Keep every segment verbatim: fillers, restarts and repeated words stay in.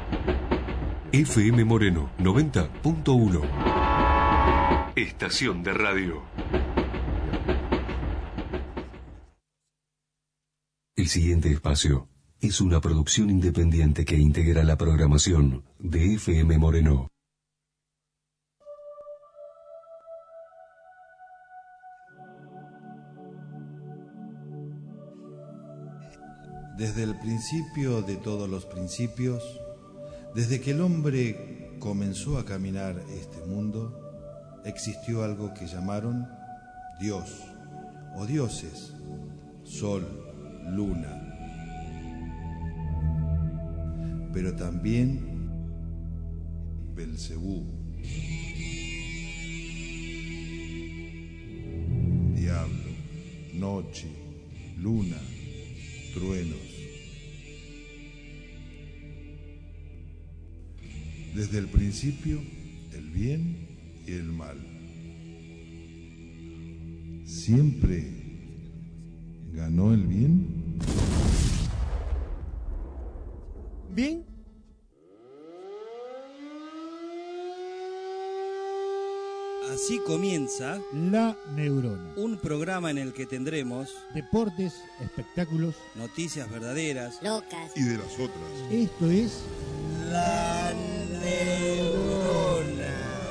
F M Moreno noventa punto uno. Estación de radio. El siguiente espacio es una producción independiente que integra la programación de F M Moreno. Desde el principio de todos los principios, desde que el hombre comenzó a caminar este mundo, existió algo que llamaron Dios o dioses, sol, luna, pero también Belcebú, diablo, noche, luna, truenos. Desde el principio, el bien y el mal. ¿Siempre ganó el bien? Bien. Así comienza La Neurona, un programa en el que tendremos deportes, espectáculos, noticias verdaderas, locas y de las otras. Esto es La Neurona.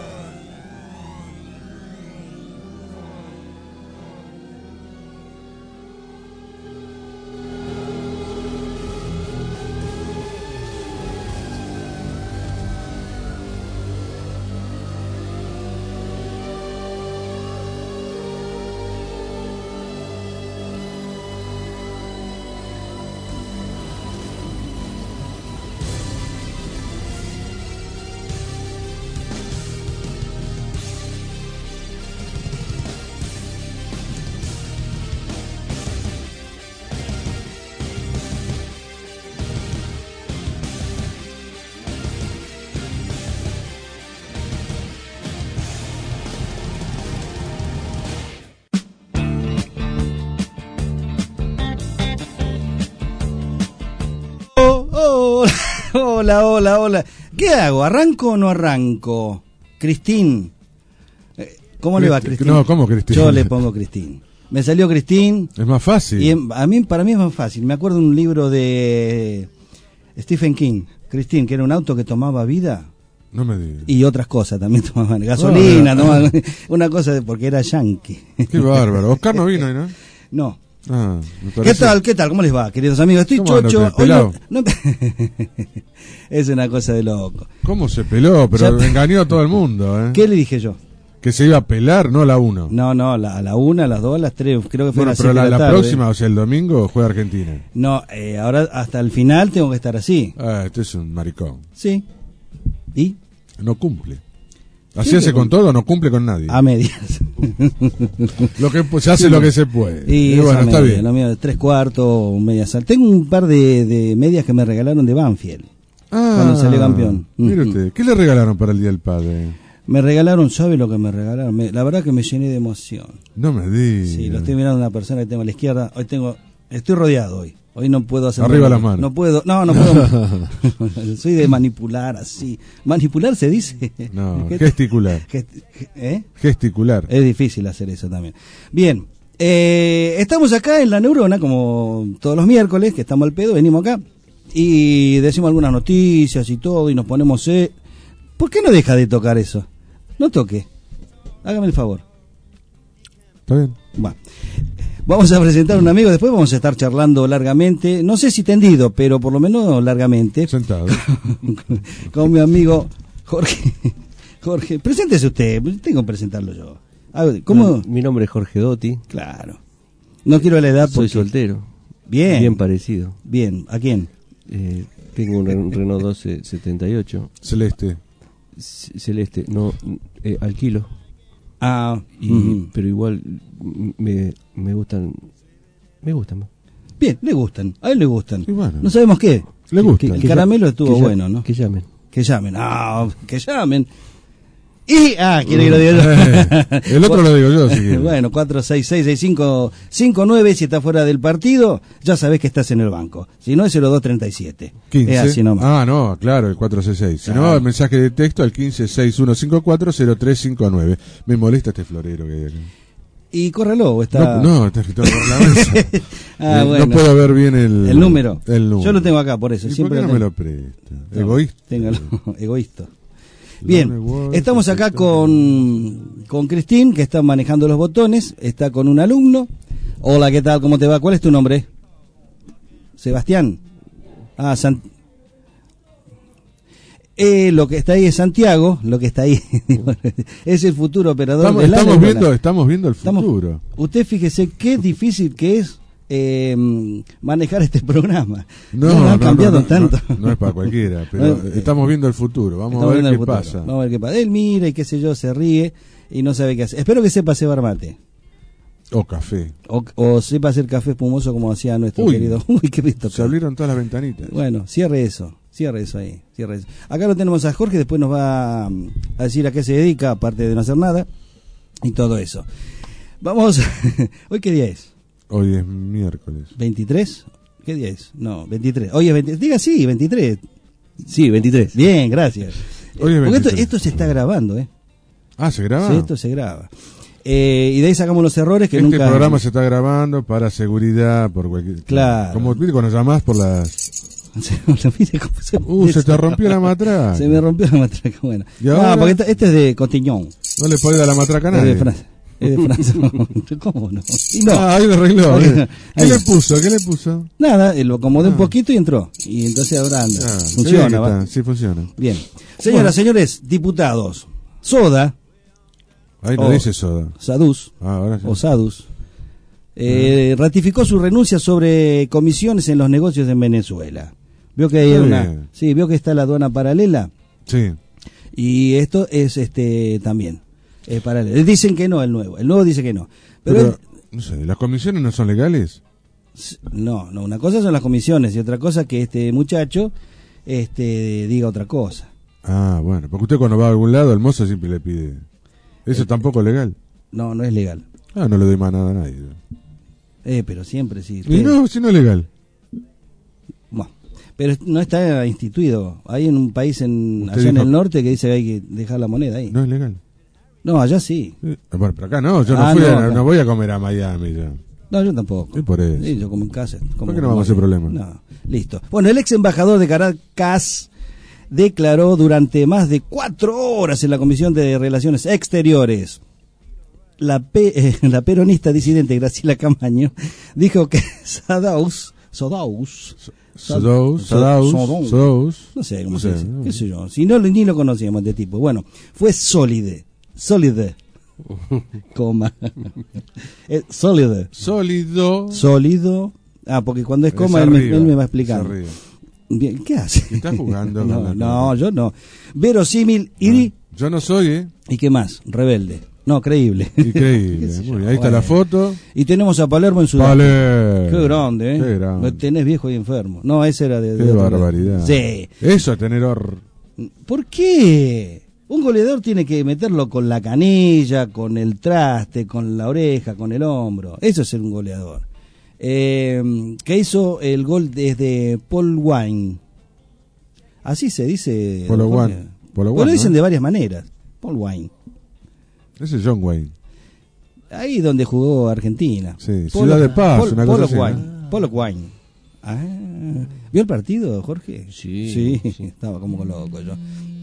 Hola, hola, hola. ¿Qué hago? ¿Arranco o no arranco? Cristín. ¿Cómo le va, Cristín? No, ¿cómo Cristín? Yo le pongo Cristín. Me salió Cristín. Es más fácil. Y en, a mí, para mí es más fácil. Me acuerdo de un libro de Stephen King, Cristín, que era un auto que tomaba vida. No me digas. Y otras cosas también tomaban. Gasolina, no, tomaban una cosa de, porque era yankee. Qué bárbaro. Oscar no vino, ¿no? No. Ah, me ¿Qué parece... tal? ¿Qué tal? ¿Cómo les va, queridos amigos? Estoy ¿Cómo anda chocho. usted, pelado? No, no... Es una cosa de loco. ¿Cómo se peló? Pero Ya... engañó a todo el mundo, ¿eh? ¿Qué le dije yo? Que se iba a pelar, no a la uno. No, no, a la, a la una, a las dos, a las tres, creo que fue Bueno, a las pero siete la, de la la tarde. próxima, o sea, el domingo, juega Argentina. No, eh, ahora hasta el final tengo que estar así. Ah, este es un maricón. Sí. ¿Y? No cumple. Así Sí, hace con cumple. todo, no cumple con nadie. A medias. Lo que se hace Sí, lo que se puede. Y, Y bueno, esa está media, bien. Lo mío de tres cuartos, media sal. Tengo un par de, de medias que me regalaron de Banfield. Ah, cuando salió campeón. Mire Mm. usted, ¿qué le regalaron para el Día del Padre? Me regalaron, ¿sabe lo que me regalaron? Me, la verdad que me llené de emoción. No me diga. Sí, lo estoy mirando a una persona que tengo a la izquierda. Hoy tengo, estoy rodeado hoy. Hoy no puedo hacer Arriba nada. las manos. No puedo, no, no puedo. Soy de manipular así. ¿Manipular se dice? No, ¿Qué- gesticular. gest- ¿Eh? Gesticular. Es difícil hacer eso también. Bien, eh, estamos acá en La Neurona, como todos los miércoles, que estamos al pedo, venimos acá y decimos algunas noticias y todo, y nos ponemos... Eh... ¿Por qué no deja de tocar eso? No toque. Hágame el favor. ¿Está bien? Bueno, vamos a presentar a un amigo, después vamos a estar charlando largamente, no sé si tendido, pero por lo menos largamente. Sentado. Con mi amigo Jorge. Jorge, preséntese usted, tengo que presentarlo yo. A ver, ¿cómo? No, mi nombre es Jorge Dotti. Claro. No quiero la edad Soy porque... soltero. Bien. Bien parecido. Bien, ¿a quién? Eh, tengo un Ren- Renault doce setenta y ocho. Celeste. C- Celeste. No, eh, alquilo. Ah, Y, ujú. Pero igual m- me, me gustan. Me gustan más. Bien, le gustan, a él le gustan. Y bueno. No sabemos qué. Le gusta. El caramelo estuvo que ya- bueno, ¿no? Que llamen. Que llamen, ah, que llamen. Y, ah, quiere que lo diga yo. Eh, el otro lo digo yo, si quieres. Bueno, cuatro seis seis, seis cinco cinco nueve, si estás fuera del partido, ya sabés que estás en el banco. Si no, es cero dos treinta y siete. quince. Es así nomás. Ah, no, claro, el cuatro seis seis. Si Claro. no, el mensaje de texto al quince seis uno cinco cuatro cero tres cinco nueve. Me molesta este florero que hay acá. Y córrelo, o está... No, no, está escrito por la mesa. Ah, Eh, bueno. No puedo ver bien el, El número. el número. Yo lo tengo acá, por eso. ¿Y Siempre por qué lo no me tengo. lo presta? No, Egoísta. téngalo, egoísta. Lone Bien, Wolf, estamos acá perfecto. con, con Cristín, que está manejando los botones, está con un alumno. Hola, ¿qué tal? ¿Cómo te va? ¿Cuál es tu nombre? Sebastián. Ah, San... Eh, lo que está ahí es Santiago, lo que está ahí es el futuro operador Estamos, de la estamos neurona. viendo, estamos viendo el Estamos- futuro. Usted fíjese qué difícil que es eh, manejar este programa. No, Ya lo han no, cambiado no, no, tanto. no, no es para cualquiera, pero Bueno, estamos viendo el futuro. Vamos Estamos a ver viendo qué el futuro. pasa. Vamos a ver qué pasa. Él mira y qué sé yo, se ríe y no sabe qué hacer. Espero que sepa cebar mate. O café. O, o sepa hacer café espumoso como hacía nuestro Uy. querido. Uy, qué visto. Se abrieron todas las ventanitas. Bueno, cierre eso. Cierre eso ahí. Cierre eso. Acá lo tenemos a Jorge, después nos va mm, a decir a qué se dedica, aparte de no hacer nada. Y todo eso. Vamos. ¿Hoy qué día es? Hoy es miércoles. ¿veintitrés? ¿Qué día es? No, veintitrés. Hoy es veintitrés. Diga sí, veintitrés. Sí, veintitrés. Bien, gracias. Hoy es Porque esto, veintitrés. esto se está grabando, ¿eh? Ah, ¿se graba? Sí, esto se graba. Eh, y de ahí sacamos los errores que este nunca... programa se está grabando para seguridad, por cualquier... Claro. Como viste cuando llamás por las... Se, mire cómo se, Uh, se te rompió la matraca. Se me rompió la matraca, bueno. ¿Y ahora? No, porque esta- este es de Cotillón. No le podés dar la matraca a Es nadie. de Francia. Es de Francia. ¿Cómo no? Y no. Ah, ahí lo arregló. Ahí- ¿Qué ahí. le puso? ¿Qué le puso? Nada, eh, lo acomodé un Ah. poquito y entró. Y entonces ahora anda. Ah, qué bien Funciona, que va. está. Sí, funciona. Bien. Señoras, Bueno. señores, diputados. Soda, Ahí no Oh. dice soda. Sadus, Ah, ahora sí. o Sadus, eh, ratificó su renuncia sobre comisiones en los negocios en Venezuela. Vio que hay Está una, bien. sí, vio que está la aduana paralela Sí. y esto es este también es paralela. Dicen que no el nuevo, el nuevo dice que no. Pero, Pero, él- no sé, ¿las comisiones no son legales? no, no, una cosa son las comisiones y otra cosa que este muchacho este diga otra cosa. Ah, bueno, porque usted cuando va a algún lado, el mozo siempre le pide. Eso Eh, tampoco es legal. No, no es legal. Ah, no le doy más nada a nadie. Eh, pero siempre sí. Y usted- no, si no es legal. Bueno, pero no está instituido. Hay en un país en, Usted allá en dijo- el norte que dice que hay que dejar la moneda ahí. No es legal. No, allá sí. Eh, Bueno, pero acá no, yo Ah, no fui, no, a- acá. no voy a comer a Miami yo. No, yo tampoco. Y por eso. Sí, yo como en casa. Como, qué no vamos a hacer problema? No, listo. Bueno, el ex embajador de Caracas declaró durante más de cuatro horas en la Comisión de Relaciones Exteriores. La, pe- eh, la peronista disidente Graciela Camaño dijo que Sadaus, Sodaus, Sodaus, Sodaus, Sodaus, Sodaus. no sé cómo No se sé, dice, no. qué sé yo, si no ni lo conocíamos de tipo. Bueno, fue sólide, sólide, coma, Eh, sólide, Sólido. sólido. Ah, porque cuando es Es coma él me, arriba, él me va es explicando. arriba. Bien, ¿qué hace? Está jugando no, con la- no, yo no. Verosímil y Yo no soy, ¿eh? y qué más, rebelde. No, creíble. Qué Increíble. sé yo, Muy bien, ahí está bueno. la foto. Y tenemos a Palermo en Sudáfrica. Vale. Qué grande, ¿eh? Qué grande. Lo tenés viejo y enfermo. No, ese era de... Qué de otro- barbaridad. Sí. Eso es tener or... ¿Por qué? Un goleador tiene que meterlo con la canilla, con el traste, con la oreja, con el hombro. Eso es ser un goleador. Eh, que hizo el gol desde Paul Wine. Así se dice. Polo don Wine. Jorge. Polo Bueno, Wine, lo dicen ¿no? de varias maneras. Paul Wine. Ese es John Wayne. Ahí donde jugó Argentina. Sí, Ciudad de Paz, Pol- una cosa Polo así, Wine. ¿no? Polo Wine. Ah, ¿vio el partido, Jorge? Sí, Sí, sí. estaba como loco yo.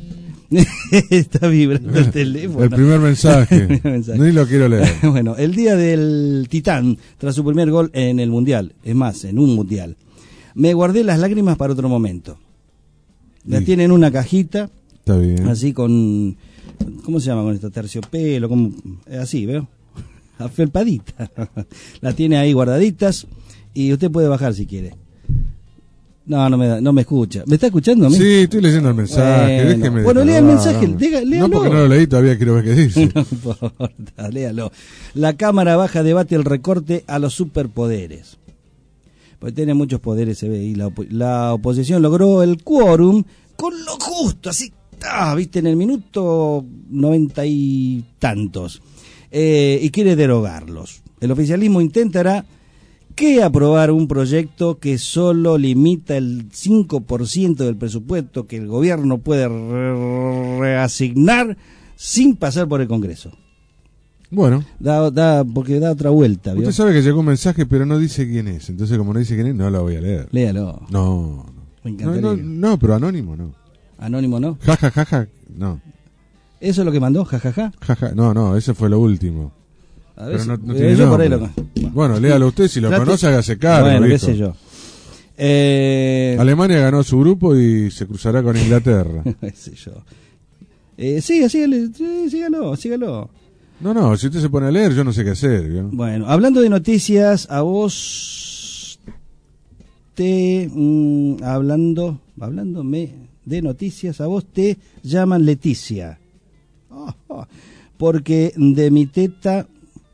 Está vibrando el teléfono. El primer mensaje. El primer mensaje. Ni lo quiero leer. Bueno, el día del Titán, tras su primer gol en el Mundial, es más, en un Mundial, me guardé las lágrimas para otro momento. Las Sí. tiene en una cajita, Está bien. así con, ¿cómo se llama con esto? Terciopelo, como, eh, así, ¿veo? Afelpadita. Las tiene ahí guardaditas y usted puede bajar si quiere. No, no me, da- no me escucha. ¿Me está escuchando a mí? Sí, estoy leyendo el mensaje. Bueno. Déjeme de Bueno, lea el cargar, mensaje, vamos. diga- No, léalo. porque no lo leí, todavía quiero ver qué dice. No importa, léalo. La Cámara Baja debate el recorte a los superpoderes. Pues tiene muchos poderes, se ve, y la, opo- la oposición logró el quórum con lo justo, así, ah, viste, en el minuto noventa y tantos, eh, y quiere derogarlos. El oficialismo intentará que aprobar un proyecto que solo limita el cinco por ciento del presupuesto que el gobierno puede re- reasignar sin pasar por el Congreso. Bueno, Da, da, porque da otra vuelta, ¿vio? usted sabe que llegó un mensaje, pero no dice quién es. Entonces, como no dice quién es, no lo voy a leer. Léalo. No, Me no. No, encantaría. no, no, pero anónimo no. Anónimo, ¿no? Ja, ja, ja, ja. No. ¿Eso es lo que mandó? Jajaja. Ja, ja. No, no, ese fue lo último. A ver Pero si- no, no eh, tiene yo por ahí nombre. lo... Bueno, léalo usted. Si lo Trate- conoce, hágase cargo. Bueno, qué viejo. sé yo. Eh... Alemania ganó su grupo y se cruzará con Inglaterra. qué sé yo. Eh, siga, sígale, sí, sígalo, sígalo. No, no, si usted se pone a leer, yo no sé qué hacer. ¿vio? Bueno, hablando de noticias, a vos te... mm, hablando, hablándome de noticias, a vos te llaman Leticia. Oh, oh, porque de mi teta...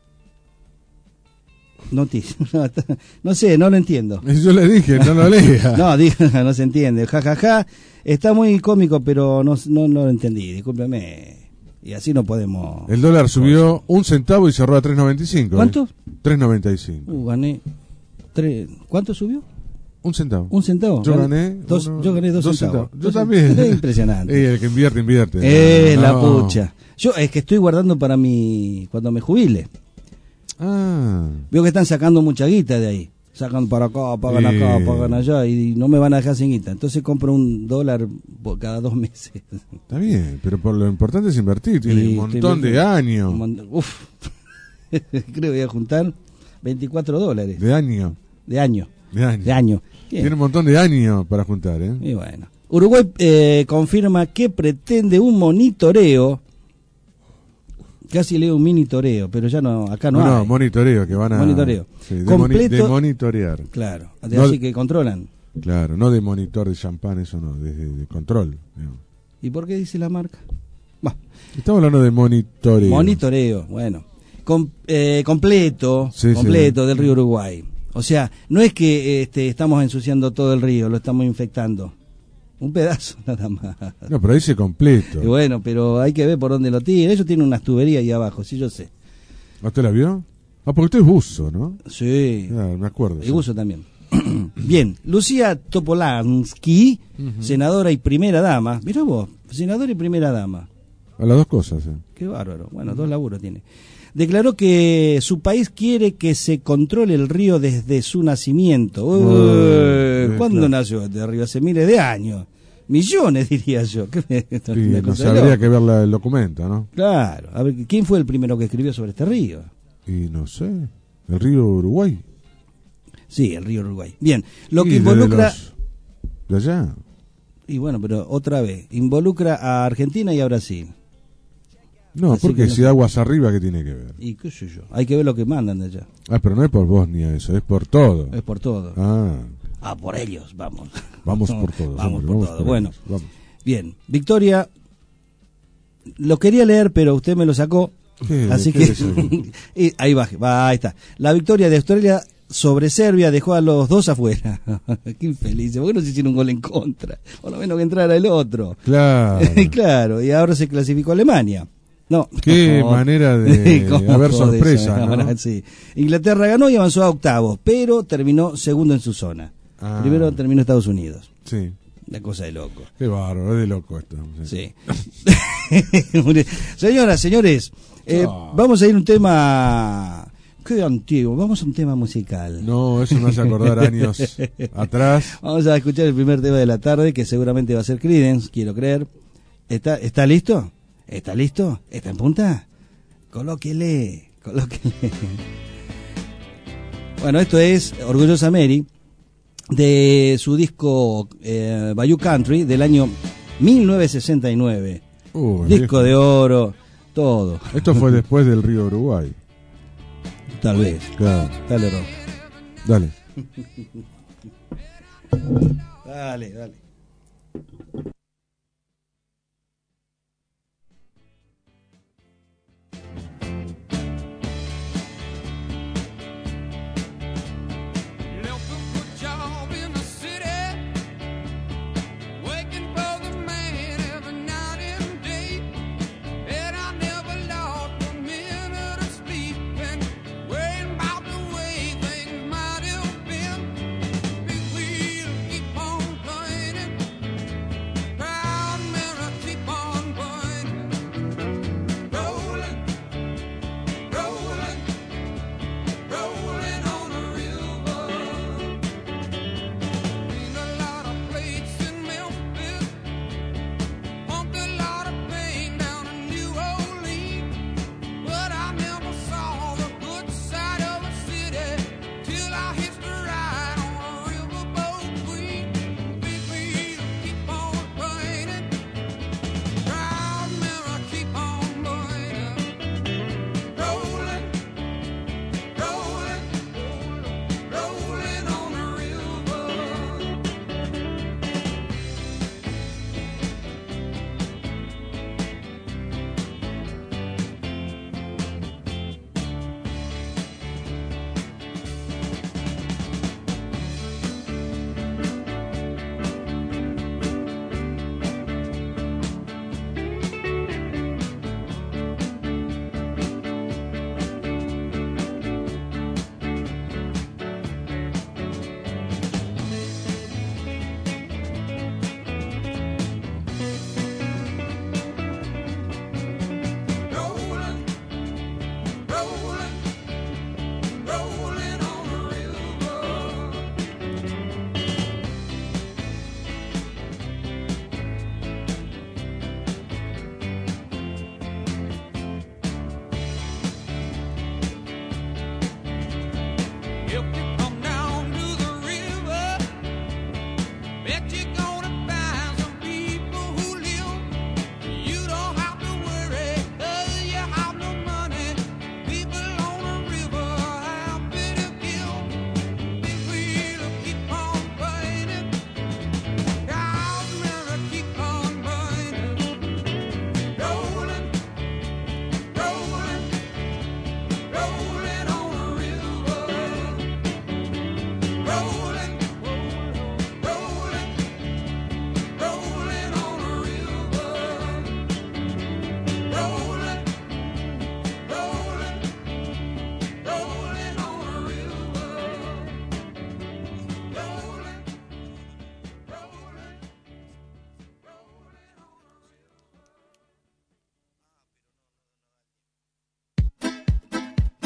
Noticia. No sé, no lo entiendo. Yo le dije, no lo lea. No, digo, no se entiende. Ja, ja, ja. Está muy cómico, pero no, no, no lo entendí. Discúlpeme. Y así no podemos... El dólar subió un centavo y cerró a tres noventa y cinco. ¿Cuánto? ¿eh? tres noventa y cinco. Uh, gané... Tres... ¿Cuánto subió? Un centavo. ¿Un centavo? Yo gané, dos, uno- yo gané dos, dos centavos. centavos. Yo también. Es impresionante. Eh, el que invierte, invierte. Eh, No, la no. pucha. Yo es que estoy guardando para mi... cuando me jubile. Ah, Veo que están sacando mucha guita de ahí. Sacan para acá, pagan Eh. acá, pagan allá y no me van a dejar sin guita. Entonces compro un dólar por cada dos meses. está bien, pero por lo importante es invertir. Tiene Y un estoy montón de viendo- años. un mon- Uf. Creo que voy a juntar veinticuatro dólares De años. de año. De años. De año. Bien. Tiene un montón de años para juntar, ¿eh? Y bueno. Uruguay eh, confirma que pretende un monitoreo. Casi leo un minitoreo, pero ya no, acá no, No, no, hay. monitoreo, que van a... Monitoreo. Sí, de, Completo- moni- de monitorear. Claro, No- así que controlan. Claro, no de monitor de champán, eso no, de, de- de control. digamos. ¿Y por qué dice la marca? Bah, Estamos hablando de monitoreo. monitoreo, bueno. Com- eh, completo, Sí, sí. completo del río Uruguay. O sea, no es que este, estamos ensuciando todo el río, lo estamos infectando. Un pedazo nada más. No, pero dice completo. Y bueno, pero hay que ver por dónde lo tiran. Ellos tienen unas tuberías ahí abajo, sí, yo sé. ¿Usted la vio? Ah, porque usted es buzo, ¿no? Sí. Ah, me acuerdo. Y sí. uso también. Bien, Lucía Topolansky, Ujú. senadora y primera dama. Mirá vos, senadora y primera dama. A las dos cosas, ¿eh? Qué bárbaro. Bueno, dos laburos tiene. Declaró que su país quiere que se controle el río desde su nacimiento. Uy, Eh, ¿cuándo claro. nació este río? Hace miles de años. Millones, diría yo. ¿Qué me- esto es Sí, una no cosa de habría loco. que ver la- el documento, ¿no? Claro. A ver, ¿quién fue el primero que escribió sobre este río? Y no sé, el río Uruguay. Sí, el río Uruguay. Bien, lo Sí, que de- involucra... De, los- de allá. Y bueno, pero otra vez, involucra a Argentina y a Brasil. No, Así porque que no si sé. aguas arriba, ¿qué tiene que ver? Y qué sé yo, hay que ver lo que mandan de allá. Ah, pero no es por Bosnia eso, es por todo. Es por todo. Ah, Ah, por ellos, vamos. vamos por todo. Vamos hombre, por todo. por Bueno, ellos, vamos. bien. Victoria, lo quería leer, pero usted me lo sacó. ¿Qué- Así qué que es eso? y ahí va, va, ahí está. La victoria de Australia sobre Serbia dejó a los dos afuera. Qué infeliz. ¿Por qué no se hicieron un gol en contra? Por lo menos que entrara el otro. Claro. Claro, y ahora se clasificó Alemania. No. Qué No. manera de ¿Cómo haber jode sorpresa, eso? ¿no? Sí. Inglaterra ganó y avanzó a octavos, pero terminó segundo en su zona. Ah. Primero terminó Estados Unidos. Sí. La cosa de loco. Qué bárbaro, es de loco esto. Sí. Señoras, señores, eh, Ah. vamos a ir a un tema... Qué antiguo, vamos a un tema musical. No, eso me hace acordar años atrás. Vamos a escuchar el primer tema de la tarde, que seguramente va a ser Creedence, quiero creer. ¿Está, está listo? ¿Está listo? ¿Está en punta? Colóquele, colóquele. Bueno, esto es Orgullosa Mary, de su disco eh, Bayou Country, del año mil novecientos sesenta y nueve. Uh, Disco viejo. de oro, todo. Esto fue después del río Uruguay. Tal vez. Claro. Dale, Rob. Dale. Dale, dale. Looking for a job in the city, waiting for the man every night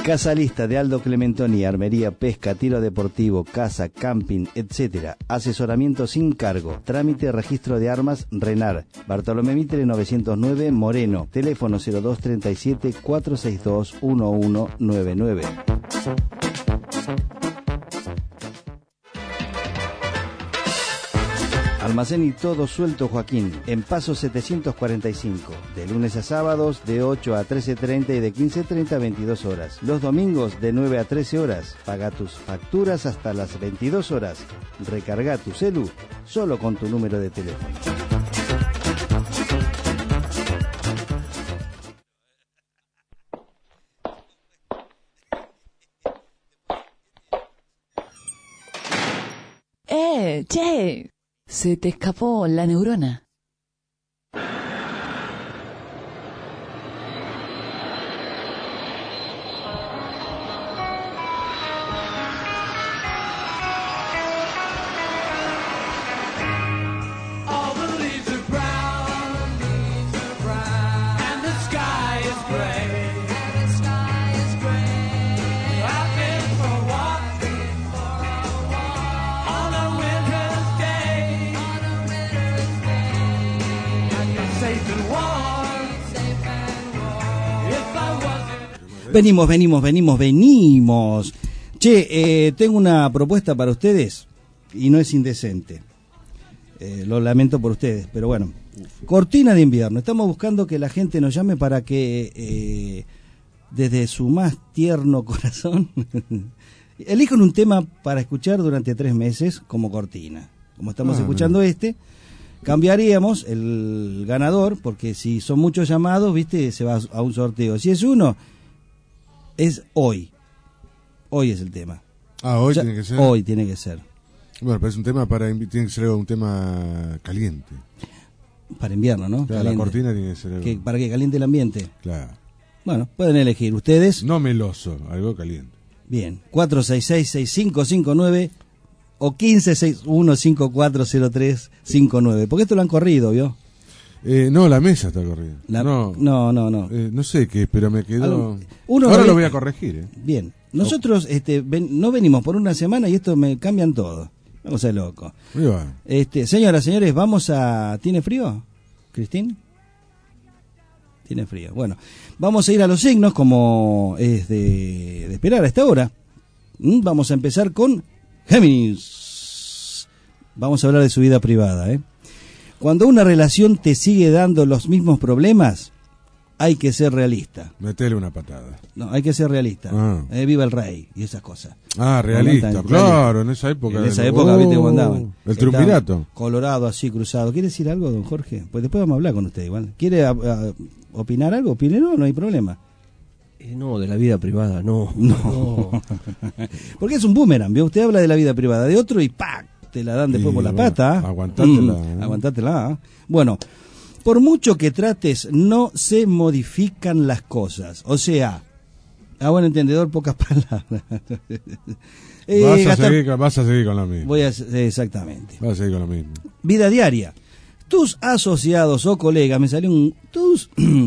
Casa Lista de Aldo Clementoni, armería, pesca, tiro deportivo, casa, camping, etcétera. Asesoramiento sin cargo. Trámite, registro de armas, RENAR. Bartolomé Mitre novecientos nueve, Moreno. Teléfono cero dos treinta y siete, cuatrocientos sesenta y dos, once noventa y nueve. Almacén y todo suelto Joaquín, en Paso setecientos cuarenta y cinco, de lunes a sábados de ocho a trece treinta y de quince treinta a veintidós horas. Los domingos de nueve a trece horas. Paga tus facturas hasta las veintidós horas. Recarga tu celu solo con tu número de teléfono. ¡Eh, che! Se te escapó la neurona. Venimos, venimos, venimos, venimos. Che, eh, tengo una propuesta para ustedes y no es indecente. Eh, lo lamento por ustedes, pero bueno. Cortina de invierno. Estamos buscando que la gente nos llame para que eh, desde su más tierno corazón elijan un tema para escuchar durante tres meses como cortina. Como estamos ah, escuchando no. este, cambiaríamos el ganador, porque si son muchos llamados, viste, se va a un sorteo. Si es uno, es hoy. Hoy es el tema. Ah, hoy ya, tiene que ser. Hoy tiene que ser. Bueno, pero es un tema para tiene que ser un tema caliente. Para invierno, ¿no? Claro, la cortina tiene que ser algo. ¿Que, para que caliente el ambiente. Claro. Bueno, pueden elegir ustedes. No meloso, algo caliente. Bien, cuatro seis seis, seis cinco cinco nueve o quince sesenta y uno cincuenta y cuatro cero tres cincuenta y nueve. Porque esto lo han corrido, ¿vio? Eh, no, la mesa está corrida. La, no, no, no. No, eh, no sé qué, pero me quedó... Algo, uno Ahora ve... lo voy a corregir. ¿eh? Bien. Nosotros este, ven, no venimos por una semana y esto me cambian todo. Vamos a ser loco. Este, señoras, señores, vamos a... ¿Tiene frío, Cristín? Tiene frío. Bueno, vamos a ir a los signos como es de, de esperar a esta hora. ¿Mm? Vamos a empezar con Géminis. Vamos a hablar de su vida privada, ¿eh? Cuando una relación te sigue dando los mismos problemas, hay que ser realista. Metele una patada. No, hay que ser realista. Ah. Eh, viva el rey y esas cosas. Ah, realista, Momentan, claro, en esa época. En esa época, oh, viste cómo andaban. El triunvirato. Colorado así, cruzado. ¿Quiere decir algo, don Jorge? Pues después vamos a hablar con usted igual. ¿Quiere a, a, opinar algo? Opine, no, no hay problema. Eh, no, de la vida privada, no. No. no. Porque es un boomerang, ¿vio? Usted habla de la vida privada de otro y ¡pac! Te la dan después y, por la bueno, pata. Aguantátela. Mm, ¿eh? Aguantátela. Bueno, por mucho que trates, no se modifican las cosas. O sea, a buen entendedor, pocas palabras. eh, vas, a gastar... seguir, vas a seguir con lo mismo. Voy a, exactamente. Vas a seguir con lo mismo. Vida diaria. Tus asociados o colegas, me salió un... Tus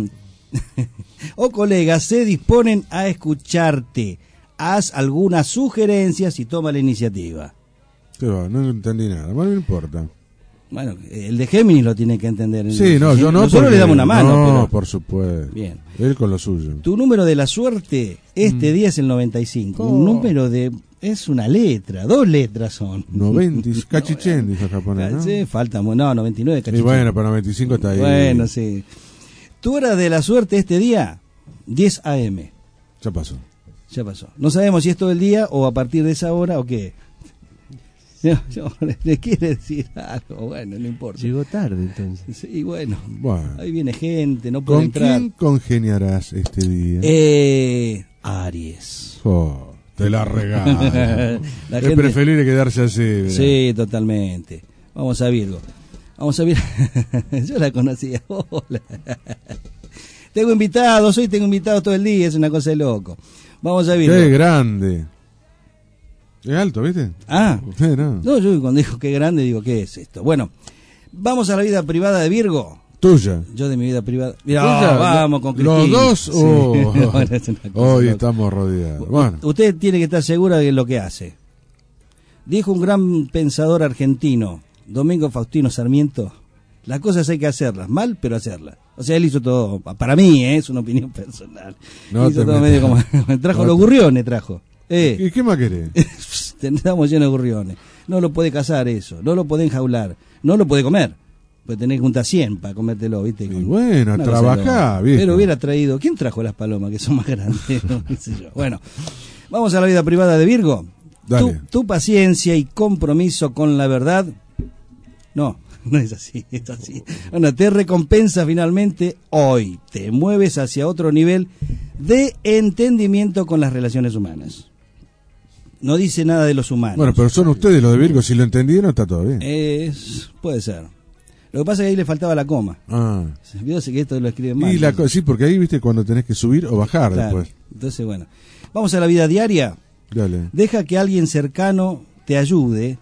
o colegas se disponen a escucharte. Haz algunas sugerencias y toma la iniciativa. Pero no entendí nada, bueno, no importa. Bueno, el de Géminis lo tiene que entender. Sí, no, yo no. Nosotros porque, le damos una mano. No, pero... por supuesto. Bien. Él con lo suyo. Tu número de la suerte este mm. día es el noventa y cinco. Oh. Un número de... Es una letra, dos letras son. noventa, cachichen, dijo el japonés, ¿no? Sí, falta, no, noventa y nueve, cachichen. Y bueno, pero noventa y cinco está ahí. Bueno, sí. Tu hora de la suerte este día, diez a eme. Ya pasó. Ya pasó. No sabemos si es todo el día o a partir de esa hora o qué. No, yo, le quiere decir algo, bueno, no importa. Llegó tarde entonces. Sí, bueno, bueno. Ahí viene gente, no puede ¿Con entrar. ¿Con quién congeniarás este día? Eh, Aries. Oh, te la regalo. la es gente... preferible quedarse así. ¿verdad? Sí, totalmente. Vamos a Virgo. Vamos a Virgo. Yo la conocía. Hola. Tengo invitados, hoy tengo invitados todo el día, es una cosa de loco. Vamos a Virgo. Qué grande. Es alto, ¿viste? Ah, sí, no. no, yo cuando digo qué grande digo, ¿qué es esto? Bueno, vamos a la vida privada de Virgo. Tuya. Yo de mi vida privada. Mirá, Tuya, vamos con Cristina. Los dos, Sí. oh. Bueno, es una cosa Hoy loca. estamos rodeados. Bueno, Usted tiene que estar segura de lo que hace. Dijo un gran pensador argentino, Domingo Faustino Sarmiento, las cosas hay que hacerlas, mal, pero hacerlas. O sea, él hizo todo, para mí, ¿eh? Es una opinión personal. No hizo te todo metas. medio como, trajo No los te- gurriones, trajo. Eh, ¿y qué más querés? Estamos llenos de gurriones. No lo puede cazar eso, no lo puede enjaular, no lo puede comer. Pues tenés que juntar cien para comértelo, ¿viste? Y Con- bueno, una cosa trabajá, loca. viejo. Pero hubiera traído, ¿quién trajo las palomas que son más grandes? No, qué sé yo. Bueno, vamos a la vida privada de Virgo. Dale. Tu, tu paciencia y compromiso con la verdad, no, no es así, es así. Bueno, te recompensa finalmente hoy. Te mueves hacia otro nivel de entendimiento con las relaciones humanas. No dice nada de los humanos. Bueno, pero son ustedes los de Virgo, si lo entendieron está todo bien. Es, puede ser. Lo que pasa es que ahí le faltaba la coma. Ah. Vio que esto lo escribe mal. Y la co- sí, porque ahí viste cuando tenés que subir o bajar Claro. después. Entonces, bueno. Vamos a la vida diaria. Dale. Deja que alguien cercano te ayude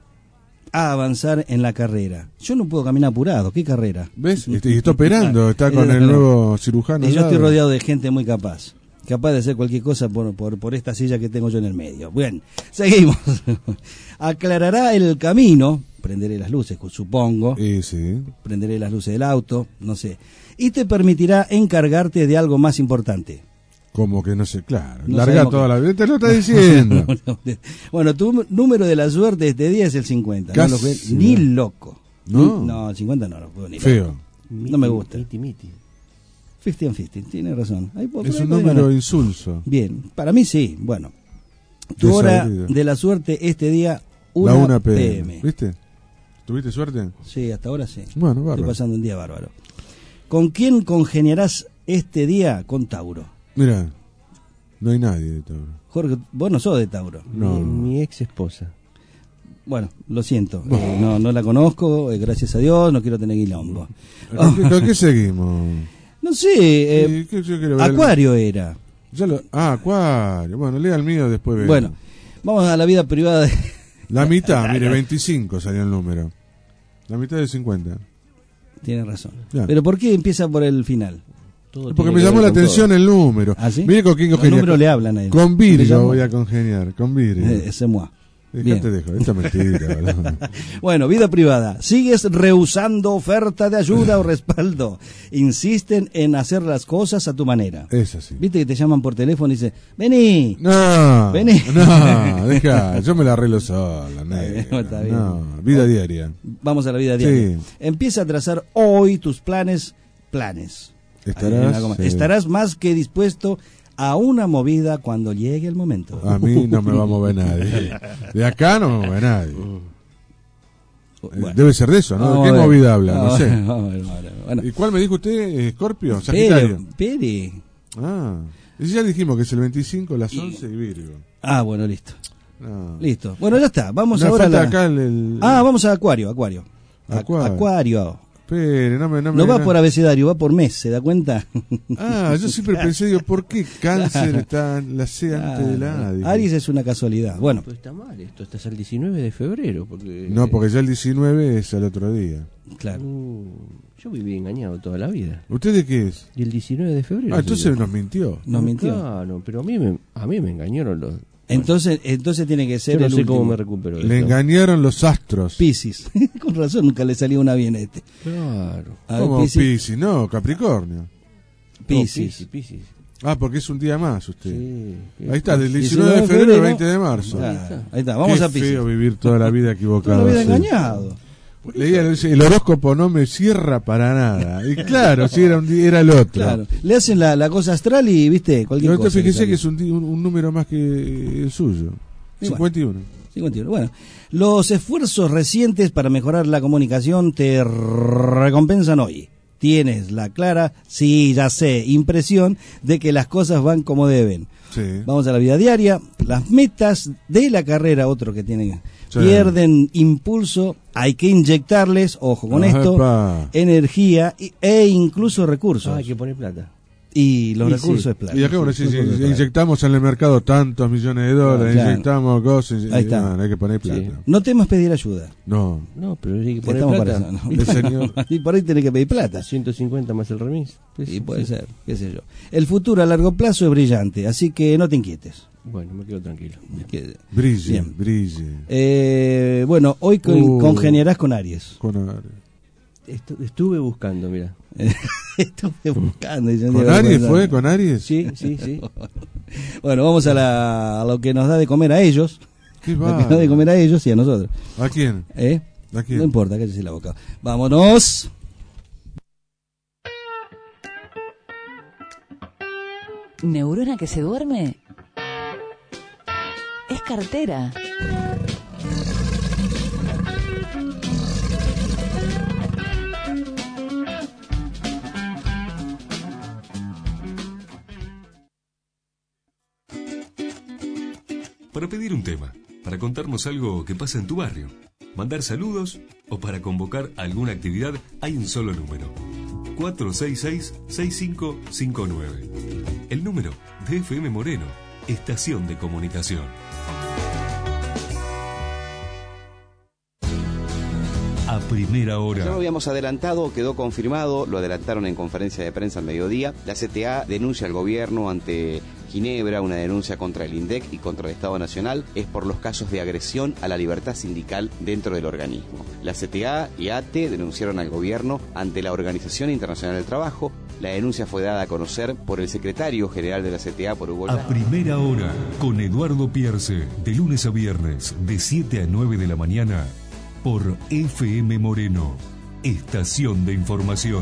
a avanzar en la carrera. Yo no puedo caminar apurado. ¿Qué carrera? ¿Ves? Este, y está operando, está Eh, con el claro. nuevo cirujano. Y yo al estoy lado. rodeado de gente muy capaz. Capaz de hacer cualquier cosa por, por, por esta silla que tengo yo en el medio. Bien, seguimos. Aclarará el camino. Prenderé las luces, supongo. Y sí. Prenderé las luces del auto, no sé. Y te permitirá encargarte de algo más importante. Como que no sé, claro. No Larga sabemos toda qué. la vida, te lo está diciendo. Bueno, tu número de la suerte este día es el cincuenta. No lo Casi, juegues ni ¿no? loco. No. Ni- no, el cincuenta no lo juego ni Feo. loco. No me gusta. Miti, miti. cincuenta and cincuenta, tiene razón. Ahí puedo- Es ahí un puedo número ganar. insulso. Bien, para mí sí. Bueno, tu hora Desabrido. de la suerte este día, La una una p p m. m. ¿Viste? ¿Tuviste suerte? Sí, hasta ahora sí. Bueno, Estoy bárbaro. pasando un día bárbaro. ¿Con quién congeniarás este día? Con Tauro. Mira, no hay nadie de todo. Jorge, vos no sos de Tauro. No. Mi, mi ex esposa. Bueno, lo siento. Eh, no, no la conozco, eh, gracias a Dios, no quiero tener quilombo. ¿Con qué, con qué seguimos? No sé, eh, Sí, que yo quiero ver el- Acuario era. Ya lo- ah, Acuario. Bueno, lea el mío después. vemos. Bueno, vamos a la vida privada de... La mitad, mire, veinticinco salió el número. La mitad de cincuenta. Tienes razón. Ya. Pero ¿por qué empieza por el final? Todo Porque tiene me que llamó ver la con atención el número. ¿Ah, sí? Mire con quién Los congeniar. números le hablan a él. Con Le Virgo llamo- voy a congeniar. Con Virgo. Eh, c'est moi. Bien. Déjate dejo, esta mentira. ¿verdad? Bueno, vida privada. Sigues rehusando oferta de ayuda o respaldo. Insisten en hacer las cosas a tu manera. Es así. Viste que te llaman por teléfono y dicen, vení. No, Vení. no, deja, yo me la arreglo sola, negra. Está bien. No, vida diaria. Vamos a la vida diaria. Sí. Empieza a trazar hoy tus planes, planes. Estarás, Ahí, eh, Estarás más que dispuesto a una movida cuando llegue el momento. A mí no me va a mover nadie. De acá no me mueve nadie. Eh, Bueno. Debe ser de eso, ¿no? Vamos ¿De a qué ver. movida habla? No Vamos a sé. ver, vamos a ver, vamos a ver. Bueno, ¿Y cuál me dijo usted? Eh, ¿Scorpio? Pere, ¿Sagitario? Pere. Ah, y ya dijimos que es el veinticinco, las once y Virgo. Ah, bueno, listo. No. Listo. Bueno, ya está. Vamos Me ahora a falta la... acá el, el- Ah, vamos a Acuario, Acuario. Ac- Acuario. Acuario. Espere, no me... No, me, No va por abecedario, va por mes, ¿se da cuenta? Ah, yo siempre pensé, digo, ¿por qué cáncer está la C antes de la A? Dije. Aries es una casualidad. Bueno, Pues está mal esto, estás al diecinueve de febrero. Porque, No, porque ya el diecinueve es el otro día. claro. Uh, yo viví engañado toda la vida. ¿Usted de qué es? Y el diecinueve de febrero. Ah, soy entonces yo. nos mintió. Nos mintió. Claro, pero a mí me, a mí me engañaron los... Entonces, entonces tiene que Yo ser no el sé cómo último. me recupero de Le esto. engañaron los astros. Piscis. Con razón, nunca le salió una bien a este. Claro. A ver, ¿Cómo Piscis. Piscis? No, Capricornio. Piscis. No, Piscis, Piscis. Ah, porque es un día más usted. Sí. Ahí está, del diecinueve diecinueve de de febrero al febrero. veinte de marzo. Claro, ahí está, vamos Qué a Piscis. feo vivir toda la vida equivocado. Toda la vida sí. engañado. Leía, dice, el horóscopo no me cierra para nada. Y claro, si era un día, era el otro. Claro. Le hacen la, la cosa astral y, viste, cualquier Pero cosa. usted fíjese le que sale. es un, di- un, un número más que el suyo. Y cincuenta y uno. cincuenta y uno. Bueno, los esfuerzos recientes para mejorar la comunicación te recompensan hoy. Tienes la clara, sí, ya sé, impresión de que las cosas van como deben. Sí. Vamos a la vida diaria. Las metas de la carrera, otro que tienen, Sí. pierden impulso. Hay que inyectarles, ojo con Ah, esto, epa. energía y- e incluso recursos. Ah, hay que poner plata. Y los Y recursos sí. es plata. Y acá, bueno, Sí, sí, sí, recursos es plata. inyectamos en el mercado tantos millones de dólares, Claro. inyectamos cosas, Ahí está. no, no hay que poner plata. Sí. No temas pedir ayuda. No, No, pero hay que poner Estamos plata. para eso, ¿no? el señor. Y por ahí tenés que pedir plata. ciento cincuenta más el remis. Y puede ser, qué sé yo. El futuro a largo plazo es brillante, así que no te inquietes. Bueno, me quedo tranquilo. Que- Brille, Bien. brille. Eh, bueno, hoy con- Uh. congeniarás con Aries. Con, Aries. Estu- estuve buscando, mira. Estuve buscando. y yo ¿Con digo, Aries bueno, fue? ¿Con Aries? Sí, sí, sí. Bueno, vamos a, la, a lo que nos da de comer a ellos. ¿Qué Lo va? que nos da de comer a ellos y a nosotros. ¿A quién? ¿Eh? ¿A quién? No importa, cállese la boca. Vámonos. ¿Neurona que se duerme? Es cartera. Para pedir un tema, para contarnos algo que pasa en tu barrio, mandar saludos o para convocar alguna actividad, hay un solo número. cuatro seis seis, seis cinco cinco nueve. El número de F M Moreno, Estación de Comunicación. A primera hora. Ya lo habíamos adelantado, quedó confirmado, lo adelantaron en conferencia de prensa al mediodía. La C T A denuncia al gobierno ante Ginebra, una denuncia contra el INDEC y contra el Estado Nacional, es por los casos de agresión a la libertad sindical dentro del organismo. La C T A y A T E denunciaron al gobierno ante la Organización Internacional del Trabajo. La denuncia fue dada a conocer por el secretario general de la C T A, por Hugo A Llano. primera hora, con Eduardo Pierce, de lunes a viernes, de siete a nueve de la mañana, por F M Moreno, Estación de Información.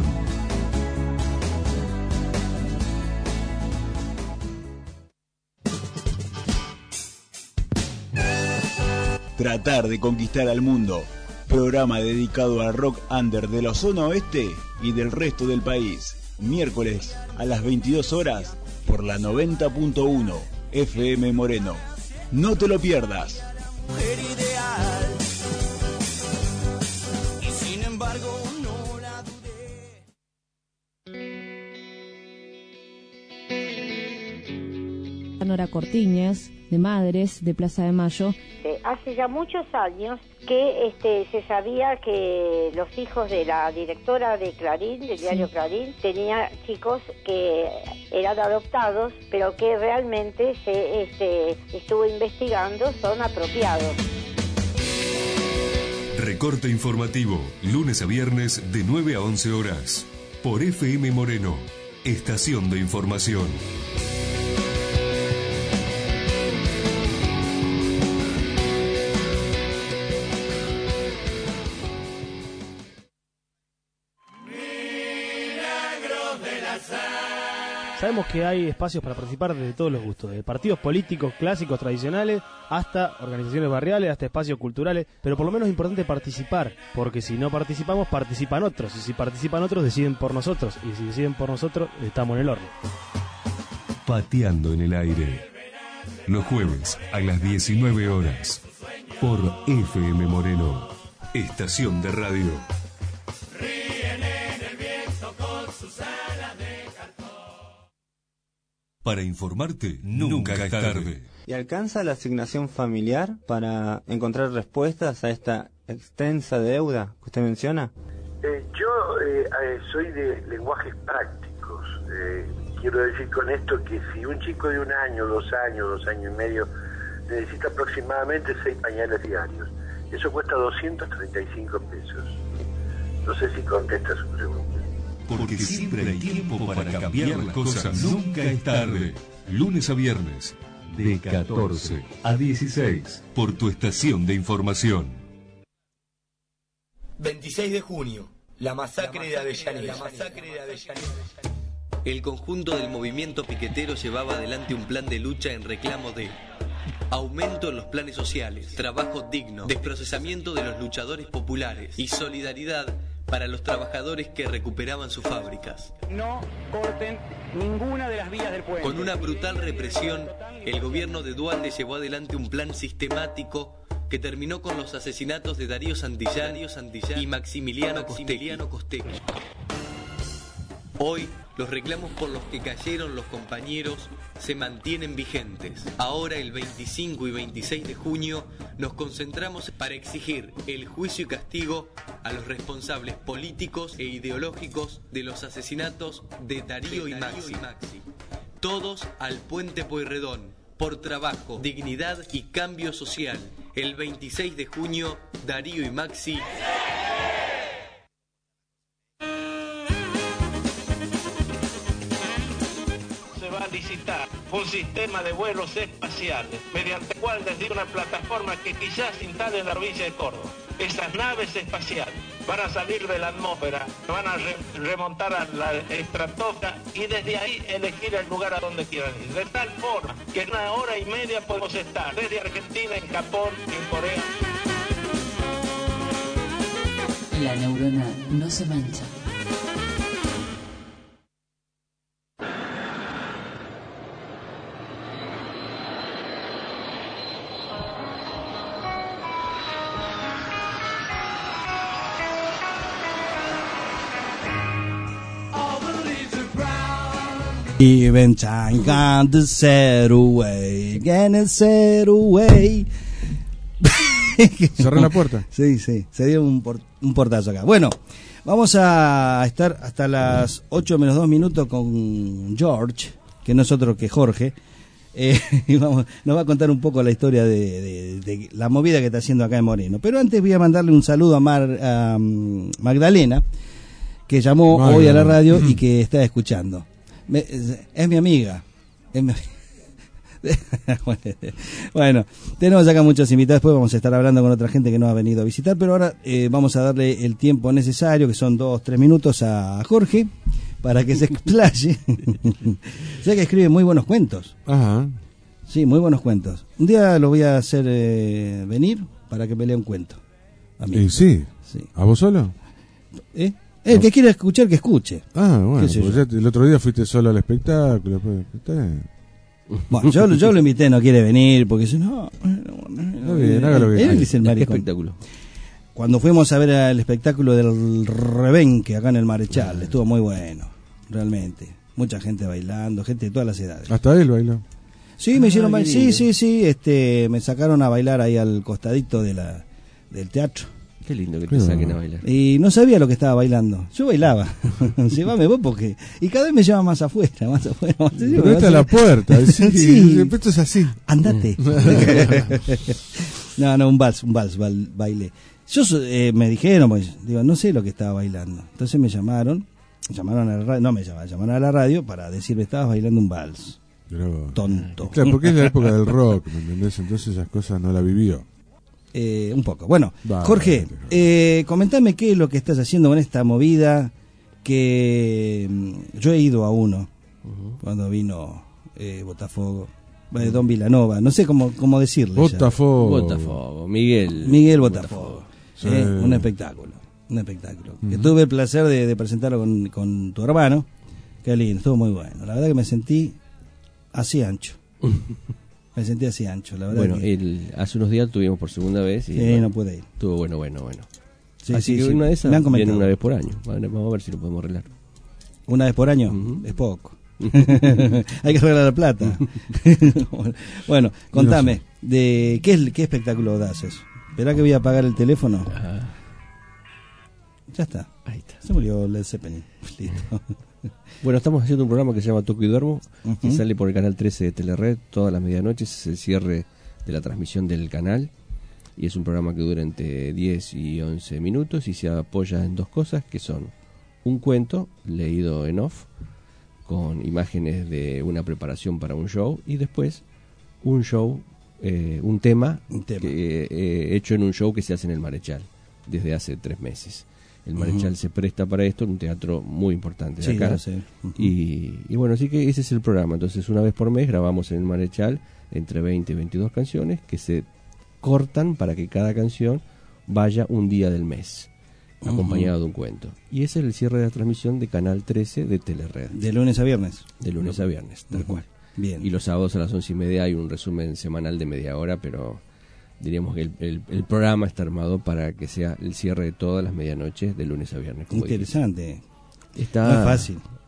Tratar de conquistar al mundo. Programa dedicado al rock under de la zona oeste y del resto del país. Miércoles a las veintidós horas por la noventa punto uno F M Moreno. No te lo pierdas. Mujer ideal, y sin embargo no la dudé. Nora Cortiñas, de Madres, de Plaza de Mayo. Hace ya muchos años que este, se sabía que los hijos de la directora de Clarín, del diario Sí. Clarín, tenía chicos que eran adoptados, pero que realmente se este, estuvo investigando, son apropiados. Recorte informativo, lunes a viernes de nueve a once horas, por F M Moreno, Estación de Información. Sabemos que hay espacios para participar de todos los gustos, de partidos políticos clásicos, tradicionales, hasta organizaciones barriales, hasta espacios culturales, pero por lo menos es importante participar, porque si no participamos, participan otros, y si participan otros, deciden por nosotros, y si deciden por nosotros, estamos en el horno. Pateando en el aire, los jueves a las diecinueve horas, por F M Moreno, Estación de Radio. Para informarte, nunca es tarde. ¿Y alcanza la asignación familiar para encontrar respuestas a esta extensa deuda que usted menciona? Eh, yo eh, eh, soy de lenguajes prácticos. Eh, quiero decir con esto que si un chico de un año, dos años, dos años y medio necesita aproximadamente seis pañales diarios, eso cuesta doscientos treinta y cinco pesos. No sé si contesta su pregunta. Porque siempre hay tiempo para cambiar las cosas. Nunca es tarde. Lunes a viernes, de catorce a dieciséis, por tu estación de información. veintiséis de junio, la masacre de Avellaneda. La masacre de Avellaneda. El conjunto del movimiento piquetero llevaba adelante un plan de lucha en reclamo de aumento en los planes sociales, trabajo digno, desprocesamiento de los luchadores populares y solidaridad para los trabajadores que recuperaban sus fábricas. No corten ninguna de las vías del puente. Con una brutal represión, el gobierno de Duhalde llevó adelante un plan sistemático que terminó con los asesinatos de Darío Santillán y Maximiliano Costecchi. Hoy, los reclamos por los que cayeron los compañeros se mantienen vigentes. Ahora, el veinticinco y veintiséis de junio, nos concentramos para exigir el juicio y castigo a los responsables políticos e ideológicos de los asesinatos de Darío y Maxi. Todos al Puente Pueyrredón, por trabajo, dignidad y cambio social. El veintiséis de junio, Darío y Maxi. Licitar un sistema de vuelos espaciales mediante el cual desde una plataforma que quizás se instale en la provincia de Córdoba, esas naves espaciales van a salir de la atmósfera, van a re remontar a la estratosfera y desde ahí elegir el lugar a donde quieran ir, de tal forma que en una hora y media podemos estar desde Argentina, en Japón, en Corea. La neurona no se mancha. Even time can't set away, can't set away. Cerré la puerta. Sí, sí, se dio un, por, un portazo acá. Bueno, vamos a estar hasta las ocho menos dos minutos con George, que no es otro que Jorge. Eh, y vamos, nos va a contar un poco la historia de, de, de la movida que está haciendo acá en Moreno. Pero antes voy a mandarle un saludo a, Mar, a um, Magdalena, que llamó Magdalena. hoy a la radio y que está escuchando. Me, es mi amiga. Es mi... Bueno, tenemos acá muchos invitados. Después vamos a estar hablando con otra gente que nos ha venido a visitar. Pero ahora eh, vamos a darle el tiempo necesario, que son dos, tres minutos, a Jorge para que se explaye. Sé que escribe muy buenos cuentos. Ajá. Sí, muy buenos cuentos. Un día lo voy a hacer eh, venir para que me lea un cuento. A mí. Sí. sí. ¿A vos solo? ¿Eh? El que quiera escuchar, que escuche. Ah, bueno, pues ya el otro día fuiste solo al espectáculo. Pues, bueno, yo, yo lo invité, no quiere venir, porque dice, no, no, no bien, haga lo que él dice el maricón. ¿Qué espectáculo? Cuando fuimos a ver el espectáculo del Rebenque acá en el Marechal, estuvo muy bueno, realmente. Mucha gente bailando, gente de todas las edades. ¿Hasta él bailó? Sí, me ah, hicieron bailar, sí, sí, sí, este, me sacaron a bailar ahí al costadito de la del teatro. Qué lindo que te saquen a bailar. Y no sabía lo que estaba bailando. Yo bailaba. Llévame vos porque... Y cada vez me lleva más afuera, más afuera. Más afuera. Pero esta es la puerta. Sí, sí. Esto es así. Andate. no, no, un vals, un vals, bailé. Yo eh, me dijeron, pues, digo, no sé lo que estaba bailando. Entonces me llamaron, llamaron a la radio, no me llamaron, llamaron a la radio para decirme, estabas bailando un vals. Pero, tonto. Claro, porque es la época del rock, ¿me entendés? Entonces esas cosas no la vivió. Eh, un poco. Bueno, vale, Jorge, vale, vale. Eh, comentame qué es lo que estás haciendo con esta movida que mm, yo he ido a uno uh-huh. cuando vino eh, Botafogo, eh, Don Vilanova, no sé cómo, cómo decirle. Botafogo. Botafogo, Miguel. Miguel Botafogo. Botafogo. Sí. Eh, un espectáculo, un espectáculo. Uh-huh. Que tuve el placer de, de presentarlo con, con tu hermano. Qué lindo, estuvo muy bueno. La verdad que me sentí así ancho. Me sentí así ancho, la verdad. Bueno, que... el, hace unos días tuvimos por segunda vez y sí, bueno, no pude ir. Estuvo bueno, bueno, bueno. Sí, así sí, que sí. una de esas me han viene una vez por año. Vamos a ver si lo podemos arreglar. ¿Una vez por año? Uh-huh. Es poco. Hay que arreglar la plata. Bueno, contame, de ¿qué, qué espectáculo das eso? ¿Esperá que voy a apagar el teléfono? Ah. Ya está. Ahí está. Se murió Led Zeppelin. Listo. Bueno, estamos haciendo un programa que se llama Toco y Duermo, uh-huh. que sale por el canal trece de Telered todas las medianoches, es el cierre de la transmisión del canal y es un programa que dura entre diez y once minutos y se apoya en dos cosas que son un cuento leído en off con imágenes de una preparación para un show y después un show, eh, un tema, un tema. Que, eh, hecho en un show que se hace en el Marechal desde hace tres meses. El Marechal uh-huh. se presta para esto, un teatro muy importante de sí, acá. Uh-huh. Y, y bueno, así que ese es el programa. Entonces, una vez por mes grabamos en el Marechal entre veinte y veintidós canciones que se cortan para que cada canción vaya un día del mes, uh-huh. acompañado de un cuento. Y ese es el cierre de la transmisión de Canal trece de Telered. ¿De lunes a viernes? De lunes a viernes, tal uh-huh. cual. Bien. Y los sábados a las once y media hay un resumen semanal de media hora, pero... diríamos que el, el, el programa está armado para que sea el cierre de todas las medianoches de lunes a viernes. Interesante. Está, no es fácil.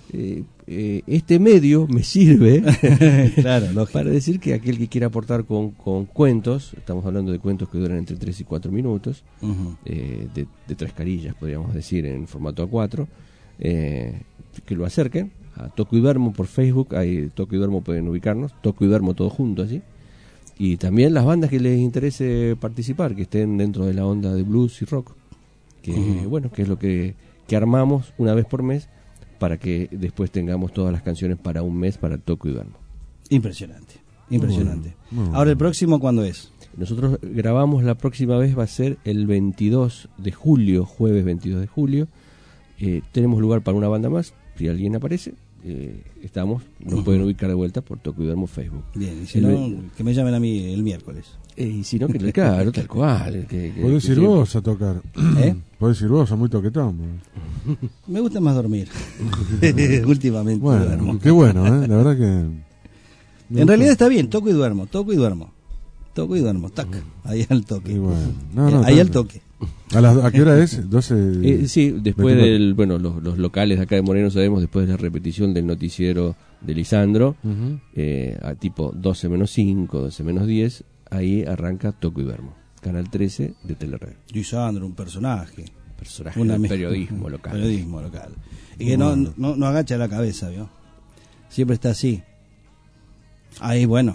eh, eh, este medio me sirve claro, para decir que aquel que quiera aportar con, con cuentos, estamos hablando de cuentos que duran entre tres y cuatro minutos, uh-huh. eh, de, de tres carillas, podríamos decir, en formato A cuatro, eh, que lo acerquen a Toco y Duermo por Facebook. Ahí Toco y Duermo pueden ubicarnos, Toco y Duermo todo junto allí. Y también las bandas que les interese participar, que estén dentro de la onda de blues y rock, que uh-huh. bueno, que es lo que, que armamos una vez por mes, para que después tengamos todas las canciones para un mes para Toco y Duermo. Impresionante, impresionante. Muy bueno. Ahora, ¿el próximo cuándo es? Nosotros grabamos, la próxima vez va a ser el veintidós de julio, jueves veintidós de julio. Eh, tenemos lugar para una banda más, si alguien aparece. Eh, estamos, nos uh-huh. pueden ubicar de vuelta por Toco y Duermo Facebook. Bien, y si el no, ve... que me llamen a mí el miércoles. Eh, y si no, que le claro, tal cual. Que, que, Podés que ir siempre... vos a tocar. ¿Eh? Podés ir vos, a muy toquetón. Me gusta más dormir. Últimamente. Bueno, duermo. Qué bueno, ¿eh? La verdad que. En realidad está bien, toco y duermo, toco y duermo. Toco y duermo, tac. Ahí al toque. Bueno. No, no, ahí al toque. ¿A, las, ¿A qué hora es? doce Eh, sí, después del, bueno, los, los locales de acá de Moreno sabemos, después de la repetición del noticiero de Lisandro, uh-huh. eh, a tipo doce menos cinco, doce menos diez, ahí arranca Toco y Duermo, Canal trece de Telered. Lisandro, un personaje. Personaje del periodismo local. Periodismo local. Y que no, no, no agacha la cabeza, ¿vio? Siempre está así. Ahí, bueno.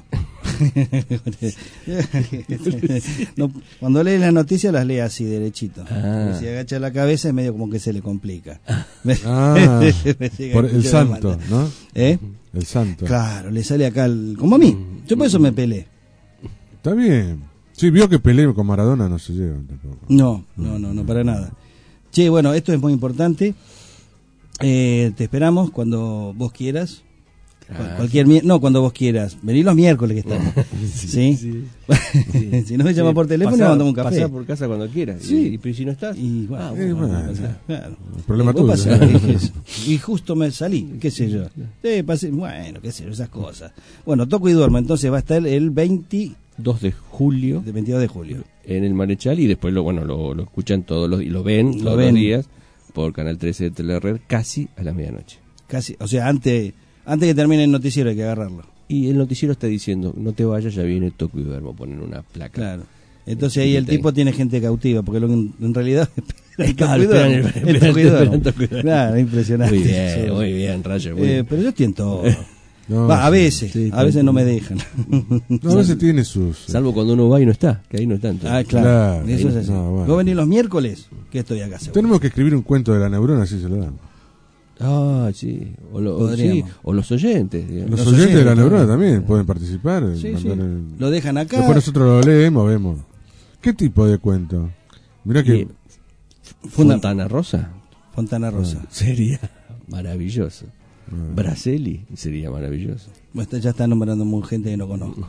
no, cuando lee las noticias las lee así, derechito. Ah. Si agacha la cabeza es medio como que se le complica. Ah, por el santo, ¿no? ¿Eh? El santo. Claro, le sale acá, el, como a mí. Yo por eso me peleé. Está bien. Sí, vio que peleé con Maradona, no se lleva tampoco. No, no, no, no, para nada. Che, bueno, esto es muy importante. Eh, te esperamos cuando vos quieras. Claro. Cualquier mi- no, cuando vos quieras. Vení los miércoles que estamos. ¿Sí? Sí. Sí. Si no me llama sí, por teléfono, pasá, mandamos un café. Pasá por casa cuando quieras. Sí. Y, y si no estás. Y bueno, ah, bueno, bueno, bueno, bueno, claro. El problema tuyo. Pasá, y justo me salí, qué sé yo. Sí, pasé, bueno, qué sé yo, esas cosas. Bueno, Toco y Duermo, entonces va a estar el veintidós de julio. De veintidós de julio. En el Marechal, y después lo bueno lo, lo escuchan todos los y lo ven lo todos ven. los días por Canal trece de Telered, casi a la medianoche. Casi, o sea, antes antes que termine el noticiero hay que agarrarlo. Y el noticiero está diciendo, no te vayas, ya viene Toco y Duermo, ponen una placa. Claro. Entonces ahí el tipo tiene gente cautiva, porque lo que en, en realidad el Toco y Duermo. Claro, impresionante. Muy bien, sí. Muy bien, Rayo. Muy eh, bien. Pero yo estoy en todo. No, va, a veces, sí, a veces no me dejan. No, a veces tiene sus... Salvo cuando uno va y no está, que ahí no está. Entonces. Ah, claro. claro. Eso es así. No, bueno. ¿Vos venís los miércoles? Que estoy acá seguro. Tenemos que escribir un cuento de la neurona, así se lo dan. Ah, sí. O, lo, o, sí. o los oyentes. Digamos. Los, los oyentes, oyentes de la neurona también, también pueden participar. Sí, sí. El... Lo dejan acá. Después nosotros lo leemos, vemos. ¿Qué tipo de cuento? Mirá que... Y, Fontana Rosa. Fontana Rosa. Ah, sería maravilloso. Ah. Braseli sería maravilloso. Bueno, ya está nombrando muy gente que no conozco.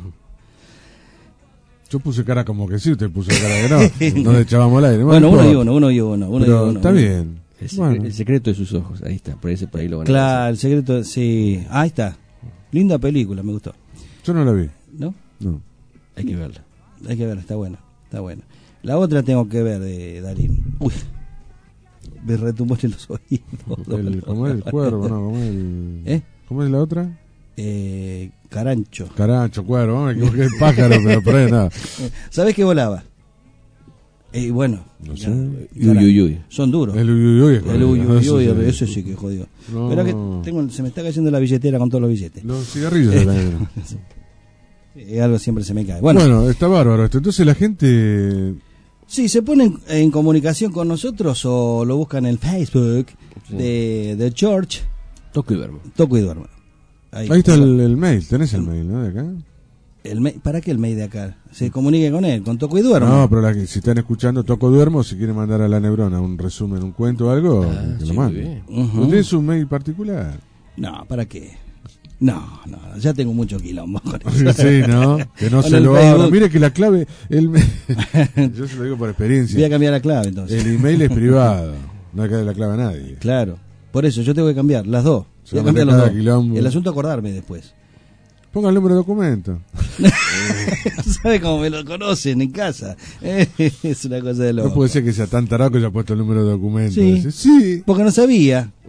Yo puse cara como que sí, usted puso cara que no. No le echábamos el aire. Bueno, uno y uno, uno y uno. uno, Pero y uno está uno. bien. El, bueno. el secreto de sus ojos, ahí está, por ese por ahí lo van a Claro, ver. El secreto, sí. Ah, ahí está. Linda película, me gustó. Yo no la vi. ¿No? No. Hay que verla. Hay que verla, está buena, está buena. La otra tengo que ver de Darín. Uy. Me retumbó en los oídos. El, ¿Cómo es el cuervo? No, ¿cómo es el... ¿Eh? ¿Cómo es la otra? Eh, Carancho. Carancho, cuervo, me equivoqué el pájaro, pero por ahí nada. ¿Sabés qué volaba? Eh, bueno, no sé. Uy, uy, uy. Son duros. El uy, uy, el uy, uy, uy, uy, ese sí que jodió. No. Pero que tengo, se me está cayendo la billetera con todos los billetes. Los cigarrillos de la negra. Eh, algo siempre se me cae. Bueno, bueno, está bárbaro esto. Entonces la gente... Sí, se ponen en comunicación con nosotros o lo buscan en el Facebook sí. de, de George. Toco y Duermo. Toco y Duermo. Ahí, Ahí está el, el mail. ¿Tenés el mail, no? De acá. El mail, ¿para qué el mail de acá? Se comunique con él, con Toco y Duermo. No, pero la, si están escuchando Toco y Duermo, si quieren mandar a la neurona un resumen, un cuento o algo, ah, que sí, lo manden. Uh-huh. ¿No tienes un mail particular? No, ¿para qué? No, no, ya tengo mucho quilombo con eso. Sí, ¿no? Que no con se lo abra. Mire que la clave... El... Yo se lo digo por experiencia. Voy a cambiar la clave entonces. El email es privado. No hay que darle la clave a nadie. Claro. Por eso yo tengo que cambiar las dos. Voy a cambiar los dos. Quilombo. El asunto es acordarme después. Ponga el número de documento. ¿Sabe cómo me lo conocen en casa? Es una cosa de loco. No puede ser que sea tan tarado que haya puesto el número de documento. Sí, Dice, sí. Porque no sabía.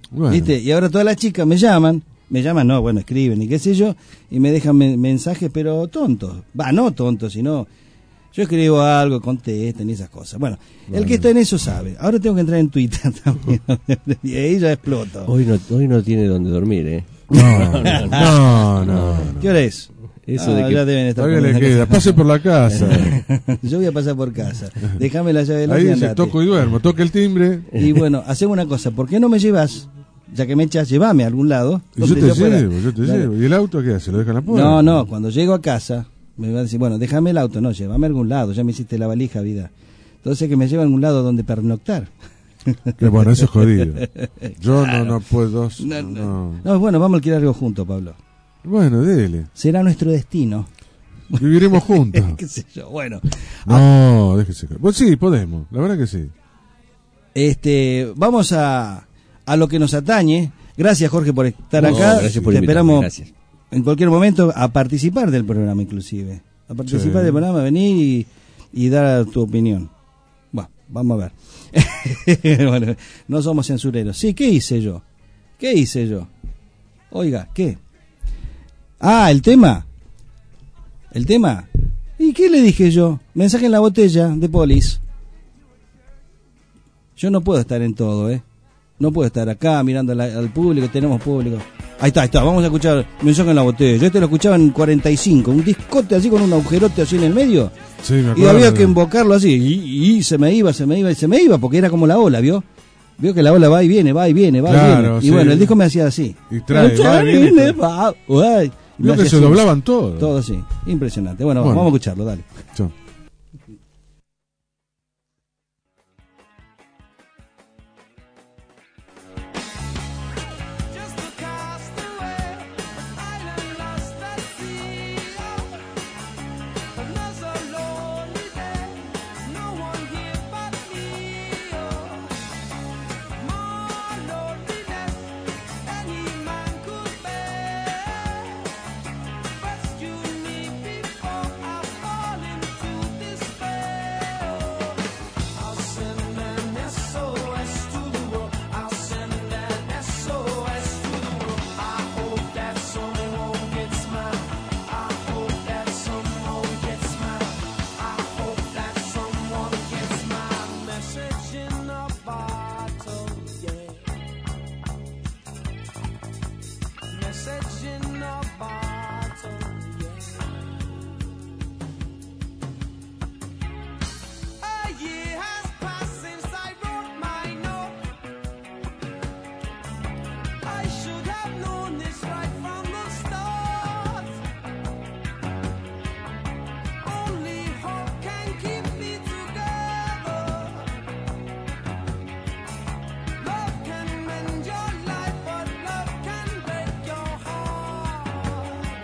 Bueno. ¿Viste? Y ahora todas las chicas me llaman, me llaman, no, bueno, escriben y qué sé yo, y me dejan me- mensajes, pero tontos. Va, no tontos, sino yo escribo algo, contesten y esas cosas. Bueno, Bueno. el que está en eso sabe. Ahora tengo que entrar en Twitter también. Y ahí ya exploto. Hoy no, hoy no tiene donde dormir, ¿eh? No, no, no. ¿Qué hora es? Eso Ah, de que ya deben estar Todavía le comiendo. queda. Pase por la casa. Yo voy a pasar por casa. Déjame la llave de la Ahí y dice, andate. toco y duermo. Toca el timbre. Y bueno, hacemos una cosa. ¿Por qué no me llevas? Ya que me echas, llévame a algún lado. Y yo donde te pueda. llevo, yo te Dale. llevo. ¿Y el auto qué hace? ¿Lo deja en la puerta? No, no, cuando llego a casa, me va a decir, bueno, déjame el auto. No, llévame a algún lado. Ya me hiciste la valija, vida. Entonces que me lleve a algún lado donde pernoctar. Que bueno, eso es jodido. Yo no, no puedo. No, No, no. No, bueno, vamos a alquilar algo juntos, Pablo. Bueno, dele. Será nuestro destino. Viviremos juntos. ¿Qué sé yo? Bueno. No, déjese. Pues sí, podemos. La verdad que sí. Este, vamos a, a lo que nos atañe. Gracias, Jorge, por estar No, acá. gracias por Te invitarme, esperamos gracias. en cualquier momento a participar del programa, inclusive. A participar Sí. del programa, venir y, y dar tu opinión. Bueno, vamos a ver. Bueno, no somos censureros. Sí, ¿qué hice yo? ¿Qué hice yo? Oiga, ¿qué? Ah, el tema. ¿El tema? ¿Y qué le dije yo? Mensaje en la botella de Polis. Yo no puedo estar en todo, ¿eh? No puedo estar acá mirando la- al público, tenemos público. Ahí está, ahí está, vamos a escuchar mensaje en la botella. Yo este lo escuchaba en cuarenta y cinco, un discote así con un agujerote así en el medio. Sí, me Y acuerdo. había que invocarlo así, y, y se me iba, se me iba, y se me iba, porque era como la ola, ¿vio? Vio que la ola va y viene, va y viene, va Claro, y viene. Y sí. bueno, el disco me hacía así. Y trae, va y viene, Viene, va, uay. Y me Vio que hacía se así. doblaban todos. Todo así, impresionante. Bueno, Bueno. vamos a escucharlo, dale. Chao. Love can mend your life, but love can break your heart.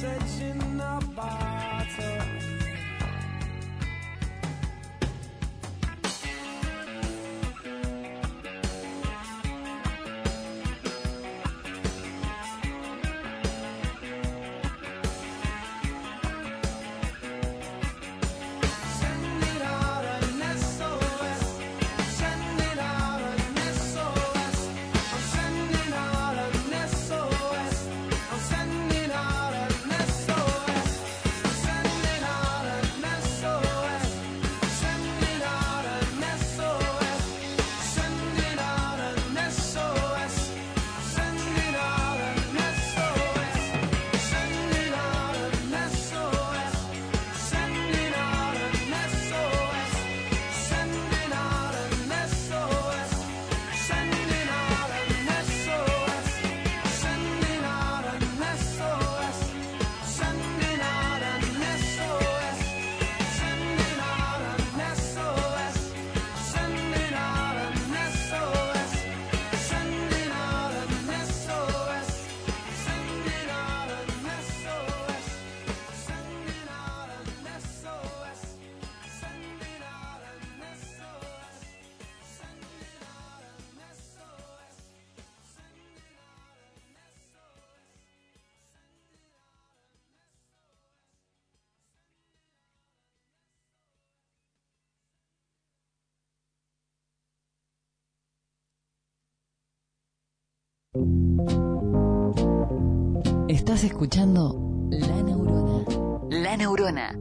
Estás escuchando La Neurona. La Neurona.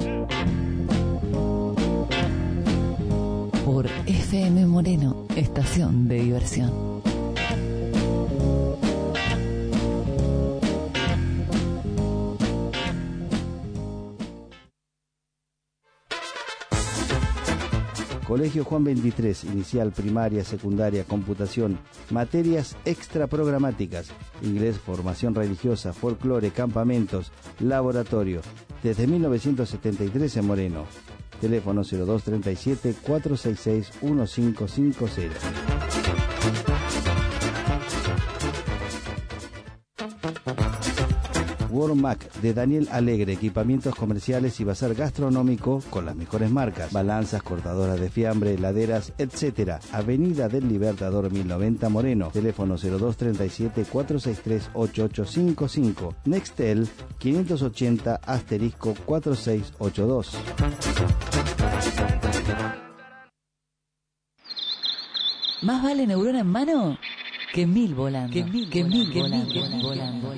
Por F M Moreno, estación de diversión. Colegio Juan veintitrés, inicial, primaria, secundaria, computación, materias extraprogramáticas, inglés, formación religiosa, folclore, campamentos, laboratorio, desde mil novecientos setenta y tres en Moreno. Teléfono cero dos treinta y siete, cuatrocientos sesenta y seis, quince cincuenta. Wormac de Daniel Alegre, equipamientos comerciales y bazar gastronómico con las mejores marcas, balanzas, cortadoras de fiambre, heladeras, etcétera. Avenida del Libertador mil noventa Moreno, teléfono cero dos treinta y siete, cuatrocientos sesenta y tres, ochenta y ocho cincuenta y cinco, Nextel quinientos ochenta asterisco cuarenta y seis ochenta y dos. Más vale neurona en mano que mil volando, que mil, que mil, que mil, que mil volando.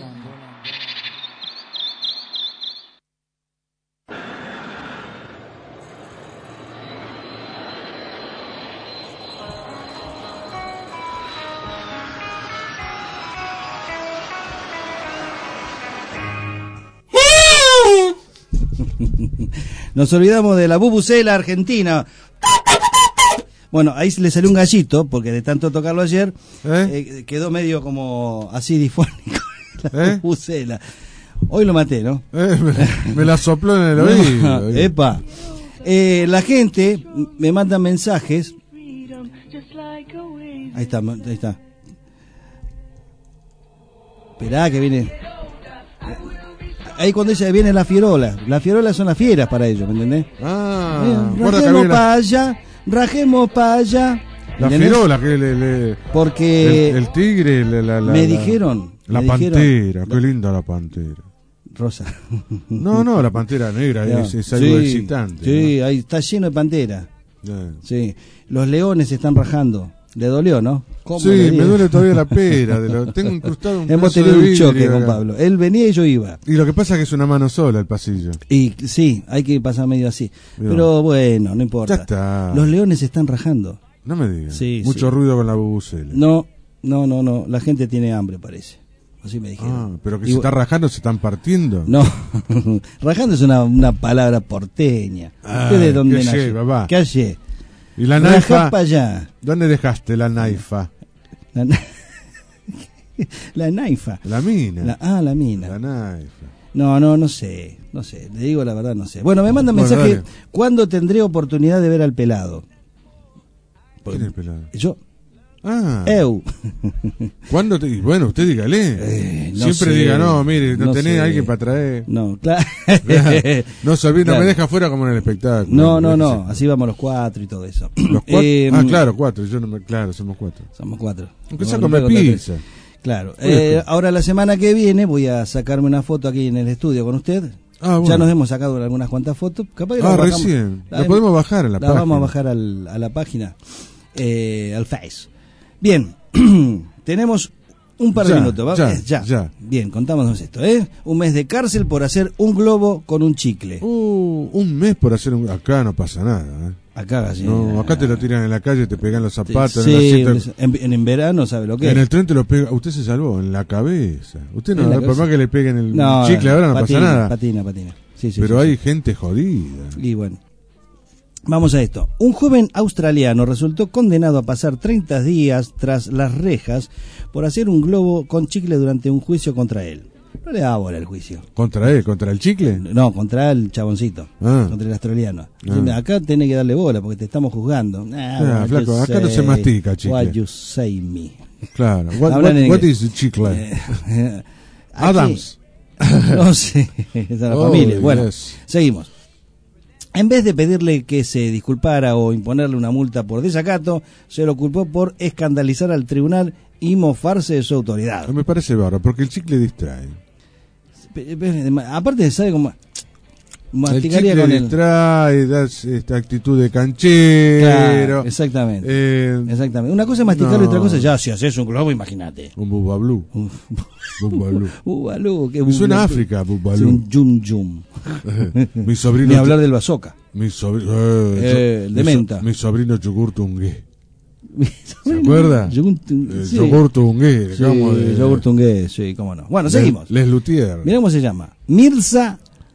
Nos olvidamos de la bubucela argentina. Bueno, ahí le salió un gallito, porque de tanto tocarlo ayer, ¿Eh? Eh, quedó medio como así difónico. La ¿Eh? bubucela. Hoy lo maté, ¿no? Eh, me, me la sopló en el oído. No, epa. Eh, la gente me manda mensajes. Ahí está, ahí está. Esperá que viene. Ahí cuando ella viene la fierola. Las fierolas son las fieras para ellos, ¿me entendés? Ah, eh, rajemos para allá, rajemos para allá. La fierola, que le, le porque el, el tigre, la, la, la, me dijeron. La me pantera, dijeron, qué linda la pantera. Rosa. No, no, la pantera negra no, es, es algo sí, excitante. Sí, ¿no? ahí está lleno de pantera. Yeah. Sí, los leones se están rajando. Le dolió, ¿no? Sí, me duele todavía la pera. De lo, tengo incrustado un Hemos tenido un choque acá con Pablo. Él venía y yo iba. Y lo que pasa es que es una mano sola el pasillo. Y sí, hay que pasar medio así. Bien. Pero bueno, no importa. Ya está. Los leones se están rajando. No me digas. Sí, Mucho sí. ruido con la bubucela. No, no, no, no. La gente tiene hambre, parece. Así me dijeron. Ah, pero que y se está rajando, se están partiendo. No, rajando es una, una palabra porteña. Ah, ¿Usted de dónde ¿qué nació? allé, papá? ¿Qué allé? ¿Y la naifa? Para allá. ¿Dónde dejaste la naifa? La, na... la naifa. La mina. La... Ah, la mina. La naifa. No, no, no sé. No sé. Le digo la verdad, no sé. Bueno, me mandan bueno, mensaje. Dale. ¿Cuándo tendré oportunidad de ver al pelado? ¿Quién es el pelado? Yo. Ah. Eu. ¿Cuándo te, bueno, usted dígale. Eh, no Siempre sé, diga, no, mire, no, no tenés sé. a alguien para traer. No, claro. No se olvide, no Claro. me deja fuera como en el espectáculo. No, no, no, así vamos los cuatro y todo eso. Los cuatro. Eh, ah, claro, cuatro. Yo no me, claro, somos cuatro. Somos cuatro. Aunque sea No, comer no puedo contar pizza. tres. Claro. Eh, ahora la semana que viene voy a sacarme una foto aquí en el estudio con usted. Ah, bueno. Ya nos hemos sacado algunas cuantas fotos. Capaz que Ah, las bajamos. recién. La podemos bajar en la página. vamos a bajar al- a la página, eh, al Face. Bien, tenemos un par de Ya, minutos. ¿va? ya, Eh, ya. ya. Bien, contámonos esto. ¿eh? Un mes de cárcel por hacer un globo con un chicle. Uh, un mes por hacer un... Acá no pasa nada. ¿eh? Acá, sí. No, acá te lo tiran en la calle, te pegan los zapatos. Sí, en, el asiento. en, en- en verano sabe lo que En es. el tren te lo pega. Usted se salvó en la cabeza. Usted no, En la por cabeza. más que le peguen el No, chicle ahora no patina, pasa nada. Patina, patina. Sí, sí, Pero sí, hay sí. gente jodida. Y bueno, vamos a esto. Un joven australiano resultó condenado a pasar treinta días tras las rejas por hacer un globo con chicle durante un juicio contra él. No le daba bola el juicio. ¿Contra él? ¿Contra el chicle? No, contra el chaboncito. Ah. Contra el australiano. Ah. Dice, acá tenés que darle bola porque te estamos juzgando. Ah, Ah, what flaco, you acá no say, se mastica chicle. What you say me. Claro. What, Hablan what, en what inglés. is chicle? Eh, aquí- Adams. No sé, esa es la Oh, familia. Bueno, yes. seguimos. En vez de pedirle que se disculpara o imponerle una multa por desacato, se lo culpó por escandalizar al tribunal y mofarse de su autoridad. Me parece bárbaro, porque el chicle distrae. Pe- pe- Aparte, ¿sabe cómo? El Masticaría chicle con el... distrae, da esta actitud de canchero. Claro, exactamente. Eh, Exactamente. Una cosa es masticarlo y no. otra cosa es ya, si haces un globo, imagínate. Un bubablú. Bubalú. Bubalú. que Me suena bubalú. a África, bubalú. Sí, un yum yum. Mi sobrino. Ni hablar del bazooka. Mi sobrino. Eh, el de menta. Mi sobrino yogur tungué. ¿Se sobrino acuerda? yogur tun- El sí. yogur tungué. Sí, como de- yogur tungué, sí, cómo no. Bueno, Les- seguimos. Les Luthier. Mirá cómo se llama. Mirza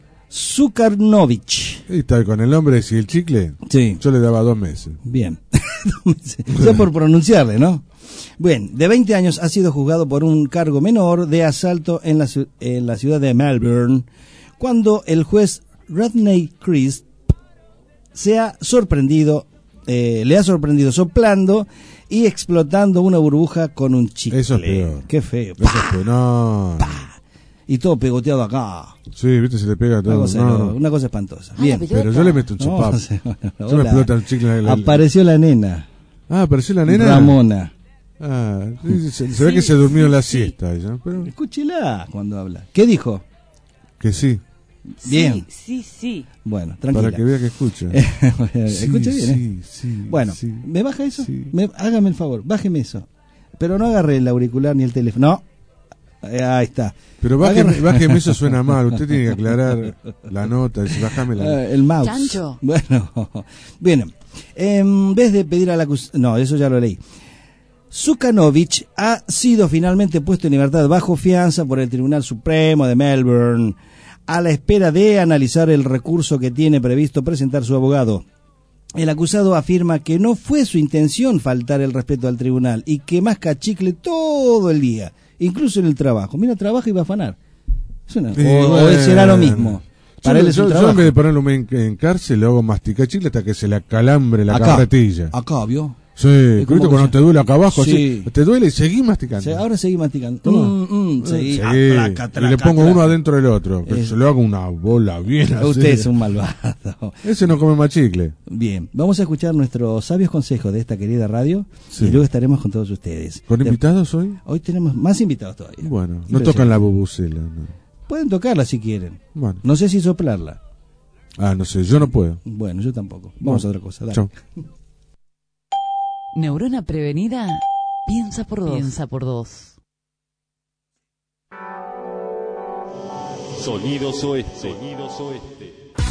Zukarnovich. Ahí está, con el nombre y el chicle. Sí. Yo le daba dos meses. Bien. Ya por pronunciarle, ¿no? Bien, de veinte años ha sido juzgado por un cargo menor de asalto en la, ciu- en la ciudad de Melbourne, cuando el juez Rodney Crisp se ha sorprendido, eh, le ha sorprendido soplando y explotando una burbuja con un chicle. Eso es peor. Qué feo. Eso es peor. No. Y todo pegoteado acá. Sí, viste, se le pega todo. Una cosa, No. una cosa espantosa. Ah, Bien. la pelota. Pero yo le meto un No, sopapo. se- Se me hola. explota el chicle. la- la- Apareció la nena. Ah, apareció la nena. Ramona. Ah, sí, se, se ve que se durmió en la siesta ella, pero Escúchela cuando habla. ¿Qué dijo? que sí, Bien. Sí, sí, sí. Bueno, tranquila. para que vea que escucha. Escuche Sí, bien, ¿eh? sí, sí, Bueno, sí. ¿me baja eso? Sí. Me- hágame el favor, bájeme eso. Pero no agarre el auricular ni el teléfono. No. Eh, ahí está. Pero bájeme, Agarre- bájeme, eso suena mal. Usted tiene que aclarar la nota. Dice, bájame la. Eh, el mouse. Chancho. Bueno, bien. En vez de pedir a la acus- no, eso ya lo leí. Zukanovich ha sido finalmente puesto en libertad bajo fianza por el Tribunal Supremo de Melbourne, a la espera de analizar el recurso que tiene previsto presentar su abogado. El acusado afirma que no fue su intención faltar el respeto al tribunal y que masca chicle todo el día, incluso en el trabajo. Mira, trabaja y va a afanar. Es una- Sí, o, o bueno. será lo mismo. Yo, Para él yo- es un yo en trabajo. vez de ponerlo en, en cárcel, le hago masticar chicle hasta que se le acalambre la Acá. carretilla. Acá, ¿vio? Sí, Es como ¿viste? que Cuando se- te duele acá abajo, Sí. así, te duele y seguí masticando. Sí, ahora seguí masticando. Toma. Mm, mm, seguí. Sí, Ah, traca, y traca, le pongo traca. uno adentro del otro, que Eh. se lo hago una bola bien así. Usted es un malvado. Ese no come más chicle. Bien, vamos a escuchar nuestros sabios consejos de esta querida radio Sí. y luego estaremos con todos ustedes. ¿Con De- invitados hoy? Hoy tenemos más invitados todavía. Bueno, no Impresionante. tocan la bubucela. No. Pueden tocarla si quieren. Bueno. No sé si soplarla. Ah, no sé, yo no puedo. Bueno, yo tampoco. Vamos Bueno, a otra cosa. Dale. chau. Neurona prevenida, piensa por dos. Piensa por dos. Sonidos Oeste. Sonidos Oeste.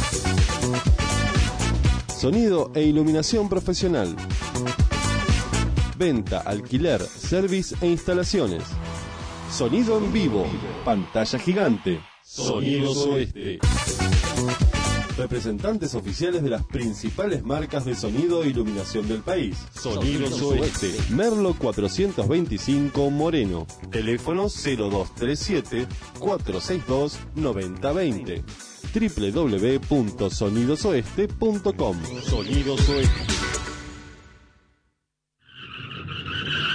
Sonido e iluminación profesional. Venta, alquiler, service e instalaciones. Sonido en vivo. Pantalla gigante. Sonidos Oeste. Representantes oficiales de las principales marcas de sonido e iluminación del país. Sonidos Oeste. Merlo cuatrocientos veinticinco Moreno. Teléfono cero dos tres siete, cuatro seis dos, nueve cero dos cero. doble u doble u doble u punto sonidos oeste punto com. Sonidos Oeste.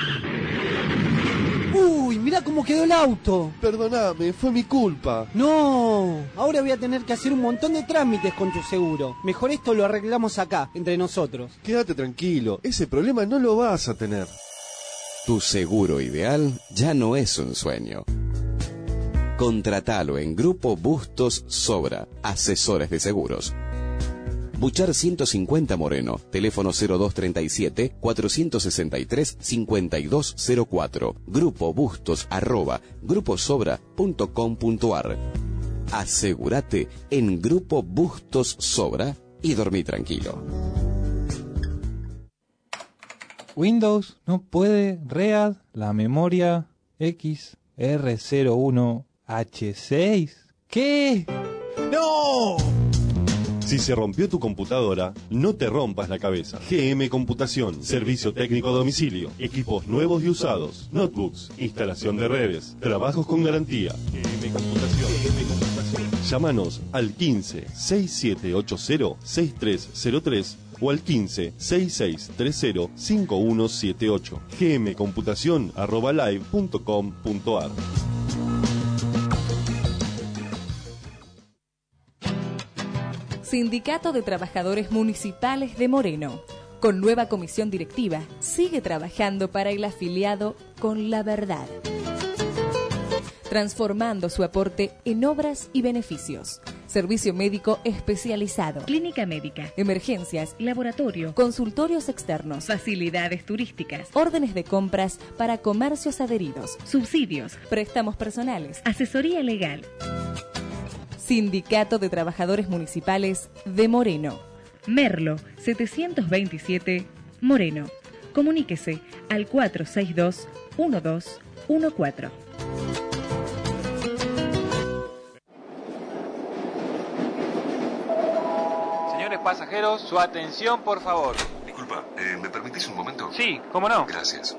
mirá cómo quedó el auto. Perdóname, fue mi culpa. No, ahora voy a tener que hacer un montón de trámites con tu seguro. Mejor esto lo arreglamos acá, entre nosotros. Quédate tranquilo, ese problema no lo vas a tener. Tu seguro ideal ya no es un sueño. Contratalo en Grupo Bustos Sobra, asesores de seguros. Buchar ciento cincuenta Moreno, teléfono cero dos treinta y siete, cuatrocientos sesenta y tres, cincuenta y dos cero cuatro, Grupo Bustos arroba gruposobra punto com punto ar. Asegúrate en Grupo Bustos Sobra y dormí tranquilo. Windows no puede read la memoria X R cero uno H seis. ¿Qué? ¡No! Si se rompió tu computadora, no te rompas la cabeza. G M Computación, servicio técnico a domicilio, equipos nuevos y usados, notebooks, instalación de redes, trabajos con garantía. G M Computación. G M Computación. Llámanos al quince, sesenta y siete ochenta, sesenta y tres cero tres o al quince, sesenta y seis treinta, cincuenta y uno setenta y ocho. gmcomputación arroba live punto com punto ar. Sindicato de Trabajadores Municipales de Moreno. Con nueva comisión directiva, sigue trabajando para el afiliado con la verdad, transformando su aporte en obras y beneficios. Servicio médico especializado, clínica médica, emergencias, laboratorio, consultorios externos, facilidades turísticas, órdenes de compras para comercios adheridos, subsidios, préstamos personales, asesoría legal. Sindicato de Trabajadores Municipales de Moreno. Merlo, setecientos veintisiete, Moreno. Comuníquese al cuatro seis dos, uno dos uno cuatro. Señores pasajeros, su atención, por favor. Disculpa, eh, ¿me permitís un momento? Sí, ¿cómo no? Gracias.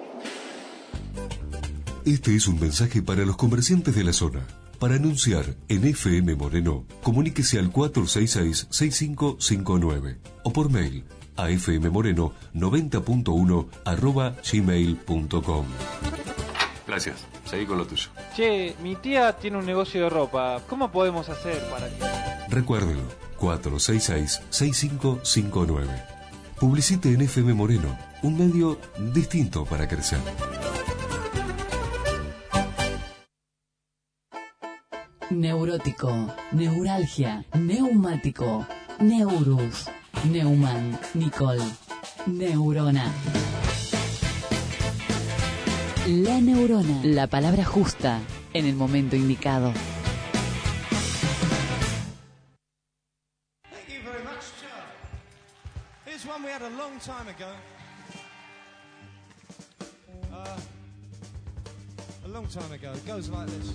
Este es un mensaje para los comerciantes de la zona. Para anunciar en F M Moreno, comuníquese al cuatro seis seis, seis cinco cinco nueve o por mail a fmmoreno noventa punto uno arroba gmail punto com. Gracias, seguí con lo tuyo. Che, mi tía tiene un negocio de ropa. ¿Cómo podemos hacer para que...? Recuérdelo, cuatro seis seis, seis cinco cinco nueve. Publicite en F M Moreno, un medio distinto para crecer. Neurótico, neuralgia, neumático, neurus, neumann, Nicole, neurona. La neurona, la palabra justa en el momento indicado. Thank you very much, sir. Here's one we had a long time ago. Uh, a long time ago. It goes like this.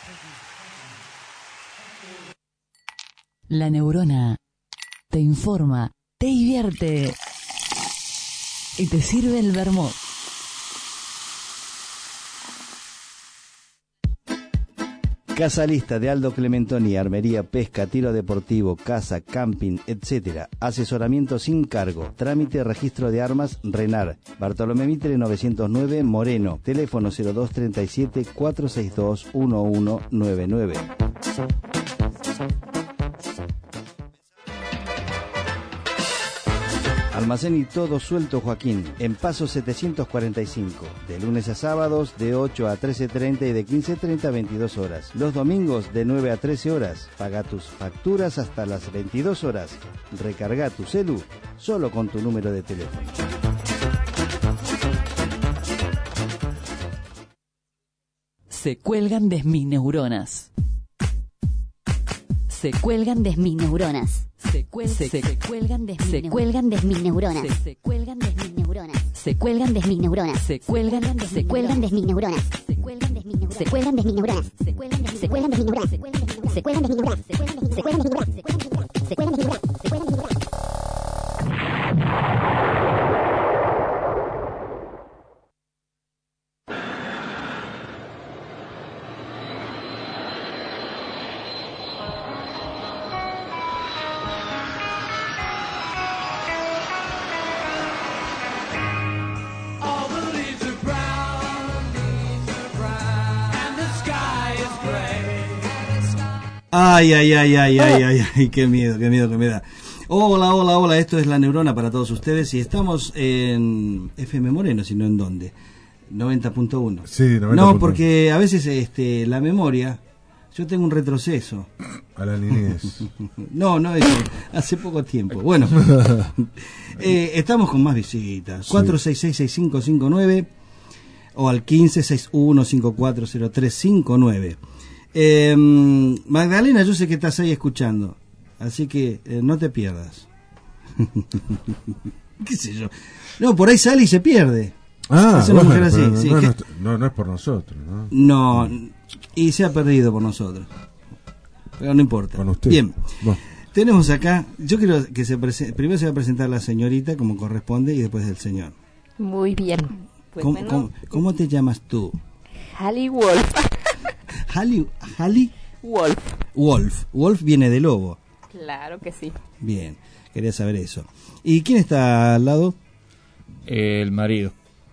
La Neurona te informa, te divierte y te sirve el vermut. Casa Lista de Aldo Clementoni, armería, pesca, tiro deportivo, caza, camping, etcétera. Asesoramiento sin cargo. Trámite, registro de armas, RENAR. Bartolomé Mitre novecientos nueve, Moreno. Teléfono cero dos treinta y siete, cuatrocientos sesenta y dos, uno uno nueve nueve. Almacén y todo suelto Joaquín, en Paso setecientos cuarenta y cinco, de lunes a sábados de ocho a trece treinta y de quince treinta a veintidós horas. Los domingos de nueve a trece horas. Paga tus facturas hasta las veintidós horas. Recarga tu celu solo con tu número de teléfono. Se cuelgan de mis neuronas. Se cuelgan de mis neuronas. Se, cuel, se, se, se cuelgan de mis se cuelgan de mis neuronas. Se, se cuelgan de mis neuronas. Se cuelgan de mis neuronas. Se cuelgan se cuelgan de mis neuronas. Se cuelgan de mis neuronas. Se cuelgan de mis neuronas. Se cuelgan de se cuelgan de mis neuronas. Se cuelgan de mis neuronas. Se cuelgan de mis neuronas. Se cuelgan de mis neuronas. Se cuelgan de mis neuronas. Se cuelgan de mis neuronas. Se cuelgan de mis neuronas. Se cuelgan de mis neuronas. Ay, ay, ay, ay, ay, ay, ay, qué miedo, qué miedo que me da. Hola, hola, hola, esto es La Neurona para todos ustedes y estamos en F M Moreno, sino en dónde, noventa punto uno. Sí, noventa. No, porque a veces este, la memoria, yo tengo un retroceso. A la niñez. No, no, eso, hace poco tiempo. Bueno, eh, estamos con más visitas. cuatro seis seis, seis cinco cinco nueve o al quince sesenta y uno cincuenta y cuatro cero tres cincuenta y nueve. Eh, Magdalena, yo sé que estás ahí escuchando, así que eh, no te pierdas. ¿Qué sé yo? No, por ahí sale y se pierde. Ah, es una bueno, mujer así. No, sí, no, que... no, no, no es por nosotros, ¿no? No, y se ha perdido por nosotros. Pero no importa. Con usted. Bien, bueno. Tenemos acá, yo quiero que se presente, primero se va a presentar la señorita como corresponde y después el señor. Muy bien. Pues ¿Cómo, bueno, cómo, ¿Cómo te llamas tú? Hallie Wolf. Hallie, Hallie Wolf. Wolf. Wolf viene de lobo. Claro que sí. Bien, quería saber eso. ¿Y quién está al lado? El marido.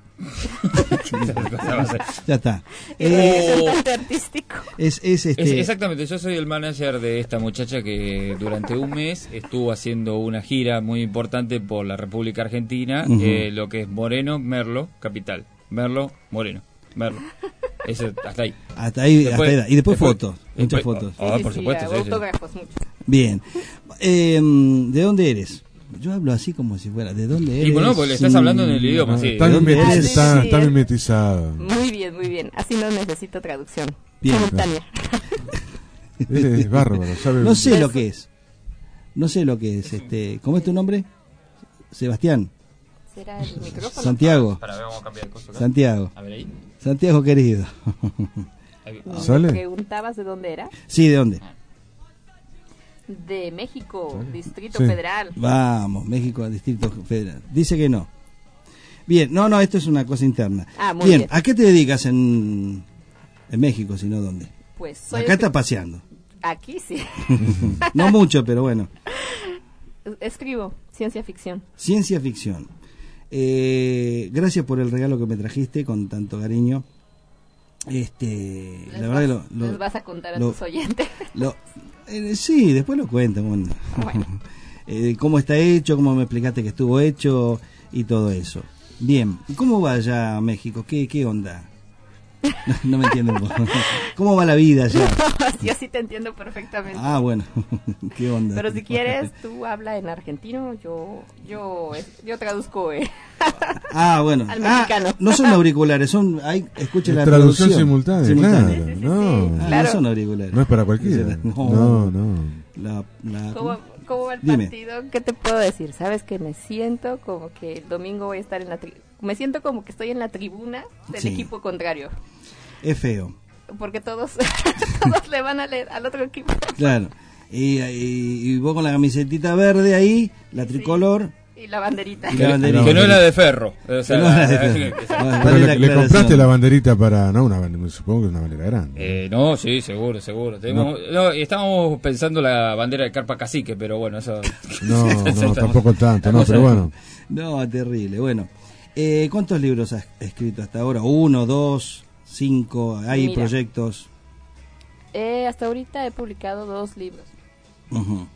Ya está. El representante Eh, artístico. Es, es este... Es- exactamente, yo soy el manager de esta muchacha que durante un mes estuvo haciendo una gira muy importante por la República Argentina, Ujú. eh, lo que es Moreno, Merlo, capital. Merlo, Moreno, Merlo. Ese, hasta ahí. Hasta ahí, Después- hasta ahí. Y después, después- fotos, muchas después- fotos. Ah, Sí, por sí, supuesto, sí, sí. autógrafos mucho. Bien. Eh, ¿De dónde eres? Yo hablo así como si fuera. ¿De dónde eres? Y bueno, porque le estás hablando en el idioma, sí. Está, ¿De dónde mimetiz- eres? está, Sí, está es- mimetizado. Muy bien, muy bien. Así no necesito traducción Bien. simultánea. Es bárbaro, sabe. No sé lo que es. No sé lo que es. este ¿Cómo es tu nombre? Sebastián. ¿Será el micrófono? Santiago. Para ver, vamos a cambiar el coso acá. Santiago. A ver ahí. Santiago querido. Ahí. ¿Me ¿Sale? preguntabas de dónde era? Sí, ¿de dónde? De México, Distrito Sí. Federal. Vamos, México, Distrito Federal. Dice que no. Bien, no, no, esto es una cosa interna. Ah, muy bien, bien. ¿a qué te dedicas en, en México, si no dónde? Pues soy Acá escri- está paseando. Aquí sí. No mucho, pero bueno. Escribo ciencia ficción. Ciencia ficción. Eh, gracias por el regalo que me trajiste con tanto cariño. Este, Les la vas, verdad que lo, lo- les vas a contar a lo- tus oyentes. lo- eh, sí, después lo cuento. Bueno. Bueno. Eh, cómo está hecho, cómo me explicaste que estuvo hecho y todo eso. Bien, ¿y cómo va allá México? ¿Qué, qué onda? No, no me entienden vos. ¿Cómo va la vida allá? Yo sí te entiendo perfectamente. Ah, bueno, ¿qué onda? Pero si quieres, tú habla en argentino, yo yo yo traduzco eh, Ah, bueno. al Ah, mexicano. no son auriculares, son, hay, escuche la Traducción traducción. simultánea, Simultánea. claro. Sí, sí, sí, no. sí. Ah, Claro. no son auriculares. No es para cualquiera. No, No, no. La, la- ¿Cómo, cómo va el Dime. partido? ¿Qué te puedo decir? Sabes que me siento como que el domingo voy a estar en la tri- me siento como que estoy en la tribuna del Sí. equipo contrario. Es feo. porque todos, todos le van a leer al otro equipo. Claro. Y, y, y vos con la camisetita verde ahí, la tricolor. Sí, y la banderita. Y la banderita. Que no es la de ferro. O sea, no la, es la de ferro. ferro. Pero le, le compraste la banderita para... No, una bandera, supongo que es una bandera grande. Eh, no, sí, seguro, seguro. Tenemos, no. No, estábamos pensando la bandera de Carpa Cacique, pero bueno, eso... No, no, tampoco tanto, no, pero bueno. No, terrible. Bueno, eh, ¿cuántos libros has escrito hasta ahora? ¿Uno, dos, cinco? ¿Hay Mira, proyectos? Eh, hasta ahorita he publicado dos libros. Uh-huh.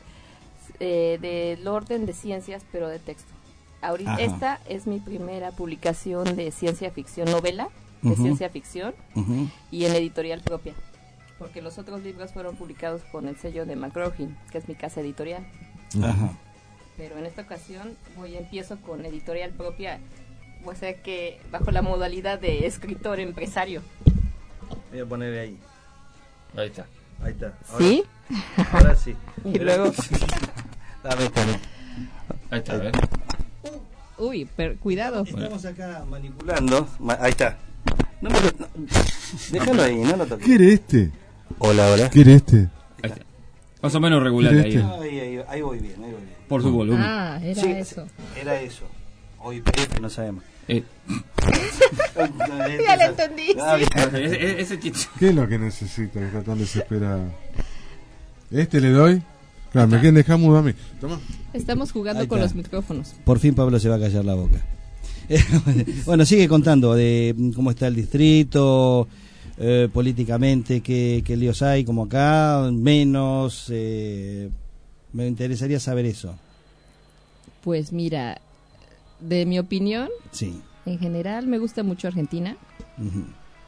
Eh, del orden de ciencias, pero de texto. Ahorita, Ajá. esta es mi primera publicación de ciencia ficción, novela de Uh-huh. ciencia ficción, Uh-huh. y en editorial propia, porque los otros libros fueron publicados con el sello de McGraw-Hill, que es mi casa editorial. Ajá. Pero en esta ocasión voy empiezo con editorial propia, o sea que bajo la modalidad de escritor empresario. Voy a poner ahí. Ahí está. Ahí está. Ahora, ¿Sí? Ahora sí. Y luego... Dame, dame. Ahí está, ¿ves? Uy, pero cuidado. Estamos acá manipulando. Ma- ahí está. No me lo- no. Déjalo ahí, no lo toques. ¿Qué era este? Hola, hola. ¿Qué era este? Ahí está. Más o menos regular ¿Qué ahí. este? Ahí, ahí, ahí voy bien, ahí voy bien. Por su volumen. Ah, era Sí, eso. Era eso. Hoy P no sabemos. Eh. Ya lo entendí. Ah, bien. Ese, ese chiste. ¿Qué es lo que necesita que está tan desesperado? ¿Este le doy? Claro, me quieren dejar mudo a mí. Toma. Estamos jugando Ahí con está. los micrófonos. Por fin Pablo se va a callar la boca. Bueno, sigue contando de cómo está el distrito, eh, políticamente, qué, qué líos hay, como acá, menos. Eh, me interesaría saber eso. Pues mira, de mi opinión, Sí. en general me gusta mucho Argentina. Ujú.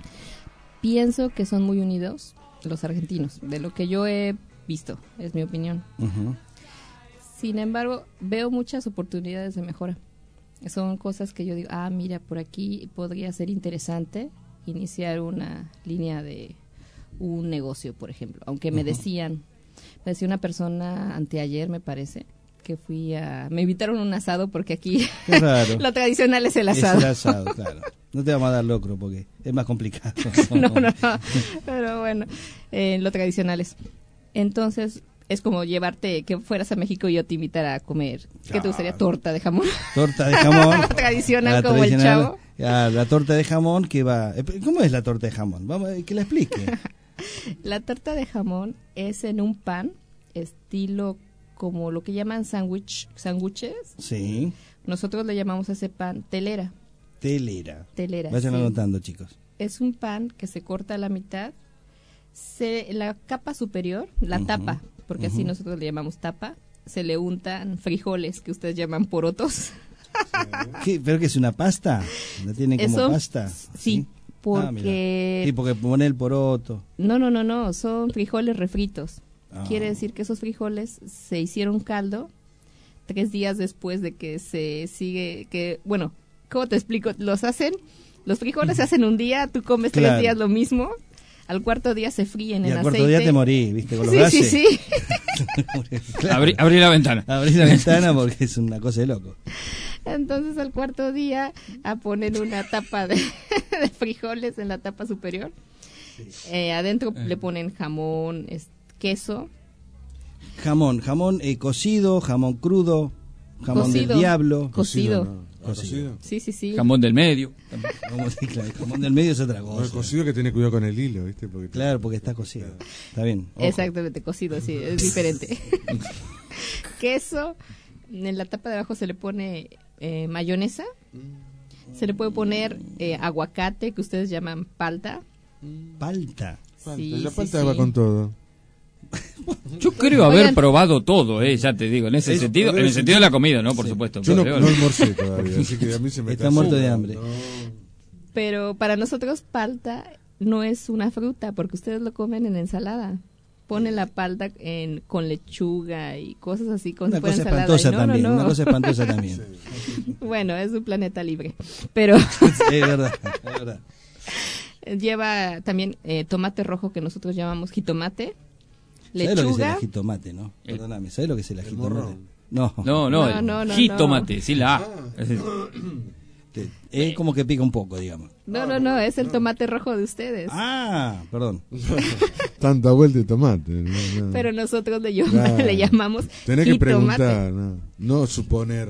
Pienso que son muy unidos los argentinos, de lo que yo he visto, es mi opinión. Ujú. Sin embargo, veo muchas oportunidades de mejora. Son cosas que yo digo, ah, mira, por aquí podría ser interesante iniciar una línea de un negocio, por ejemplo. Aunque me Ujú. decían, me decía una persona anteayer, me parece, que fui a... Me invitaron a un asado porque aquí Qué raro. lo tradicional es el asado. Es el asado, claro. No te vamos a dar locro porque es más complicado. no, no, no, pero bueno, eh, lo tradicional es. Entonces, es como llevarte, que fueras a México y yo te invitara a comer. ¿Qué te gustaría? Torta de jamón. Torta de jamón. Tradicional La como tradicional, el chavo. ah, la torta de jamón que va... eh, ¿Cómo es la torta de jamón? Vamos, que la explique. La torta de jamón es en un pan, estilo como lo que llaman sándwich, sándwiches. Sí. Nosotros le llamamos a ese pan telera. Telera. Telera, Vayan sí. anotando, chicos. Es un pan que se corta a la mitad. Se, la capa superior, la Ujú, tapa, porque así ujú. nosotros le llamamos tapa, se le untan frijoles que ustedes llaman porotos. ¿Qué? ¿Pero que es una pasta? ¿La tienen como Eso, pasta? sí, porque... Ah, mira. Sí, porque pone el poroto. No, no, no, no, son frijoles refritos. Ah. Quiere decir que esos frijoles se hicieron caldo tres días después de que se sigue, que, bueno, ¿cómo te explico? Los hacen, los frijoles se hacen un día, tú comes Claro. tres días lo mismo, al cuarto día se fríen Y en al aceite. cuarto día te morí, ¿viste? Con los Sí, gases. sí, sí. Claro. Abrí, abrí la ventana. Abrí la ventana porque es una cosa de loco. Entonces al cuarto día a poner una tapa de, de frijoles en la tapa superior. Eh, adentro le ponen jamón, es- queso. Jamón, jamón eh, cocido, jamón crudo, jamón Cocido. del diablo. Cocido. ¿no? Ah, Cocido. Sí, sí, sí. Jamón del medio. Como si, claro, el jamón del medio es otra No, cosa. el cocido que tiene cuidado con el hilo, ¿viste? Porque Claro, porque está cocido. Está bien. ojo. Exactamente, cocido, sí, es diferente. Queso, en la tapa de abajo se le pone eh, mayonesa, se le puede poner eh, aguacate, que ustedes llaman palta. Palta. Sí, la sí, palta sí. va con todo. Yo creo haber Oigan. probado todo, eh, ya te digo, en ese Es- sentido, en el sentido de la comida, ¿no? Por supuesto. Yo no, pero- no almorcé todavía, así que a mí se me Está casó. muerto de hambre. No. Pero para nosotros palta no es una fruta, porque ustedes lo comen en ensalada. Ponen la palta en, con lechuga y cosas así, con Una si fuera cosa ensalada. espantosa Y no, no, también, no. una cosa espantosa también. Bueno, es un planeta libre, pero Sí, es verdad, es verdad. lleva también eh, tomate rojo que nosotros llamamos jitomate, ¿Sabes lo que es el lechuga. ajitomate, no? Perdóname, ¿sabes lo que es el ajitomate? morrón. No. No, no, No, el no, no, jitomate, sí, la A. Te- Es como que pica un poco, digamos. No, no, no, es el tomate rojo de ustedes. Ah, perdón. Tanta vuelta de tomate. No, no. Pero nosotros le, llam- Claro. le llamamos Tenés que jitomate. preguntar, no, no suponer.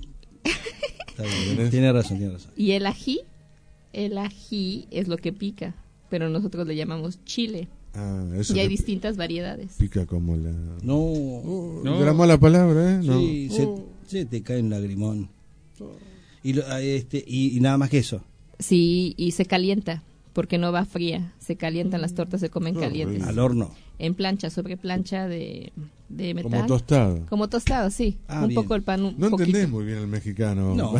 Está bien, tiene razón, tiene razón. Y el ají, el ají es lo que pica, pero nosotros le llamamos chile. Ah, eso Y hay que distintas variedades. pica como la. No, No. Era mala palabra, ¿eh? No. Sí, se, se te cae un lagrimón. Y, lo- ah, este, y, y nada más que eso. Sí, y se calienta, porque no va fría. Se calientan las tortas, se comen Oh, calientes. rico. Al horno. En plancha, sobre plancha de, de metal. Como tostado. Como tostado, sí. Ah, un bien. poco el pan, un No poquito. entendés muy bien el mexicano. No.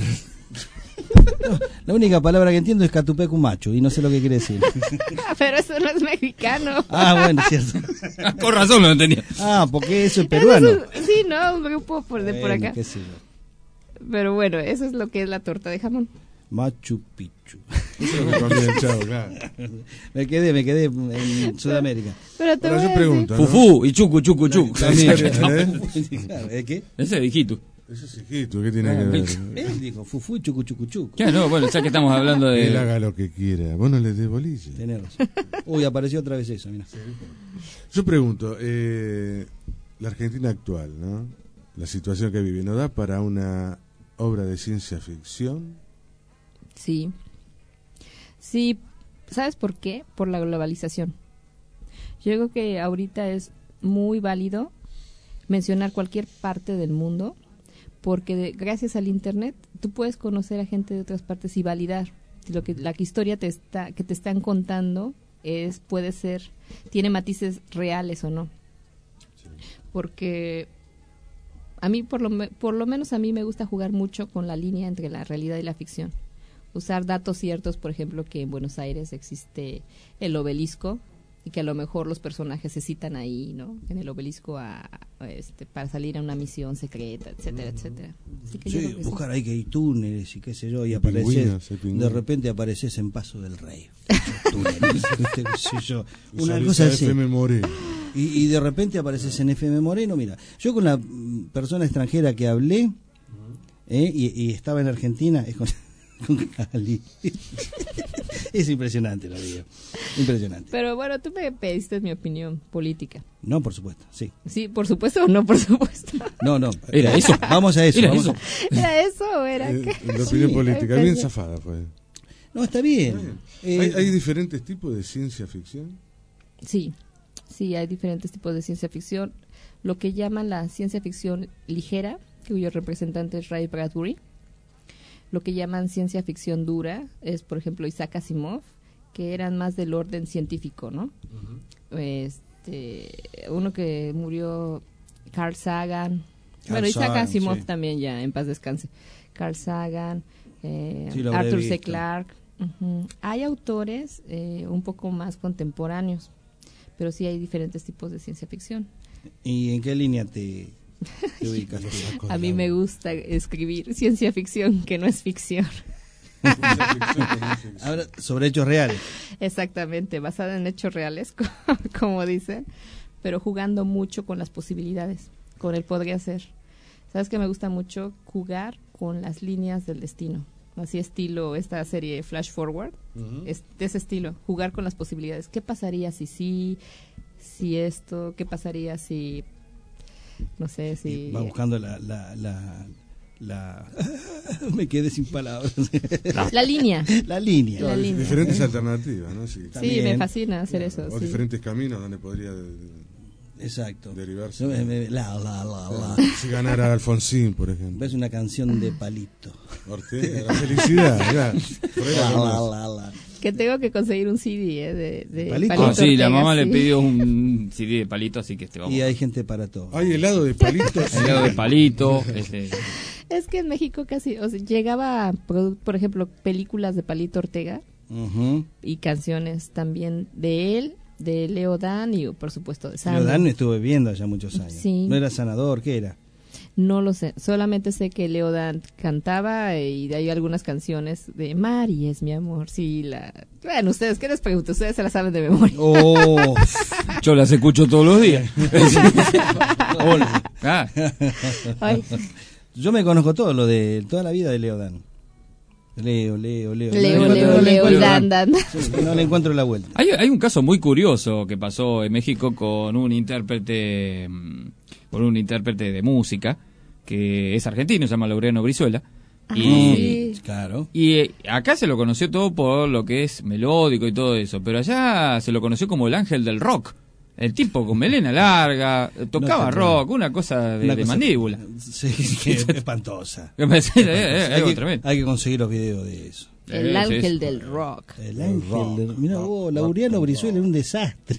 No, la única palabra que entiendo es catupecumacho y no sé lo que quiere decir. Pero eso no es mexicano. Ah, bueno, cierto. Con razón lo entendía. Ah, porque eso es peruano. Eso es- sí, no, un grupo por, de por Bueno, acá. qué sé yo. Pero bueno, eso es lo que es la torta de jamón. Machu Picchu. Eso es lo que comí el Chavo, claro. Me quedé, me quedé en Sudamérica. Pero te Ahora voy yo a pregunto, decir- ¿no? Fufú y chucu, chucu, chucu. También, ¿eh? Claro, ¿eh, qué? Ese es hijito. Eso es hijito, ¿qué tiene que ver? Él dijo fufu y chucu chucu chucu. Ya, no, bueno, ya que estamos hablando de... Él haga lo que quiera. Vos no le des bolilla. Tenés razón. Uy, apareció otra vez eso, mira. Yo pregunto, eh, la Argentina actual, ¿no? La situación que vive, ¿no da para una obra de ciencia ficción? Sí. Sí, ¿sabes por qué? Por la globalización. Yo creo que ahorita es muy válido mencionar cualquier parte del mundo, porque de- gracias al internet tú puedes conocer a gente de otras partes y validar si lo que la que historia te está que te están contando es puede ser tiene matices reales o no. Porque a mí por lo me- por lo menos a mí me gusta jugar mucho con la línea entre la realidad y la ficción. Usar datos ciertos, por ejemplo, que en Buenos Aires existe el obelisco y que a lo mejor los personajes se citan ahí, ¿no? En el obelisco a, a este para salir a una misión secreta, etcétera, etcétera. Así que yo Sí, creo que sí. buscar ahí que hay túneles y qué sé yo, y Hay apareces, pingüinos, hay pingüinos. de repente apareces en Paso del Rey. Túneles, qué sé yo, Y una salís cosa a así. F M Moreno. Y, y de repente apareces en F M Moreno, mira, yo con la mm, persona extranjera que hablé, eh, y, y estaba en Argentina, es con, con Cali. Es impresionante lo digo, impresionante. Pero bueno, tú me pediste mi opinión política. No, por supuesto, sí. Sí, por supuesto o no, por supuesto. No, no. Era eso. Vamos a eso. Era vamos eso. a- ¿Era eso o era Eh, qué? la opinión Sí, política, ahí bien pensé. zafada fue. No, está bien. Eh, ¿Hay, hay diferentes tipos de ciencia ficción? Sí, sí, hay diferentes tipos de ciencia ficción. Lo que llaman la ciencia ficción ligera, cuyo representante es Ray Bradbury. Lo que llaman ciencia ficción dura es, por ejemplo, Isaac Asimov, que eran más del orden científico, ¿no? Este, uno que murió, Carl Sagan. Carl bueno, Isaac Sagan, Asimov sí. también ya, en paz descanse. Carl Sagan, eh, Sí, lo habré Arthur C. visto. Clarke. Ujú. Hay autores eh, un poco más contemporáneos, pero sí hay diferentes tipos de ciencia ficción. ¿Y en qué línea te, te ubicas? tú? A mí me gusta escribir ciencia ficción que no es ficción. Ahora, sobre hechos reales. Exactamente, basada en hechos reales, co- como dicen, pero jugando mucho con las posibilidades, con el podría ser. ¿Sabes que me gusta mucho? Jugar con las líneas del destino. Así estilo esta serie Flash Forward, Ujú. es de ese estilo, jugar con las posibilidades. ¿Qué pasaría si sí, si esto? ¿Qué pasaría si, no sé, si... Va buscando la... la, la, la- me quedé sin palabras. La línea. La línea. La línea. Diferentes alternativas, ¿no? Sí, Sí, También. me fascina hacer Claro, eso. O sí. diferentes caminos donde podría de- Exacto. derivarse. No, me- me- La, la, la, la. Si ganara Alfonsín, por ejemplo. Ves una canción de Palito. Ortega, la felicidad, ya. Por ahí la La, la, conozco. la, la. Que tengo que conseguir un C D eh, de, de Palito. Palito Ah, sí, la Ortega, mamá le sí. pidió un C D de palito, así que este vamos. Y hay gente para todo. Hay helado de palitos. Helado de palito, este, Es que en México casi, o sea, llegaba, a produ- por ejemplo, películas de Palito Ortega Ujú. y canciones también de él, de Leo Dan y por supuesto de Sandro. Leodán estuve viendo allá muchos años. Sí. No era sanador, ¿qué era? No lo sé, solamente sé que Leo Dan cantaba y de ahí algunas canciones de Mari es mi amor, sí, la... Bueno, ustedes, ¿qué les pregunto? Ustedes se la saben de memoria. Oh, yo las escucho todos los días. hola. Ah, Ay, Yo me conozco todo lo de toda la vida de Leodán. Leo, Leo, Leo. Leo, Leo, Leo, Leo, dan, dan. Sí, no le encuentro la vuelta. Hay, hay un caso muy curioso que pasó en México con un intérprete, con un intérprete de música que es argentino, se llama Laureano Brizuela. Ah, y, sí. Claro. Y eh, acá se lo conoció todo por lo que es melódico y todo eso, pero allá se lo conoció como el ángel del rock. El tipo con melena larga, tocaba no, rock, una cosa de, una de cosa, mandíbula. Sí, que es espantosa. hay, que, hay que conseguir los videos de eso. El eh, ángel sí, del rock. El ángel rock, del... Mirá vos, Laureano Brizuela es un desastre.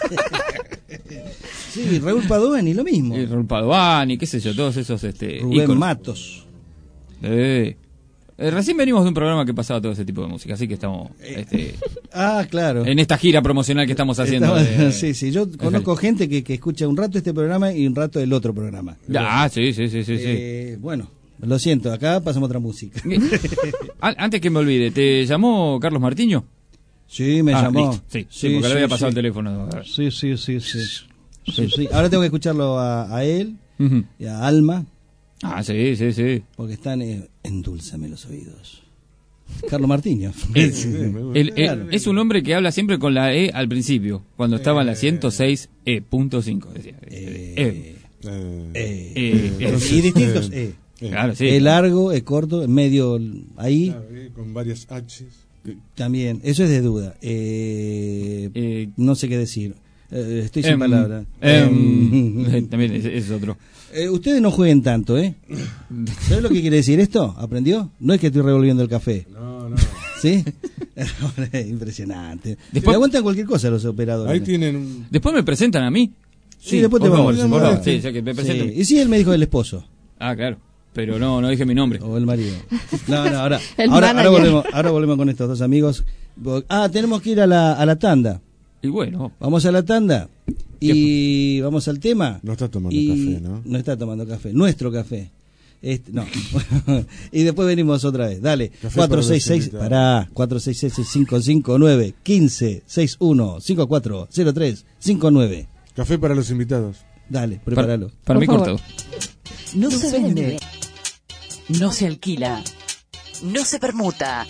Sí, Raúl Padovani, lo mismo. Y Raúl Padovani, qué sé yo, todos esos este, Rubén íconos. Matos. Eh, eh, recién venimos de un programa que pasaba todo ese tipo de música, así que estamos este, ah, claro. en esta gira promocional que estamos haciendo. Estamos, de, sí, sí, yo conozco de gente que, que escucha un rato este programa y un rato el otro programa. Ah, sí, sí, sí, sí, eh, sí. Bueno, lo siento, acá pasamos otra música. Antes que me olvide, ¿te llamó Carlos Martiño? Sí, me ah, llamó. Listo. Sí, sí, sí, porque sí, le había sí, pasado sí. el teléfono. Sí, sí, sí, sí. sí, sí. Ahora tengo que escucharlo a, a él uh-huh. y a Alma. Ah, sí, sí, sí. Porque están en eh, Endúlzame los oídos. Carlos Martiño. el, el, el, es un hombre que habla siempre con la E al principio, cuando estaba en la ciento seis E punto cinco. Decía. Eh, eh, eh, eh, eh, eh, y distintos E. Eh. Claro, sí. E largo, E corto, en medio, ahí. Claro, eh, con varias H's. También, eso es de duda. Eh, eh, no sé qué decir. Eh, estoy sin em, palabras. Em, eh, también es, es otro. Eh, ustedes no jueguen tanto, ¿eh? ¿Sabes lo que quiere decir esto? ¿Aprendió? No es que estoy revolviendo el café. No, no. ¿Sí? Impresionante. Después, me aguantan cualquier cosa los operadores. Ahí tienen un... Después me presentan a mí. Sí, sí después te vamos a no, sí, sí, que me presento. Sí. Y sí, él me dijo el esposo. Ah, claro. Pero no, no dije mi nombre. O el marido. No, no, ahora, ahora, ahora, volvemos, ahora volvemos con estos dos amigos. Ah, tenemos que ir a la, a la tanda. Y bueno. Vamos a la tanda. Y vamos al tema. No está tomando y café, ¿no? No está tomando café. Nuestro café. Este, no. Y después venimos otra vez. Dale. cuatro seis seis, pará. cuatro seis seis, cinco cinco nueve, uno cinco seis uno, cinco cuatro cero tres cinco nueve. Café para los invitados. Dale, prepáralo. Para, para mí cortado. No se vende. No se alquila. No se permuta.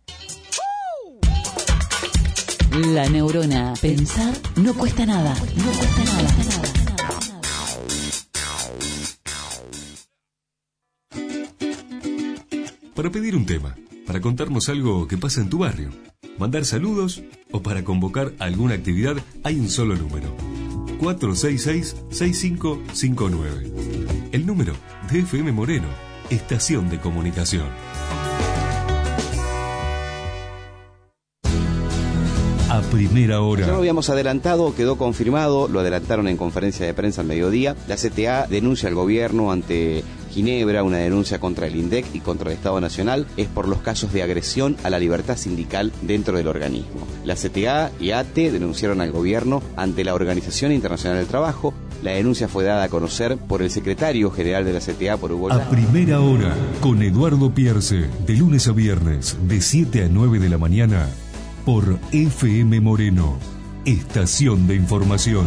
La neurona. Pensar no cuesta nada. No cuesta nada. Para pedir un tema, para contarnos algo que pasa en tu barrio, mandar saludos o para convocar alguna actividad, hay un solo número. cuatro seis seis, seis cinco cinco nueve. El número de F M Moreno, estación de comunicación. A primera hora. Ya lo habíamos adelantado, quedó confirmado, lo adelantaron en conferencia de prensa al mediodía. La C T A denuncia al gobierno ante Ginebra, una denuncia contra el INDEC y contra el Estado Nacional, es por los casos de agresión a la libertad sindical dentro del organismo. La C T A y A T E denunciaron al gobierno ante la Organización Internacional del Trabajo. La denuncia fue dada a conocer por el secretario general de la C T A, por Hugo Lázaro. A primera hora, con Eduardo Pierce, de lunes a viernes, de siete a nueve de la mañana, por F M Moreno, estación de información.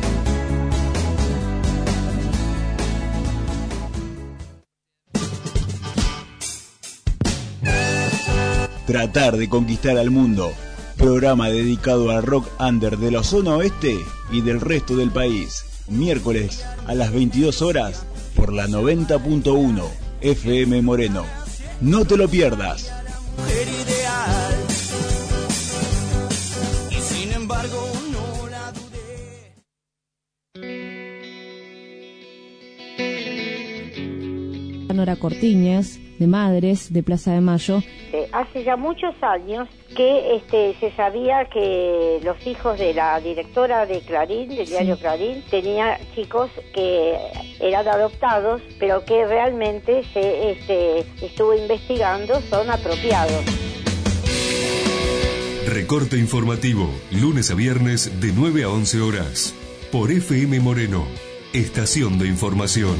Tratar de conquistar al mundo. Programa dedicado al rock under de la zona oeste y del resto del país. Miércoles a las veintidós horas por la noventa punto uno F M Moreno. No te lo pierdas. Mujer ideal. Y sin embargo no la dudé. Nora Cortiñas, de Madres, de Plaza de Mayo. Hace ya muchos años que este, se sabía que los hijos de la directora de Clarín, del diario sí. Clarín, tenía chicos que eran adoptados, pero que realmente se este, estuvo investigando, son apropiados. Recorte informativo, lunes a viernes de nueve a once horas, por F M Moreno, estación de información.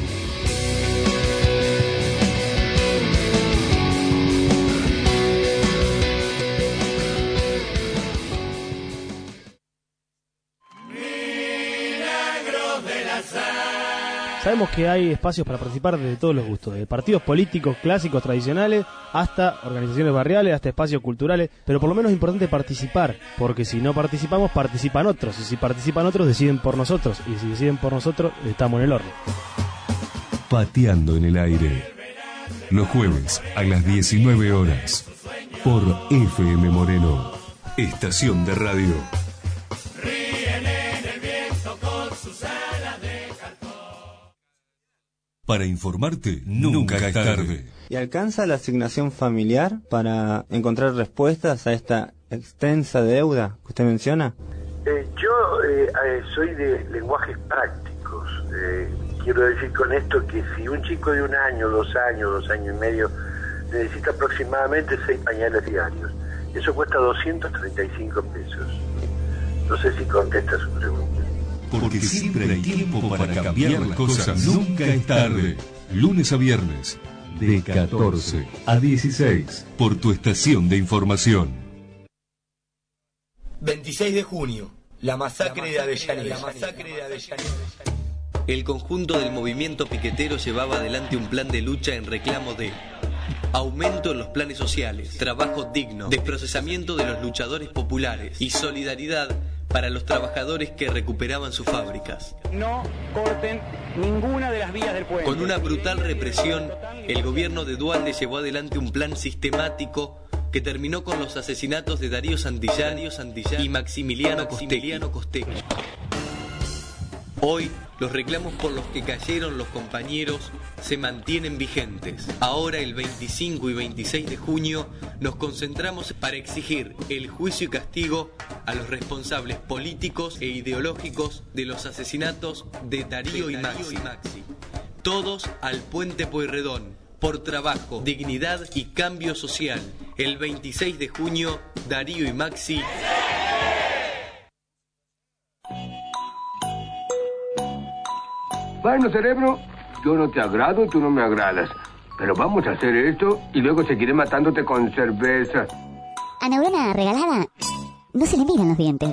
Sabemos que hay espacios para participar de todos los gustos, de partidos políticos clásicos, tradicionales, hasta organizaciones barriales, hasta espacios culturales, pero por lo menos es importante participar, porque si no participamos, participan otros, y si participan otros, deciden por nosotros, y si deciden por nosotros, estamos en el horno. Pateando en el aire. Los jueves a las diecinueve horas, por F M Moreno, estación de radio. Para informarte, nunca es tarde. ¿Y alcanza la asignación familiar para encontrar respuestas a esta extensa deuda que usted menciona? Eh, yo eh, eh, soy de lenguajes prácticos. Eh, quiero decir con esto que si un chico de un año, dos años, dos años y medio necesita aproximadamente seis pañales diarios, eso cuesta doscientos treinta y cinco pesos. No sé si contesta su pregunta. Porque siempre hay tiempo para cambiar las cosas. Nunca es tarde. Lunes a viernes, de catorce a dieciséis, por tu estación de información. veintiséis de junio, la masacre de Avellaneda. La masacre de Avellaneda. El conjunto del movimiento piquetero llevaba adelante un plan de lucha en reclamo de aumento en los planes sociales, trabajo digno, desprocesamiento de los luchadores populares y solidaridad para los trabajadores que recuperaban sus fábricas. No corten ninguna de las vías del puente. Con una brutal represión, el gobierno de Duhalde llevó adelante un plan sistemático que terminó con los asesinatos de Darío Santillán y Maximiliano Costegui. Hoy, los reclamos por los que cayeron los compañeros se mantienen vigentes. Ahora, el veinticinco y veintiséis de junio, nos concentramos para exigir el juicio y castigo a los responsables políticos e ideológicos de los asesinatos de Darío y Maxi. Todos al Puente Pueyrredón, por trabajo, dignidad y cambio social. El veintiséis de junio, Darío y Maxi. Bueno, cerebro, yo no te agrado y tú no me agradas. Pero vamos a hacer esto y luego seguiré matándote con cerveza. A neurona regalada no se le miran los dientes.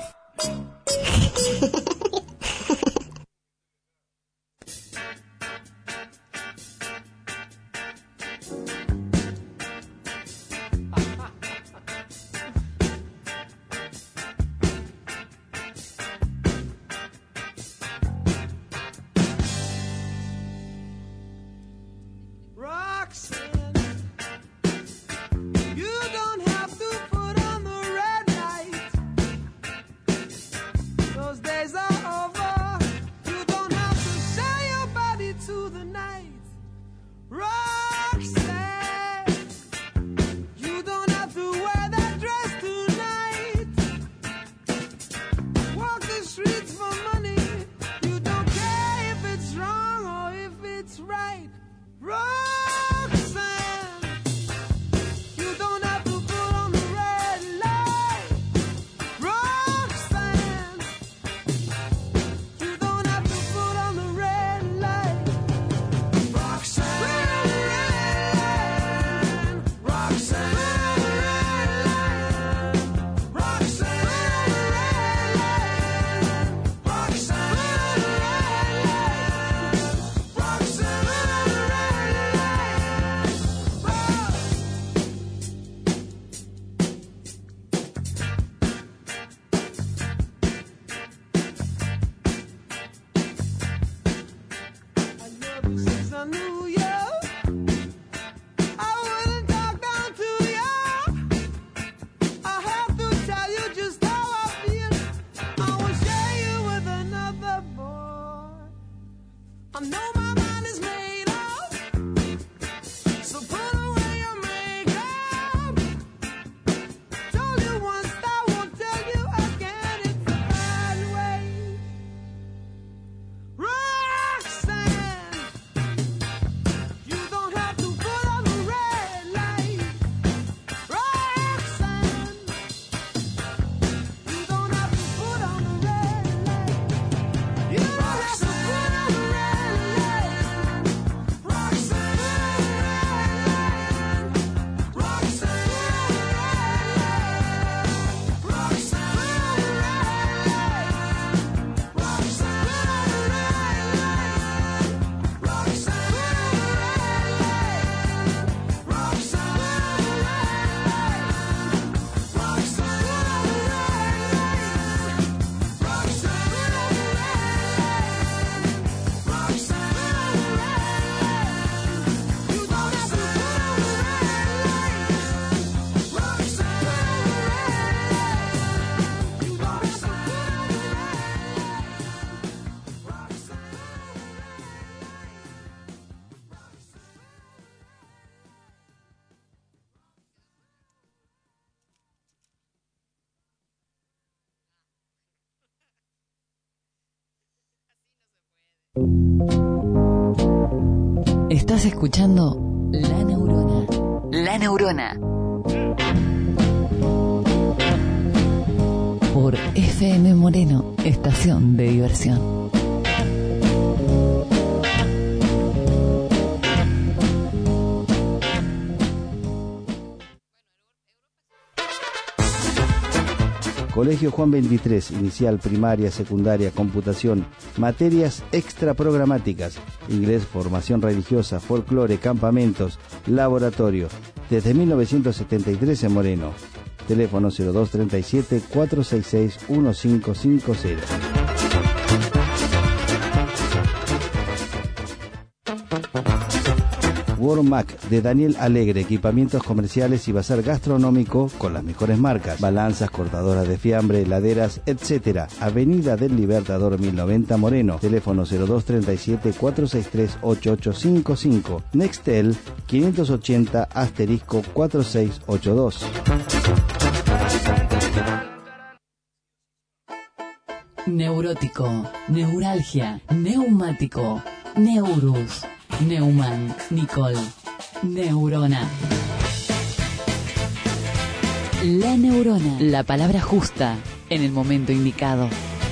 Yeah. Estás escuchando La Neurona. La Neurona. Por F M Moreno, estación de diversión. Colegio Juan veintitrés, inicial, primaria, secundaria, computación, materias extraprogramáticas, inglés, formación religiosa, folclore, campamentos, laboratorio, desde mil novecientos setenta y tres en Moreno. Teléfono cero dos treinta y siete, cuatrocientos sesenta y seis, quince cincuenta. Wormac de Daniel Alegre, equipamientos comerciales y bazar gastronómico con las mejores marcas, balanzas, cortadoras de fiambre, heladeras, etcétera. Avenida del Libertador mil noventa Moreno, teléfono cero dos treinta y siete, cuatrocientos sesenta y tres, ochenta y ocho cincuenta y cinco, Nextel quinientos ochenta asterisco cuarenta y seis ochenta y dos. Neurótico, neuralgia, neumático, Neurus, Neumann, Nicole, Neurona. La neurona, la palabra justa en el momento indicado.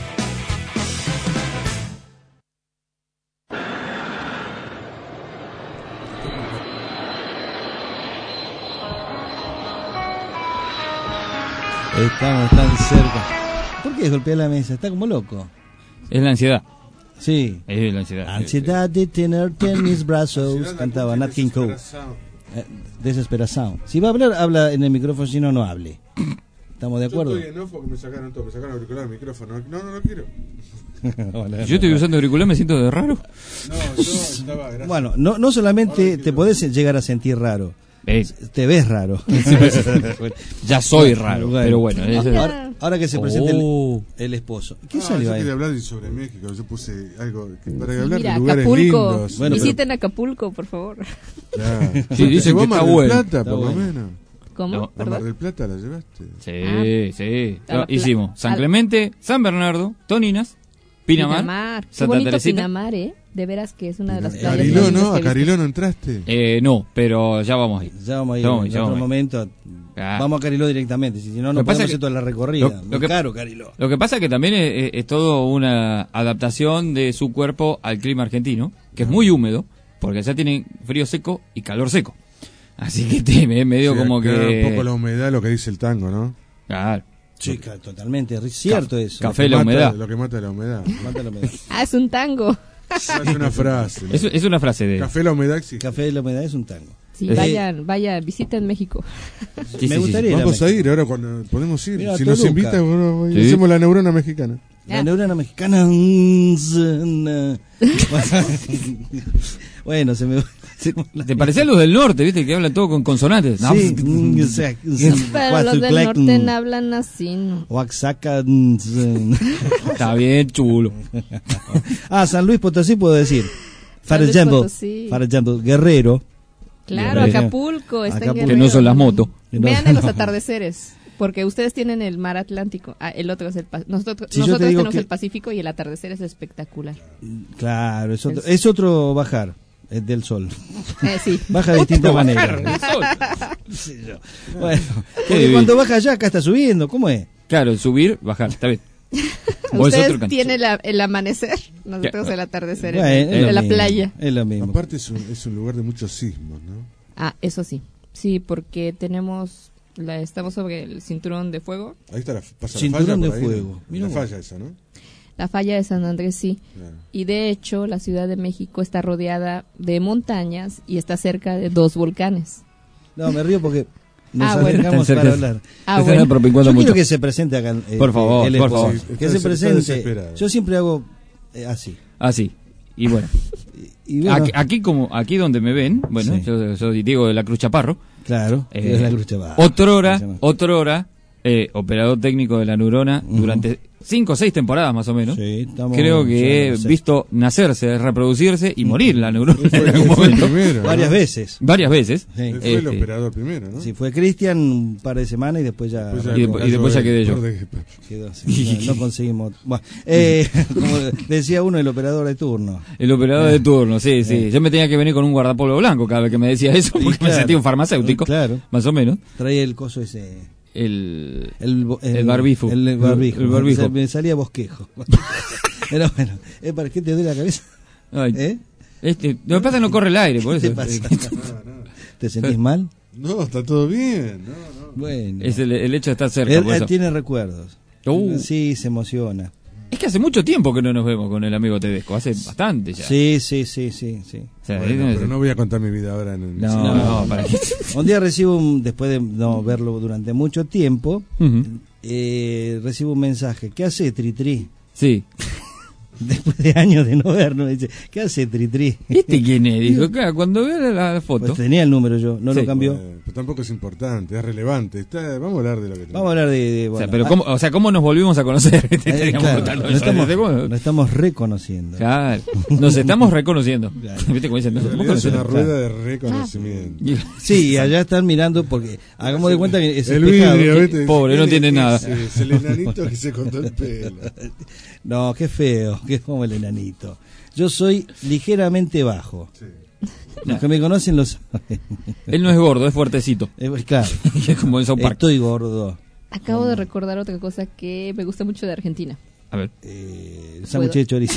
Estamos tan cerca. ¿Por qué golpea la mesa? Está como loco. Es la ansiedad. Sí. Es la ansiedad. Ansiedad de tenerte en mis brazos. Cantaba Nat King Cole. Eh, desesperación. Si va a hablar, habla en el micrófono, si no, no hable. ¿Estamos de acuerdo? Yo estoy en off porque me sacaron todo. Me sacaron auricular, micrófono. No, no, no quiero. Hola, yo estoy usando auricular, me siento de raro. No, yo estaba... Gracias. Bueno, no, no solamente te podés llegar a sentir raro. Eh. Te ves raro. Ya soy raro, bueno, pero bueno. Es... Ahora, ahora que se presente oh. el, el esposo. ¿Qué no, salió yo ahí? quería hablar sobre México. Yo puse algo que, para Sí, hablar mira, de lugares Acapulco. lindos. Bueno, visiten pero... Acapulco, por favor. Ya. Sí, dicen que está bueno. Plata, está por bueno. lo menos. ¿Cómo? No, ¿Perdón? Mar del Plata la llevaste. Sí, ah. sí. No, hicimos San Clemente, San Bernardo, Toninas, Pinamar, Pinamar. Qué Santa bonito Teresita. Pinamar, ¿eh? De veras que es una de las playas. Cariló, ¿no? ¿A Cariló no entraste? Eh, no, pero ya vamos a ir. Ya vamos a ir ya vamos, en ya otro vamos momento. Ah. Vamos a Cariló directamente. Si no, no Lo que pasa podemos que- hacer toda la recorrida. Lo, lo Muy que, caro, Cariló. lo que pasa es que también es, es todo una adaptación de su cuerpo al clima argentino, que es muy húmedo, porque allá tienen frío seco y calor seco. Así que te, me- medio Sí, como acá que... un poco la humedad, lo que dice el tango, ¿no? Claro. Sí, claro, totalmente. Es cierto eso. Café Lo la que mata- humedad. Lo que mata la humedad. Mata la humedad. Ah, es un tango. Es una frase. ¿no? Es, es una frase de... Café la humedad existe. Café de la humedad es un tango. Sí, Eh, vayan, vayan, visiten México. Sí, me sí, gustaría ir a Vamos a México. ir ahora cuando podemos ir. Mira, si nos Toluca. invita, bueno, Sí. hacemos la neurona mexicana. La neurona mexicana. Bueno, se me. ¿Te parecía los del norte, viste? Que hablan todo con consonantes. No, Sí. Pero los del norte no hablan así, ¿no? Oaxaca. Está bien, chulo. Ah, San Luis Potosí puedo decir. For San Luis example, Potosí. for example, Guerrero. Claro, Guerrero. Acapulco, está en Acapulco. Guerrero. Que no son las motos. Vean en los atardeceres, porque ustedes tienen el mar Atlántico, ah, el otro es el Pa- nosotros, Si yo te nosotros digo tenemos que- el Pacífico y el atardecer es espectacular. Claro, es otro, El- es otro bajar. Es del sol. Eh, sí. Baja de distintas Otro maneras. bajar del sol. Sí, yo. Bueno, Qué porque divino. cuando baja allá, acá está subiendo. ¿Cómo es? Claro, subir, bajar, está bien. O es otro Ustedes canto. tienen la- el amanecer, nosotros Ya. el atardecer Bueno, en- es lo de la mismo, playa. Es lo mismo. Aparte es un, es un lugar de muchos sismos, ¿no? Ah, eso sí, sí, porque tenemos, la, estamos sobre el cinturón de fuego, Ahí está la, pasa Cinturón la de falla por ahí, fuego. ¿no? Mira La vos. falla esa, ¿no? la falla de San Andrés, sí. Claro. Y de hecho, la Ciudad de México está rodeada de montañas y está cerca de dos volcanes. No, me río porque nos Ah, bueno. acercamos Están para cerca. hablar. Ah, Están bueno. apropincuando Yo mucho. quiero que se presente acá. eh, Por favor, el por esposo. favor. Que Está- se está presente. desesperado. Yo siempre hago eh, así. Ah, sí. Y bueno. Y bueno, Aquí, aquí como aquí donde me ven, bueno, Sí. yo soy Diego de la Cruz Chaparro. claro, Eh, es la cruz chaval. Otrora, Se llama. otrora, eh, operador técnico de la neurona Ujú. durante cinco o seis temporadas más o menos. Sí, estamos Creo que he visto nacerse, reproducirse y morir la neurona en algún momento. Primero, ¿no? Varias veces. Varias veces. Sí. Él fue el Este, operador primero, ¿no? Sí, fue Cristian un par de semanas y después ya... Después ya y, después- y después ya quedé yo. Quedó, sí, no, no conseguimos... Bueno, eh, como decía uno, el operador de turno. El operador de turno, sí, sí. Eh. Yo me tenía que venir con un guardapolvo blanco cada vez que me decía eso, porque Y me claro. sentía un farmacéutico. Claro. Más o menos. Traía el coso ese... El, El, bo- el barbifo. El, el barbijo. El barbijo. Se- Me salía bosquejo. Pero bueno, ¿eh, ¿para qué te duele la cabeza? Ay, ¿Eh? este, lo que pasa es que no corre el aire, por ¿Qué eso. te pasa? ¿Te sentís mal? No, está todo bien. No, no. Bueno. Es el, el hecho de estar cerca. Él, por él eso. tiene recuerdos. Uh. Sí, se emociona. Es que hace mucho tiempo que no nos vemos con el amigo Tedesco, hace bastante ya. Sí, sí, sí, sí, sí. O sea, Bueno, es- pero no voy a contar mi vida ahora en el... No, no, no, para qué. Un día recibo, un, después de no verlo durante mucho tiempo, Ujú. eh, recibo un mensaje. ¿Qué hace Tritri? Sí. Después de años de no vernos, me dice, ¿qué hace Tritri? ¿Este quién es? Dijo, claro, cuando veo la, la foto. Pues tenía el número yo, no Sí. lo cambió. Bueno, pero tampoco es importante, es relevante. Está, vamos a hablar de lo que Vamos a hablar de... de, o, bueno, sea, pero ah, cómo, o sea, ¿cómo nos volvimos a conocer? eh, Estaríamos claro, contando nos, eso. estamos, ¿Cómo? nos estamos reconociendo. Claro, nos estamos reconociendo. ¿Viste cómo dicen? Nos En estamos realidad es una conociendo. rueda de reconocimiento. Sí, y allá están mirando porque hagamos de cuenta que es El espejado. vidrio, Que- ¿viste? Pobre, no ¿Quién tiene es nada. ese? Es el enanito que se cortó el pelo. No, qué feo, que es como el enanito. Yo soy ligeramente bajo. Los que me conocen lo saben. Él no es gordo, es fuertecito. Eh, claro, Es como en South Park. estoy gordo. Acabo de recordar otra cosa que me gusta mucho de Argentina. A ver. Eh, el sándwich de chorizo.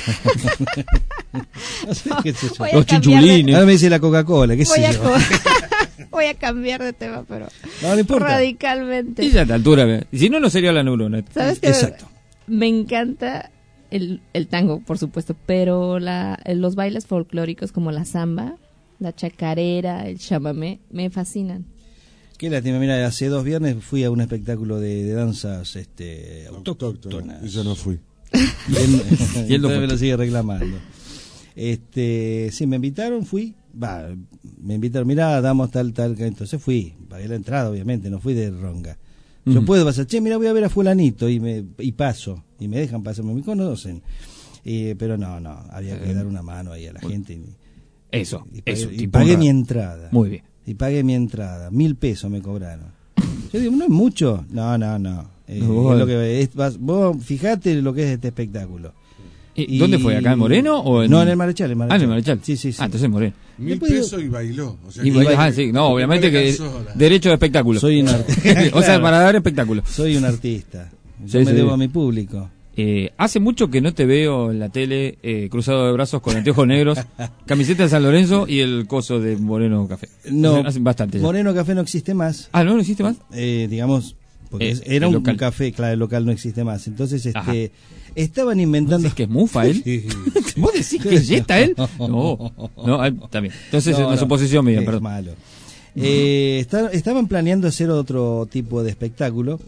No sé qué es eso. Voy a Los cambiar de- chinchulines. Ahora me dice la Coca-Cola, qué sé Voy a, yo. co- voy a cambiar de tema, pero No, no importa. radicalmente. Y ya a esta altura, ve. Si no, no sería la neurona. ¿Sabes qué? Exacto. Me encanta el, el tango, por supuesto, pero la, los bailes folclóricos como la samba, la chacarera, el chamamé, me fascinan. Qué lástima, mira, hace dos viernes fui a un espectáculo de, de danzas este, autóctonas. Y yo no fui. Y él, Y él no todavía fue. me lo sigue reclamando. Este, sí, me invitaron, fui, va, me invitaron, mirá, damos tal, tal, que entonces fui, pagué la entrada, obviamente, no fui de ronga. Yo Ujú. puedo pasar, che, mira, voy a ver a fulanito y me y paso, y me dejan pasar, me conocen. Y, pero no, no, había que Eh, dar una mano ahí a la gente. Y, Eso, y pagué, eso. y tipo pagué honrado. mi entrada. Muy bien. Y pagué mi entrada, mil pesos me cobraron. Yo digo, ¿no es mucho? No, no, no. Eh, No, vos- es lo que, es- vas- vos fijate lo que es este espectáculo. ¿Y dónde fue? ¿Acá en Moreno o en...? No, en el Marechal, en Ah, en el Marechal. Sí, sí, sí. Ah, entonces en Moreno. Mil Después digo- pesos y bailó. O sea, Y que- baila- ah, sí, no, obviamente que sola. derecho de espectáculo. Soy un artista. O sea, para dar espectáculo. Soy un artista. Yo Sí, me sí. debo a mi público. Eh, hace mucho que no te veo en la tele eh, cruzado de brazos con anteojos negros, camiseta de San Lorenzo y el coso de Moreno Café. No, Hace bastante ya. Moreno Café no existe más. Ah, ¿no, no existe más? Eh, digamos, porque Eh, es- era el un, local. un café, claro, el local no existe más. Entonces, Ajá. este, estaban inventando. ¿Decís que es mufa él? Sí. ¿Vos decís que es yeta él? No, no, ah, está bien. Entonces No, es una no, suposición mía, es perdón. malo. Eh, está- estaban planeando hacer otro tipo de espectáculo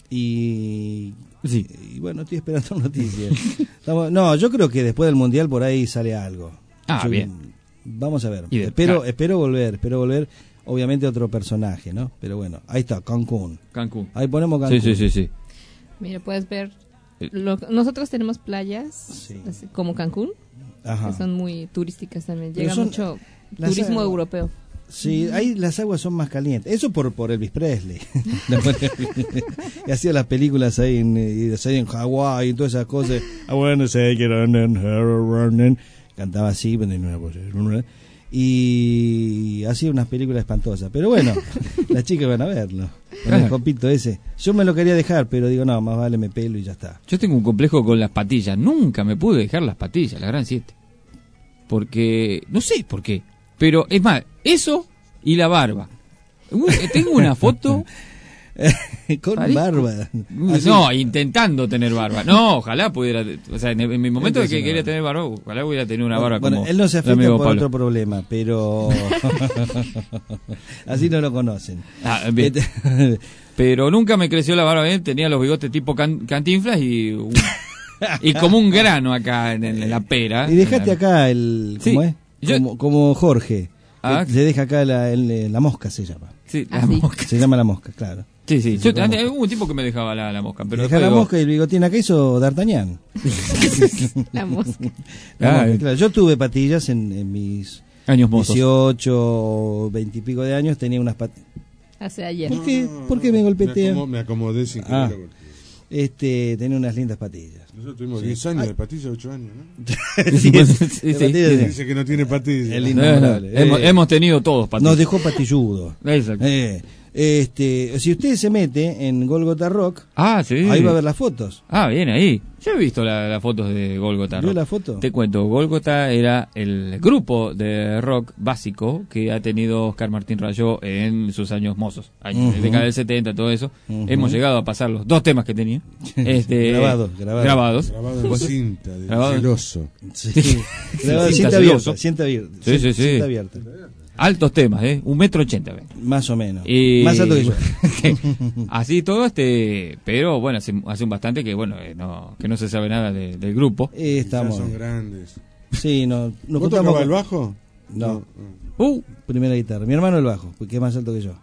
y, Sí. y bueno, estoy esperando noticias. Estamos- no, yo creo que después del mundial por ahí sale algo. Ah, Yo- bien. Vamos a ver. Y de- espero, claro. espero volver, espero volver. Obviamente otro personaje, ¿no? Pero bueno, ahí está, Cancún. Cancún. Ahí ponemos Cancún. Sí, sí, sí, sí. Mira, puedes ver. lo- nosotros tenemos playas Sí. así como Cancún, Ajá. que son muy turísticas también. Pero Llega son- mucho las- turismo europeo. Sí, ahí las aguas son más calientes. Eso por, por Elvis Presley. Y hacía las películas ahí en, y hacía en Hawái y todas esas cosas. I wanna say it on and her running. Cantaba así, pero tenía una voz, y hacía unas películas espantosas. Pero bueno, las chicas van a verlo. Con el copito ese. Yo me lo quería dejar, pero digo, no, más vale me pelo y ya está. Yo tengo un complejo con las patillas. Nunca me pude dejar las patillas, la gran siete. Porque, no sé por qué. Pero es más, eso y la barba. Uh, Tengo una foto. Con Parezco- barba. Así. No, intentando tener barba. No, ojalá pudiera. O sea, en, en mi momento de que Entonces, quería no. tener barba, ojalá hubiera tenido una barba Bueno, como él no se el afecta amigo por Pablo. otro problema, pero así no lo conocen. Ah, bien. Pero nunca me creció la barba bien, tenía los bigotes tipo can- Cantinflas y un- y como un grano acá en, en la pera. Y dejate acá el, ¿cómo Sí, es? yo- Como, como Jorge. Ah. que se deja acá la, el- la mosca se llama. Sí, la Ah, sí. mosca. Se llama la mosca, claro. Sí, sí. Se Yo, secó antes, hubo un tipo que me dejaba la, la mosca. Pero Deja la luego- mosca y el bigotín acá hizo D'Artagnan. La mosca. La Ah, mosca, claro. Yo tuve patillas en, en mis Años mozos. dieciocho, veinte y pico de años, tenía unas patillas. Hace ayer. ¿Por qué, ¿Por qué me Me, golpetea? acomo- me acomodé sin Ah, querer. este, tenía unas lindas patillas. Nosotros tuvimos Sí. diez años Ay. de patilla, ocho años, ¿no? Sí, Sí, es- sí, de sí. patillas, sí. Dice que no tiene patilla. El Eh, innombrable. hemos, Eh, hemos tenido todos patillas. Nos dejó patilludo. Exacto. Eh, este, si usted se mete en Golgotha Rock, Ah, sí. ahí va a ver las fotos. Ah, bien, ahí. Yo he visto la- las fotos de Golgotha ¿Vio Rock. la foto? Te cuento, Golgotha era el grupo de rock básico que ha tenido Oscar Martín Rayó en sus años mozos, años de Ujú. década del setenta, todo eso. Ujú. Hemos llegado a pasar los dos temas que tenía. este, Grabados, grabados. Grabados. Grabado en cinta, de Grabado- celoso. Sí. Sí. Grabado en Cinta cinta celoso. abierta, cinta abierta. Sí, sí, sí. Cinta abierta. Altos temas, ¿eh? Un metro ochenta. ¿ves? Más o menos. Y- Más alto que yo. Así todo, este, pero bueno, hace, hace un bastante que bueno, eh, no, que no se sabe nada de- del grupo. Eh, Ya estamos. son grandes. Sí, no, nos ¿Vos juntamos tocabas con- el bajo? No. Uh, Primera guitarra. Mi hermano el bajo, porque es más alto que yo.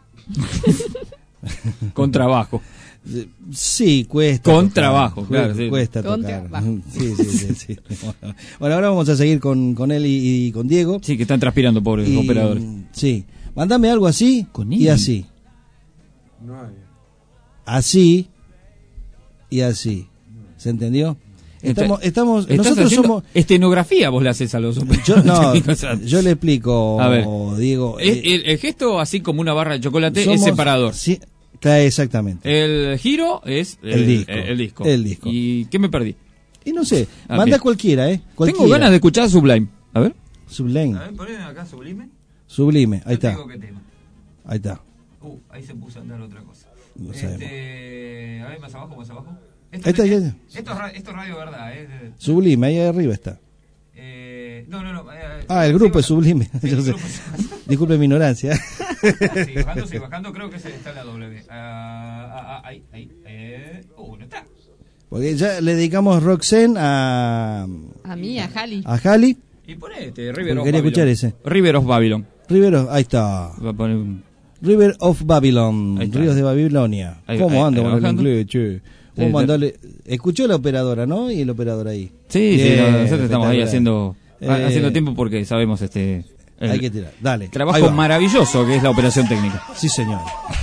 con trabajo. Sí, cuesta. Con tocar. trabajo, Cu- claro, sí. Cuesta Con tocar. trabajo. Sí, sí, sí, sí. Bueno, ahora vamos a seguir con, con él y, y con Diego. Sí, que están transpirando, pobres Y, operadores. Sí. Mándame algo así Con y él. así. No hay. Así y así. ¿Se entendió? Estamos, estamos, Estás nosotros haciendo somos. estenografía, vos le haces a los Yo, operadores. no, O sea, yo le explico, A ver. Diego. es- eh, el, el gesto, así como una barra de chocolate, somos- es separador. Sí, claro, exactamente. El giro es El disco. El, el disco. El disco. ¿Y qué me perdí? Y no sé, Ah, manda bien. cualquiera, ¿eh? Cualquiera. Tengo ganas de escuchar Sublime. A ver. Sublime. A ver, ponen acá Sublime. Sublime, ahí Yo te está. digo qué tema. Ahí está. Uh, ahí se puso a andar otra cosa. Lo Este, a ver, más abajo, más abajo. Esto, Ahí está, es, ya- esto, es, ra- esto es radio verdad, ¿eh? De- Sublime, ahí arriba está. eh, no, no, no. eh, Ah, el sí, grupo es baja- Sublime. sí, Yo el sé. grupo es- Disculpe mi ignorancia. Sí, bajando, sí, bajando, creo que ese está en la W. Ah, ah, ah, ahí, ahí. Eh, uh, no está. Porque ya le dedicamos Roxanne a, A mí, a Jali. a Jali. Y ponete River Porque of quería Babylon. escuchar ese. River of Babylon. River of, ahí está. Va a poner un- River of Babylon. Ahí está. Ríos de Babilonia. Ahí- ¿Cómo ahí- anda ahí con el bajando. inglés, che? ¿Cómo Sí, andale? Escuchó la operadora, ¿no? Y el operador ahí. Sí, sí, Bien, no, nosotros estamos ahí espectacular. haciendo, Eh, haciendo tiempo porque sabemos este el Hay que tirar. Dale. Ahí trabajo va. maravilloso que es la operación técnica. Sí, señor.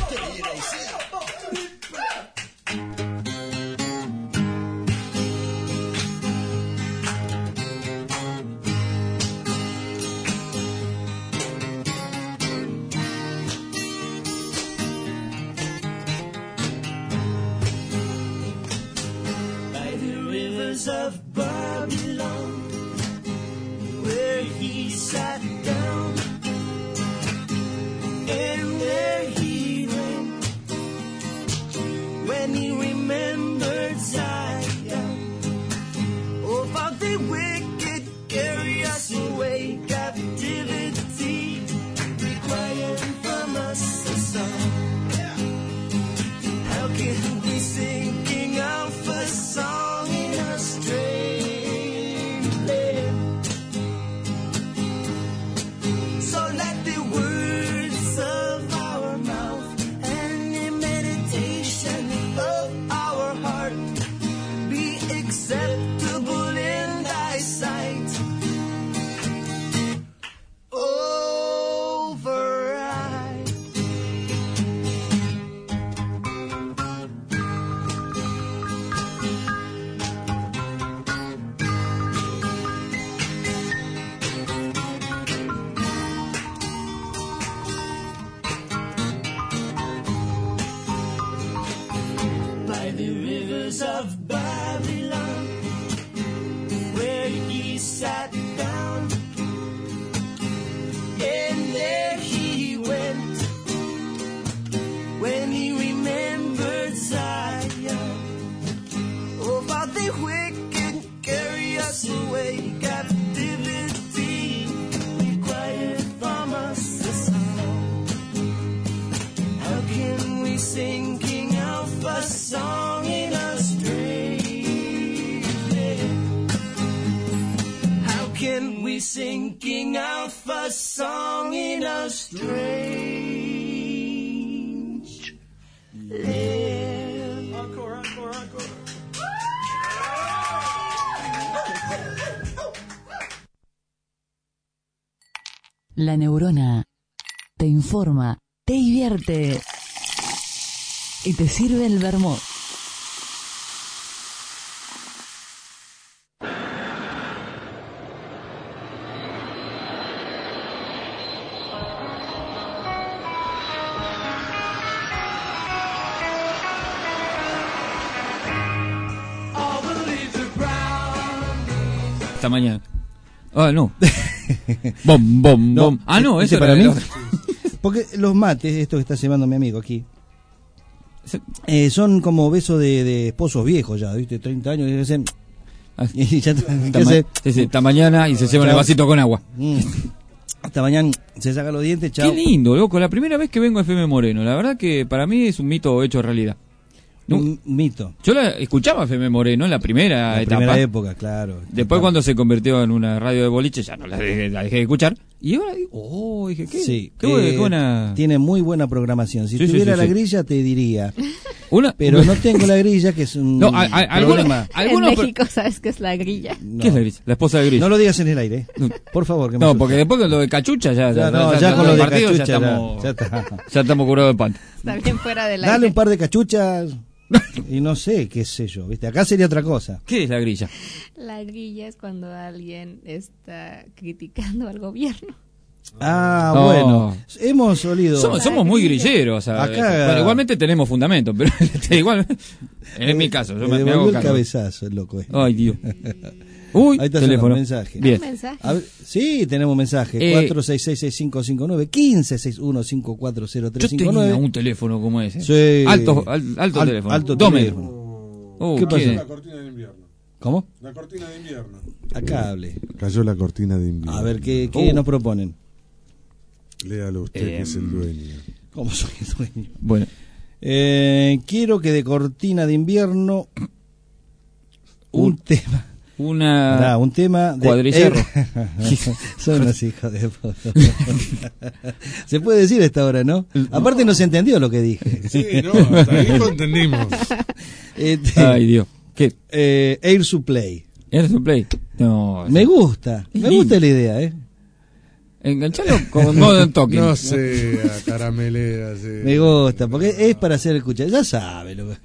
By the rivers of Babylon, where he sat down, and there he went, when he remembered Zion. Oh, how the wicked carry us away, captivity, requiring from us a song. How can we sing King of a song in a strange land? So let the words of our mouth and the meditation of our heart be acceptable in thy sight. Override. By the rivers of Babylon, where he sat down, and there he went, when he remembered Zion. Oh, but the wicked carry us away, captivity, required from us a song. How can we sing King Alpha song in a strange land? How can we sing King Alpha song in a strange land? live. Encore, encore, encore. La neurona te informa, te divierte y te sirve el vermut. Esta mañana. Ah, no. Bom, bom, No, bom. Ah, no, ¿este eso para era mí? el- Porque los mates, esto que está llevando mi amigo aquí, eh, son como besos de, de esposos viejos ya, ¿viste? treinta años, y dicen... Y ya, Esta, ¿qué ma- hace? sí, sí, esta mañana y se llevan el Chao. vasito con agua. Mm. Hasta mañana se saca los dientes, chao. Qué lindo, loco. La primera vez que vengo a F M Moreno, la verdad que para mí es un mito hecho realidad. No, Un mito. yo la escuchaba a F M Moreno en la primera La etapa. primera época, claro. Después cuando se convirtió en una radio de boliche ya no la dejé, la dejé de escuchar. Y ahora digo, oh, dije, qué, Sí, qué buena, eh, qué buena- tiene muy buena programación. Si Sí, sí, tuviera sí, la sí. grilla te diría. Una, Pero no tengo la grilla, que es un No, a- a- algunos- problema. algunos- En México sabes que es la grilla. No. ¿Qué es la Gris? La esposa de Gris. No lo digas en el aire, eh. Por favor, que me No, asusta. porque después con lo de cachucha ya, Ya, no, ya con con lo de partido cachucha, ya ya, estamos, ya está. ya estamos curados de pan. Está bien fuera del Dale aire. un par de cachuchas y no sé, qué sé yo, ¿viste? Acá sería otra cosa. ¿Qué es la grilla? La grilla es cuando alguien está criticando al gobierno. Ah, No. bueno. Hemos olido. Somos, somos muy grilleros. o sea, Acá- bueno, igualmente tenemos fundamento, pero este, igual. En mi caso, yo Me me, me hago devolvió el cargo. cabezazo, el loco. este. Ay, Dios. Uy, Ahí está teléfono. el mensaje. Bien. ¿Mensaje? A ver, sí, tenemos mensaje. Eh, cuatro seis seis seis cinco cinco nueve, uno cinco seis uno cinco cuatro cero tres Yo cinco tenía nueve. un teléfono como ese. Sí. Alto, al- alto Al- teléfono. alto Dome. teléfono. Oh, ¿Qué pasó? La cortina de invierno. ¿Cómo? La cortina de invierno. Acá hable. Cayó la cortina de invierno. A ver, ¿qué, qué Oh. nos proponen? Léalo usted, Eh, que es el dueño. ¿Cómo soy el dueño? Bueno, Eh, quiero que de cortina de invierno un, Un- tema. una. Pará, un tema de Cuadrillerro. Son unos hijos de puta. Se puede decir a esta hora, ¿no? Aparte no se entendió lo que dije. Sí, no, hasta ahí lo entendimos. Este, Ay, Dios. ¿Qué? eh, Air Supply. ¿Eres un play? No. Me gusta, me lindo. gusta la idea, ¿eh? Enganchalo con Modern Talking. No sea caramelera, sí. Me gusta, porque es para hacer cucharita, ya sabe lo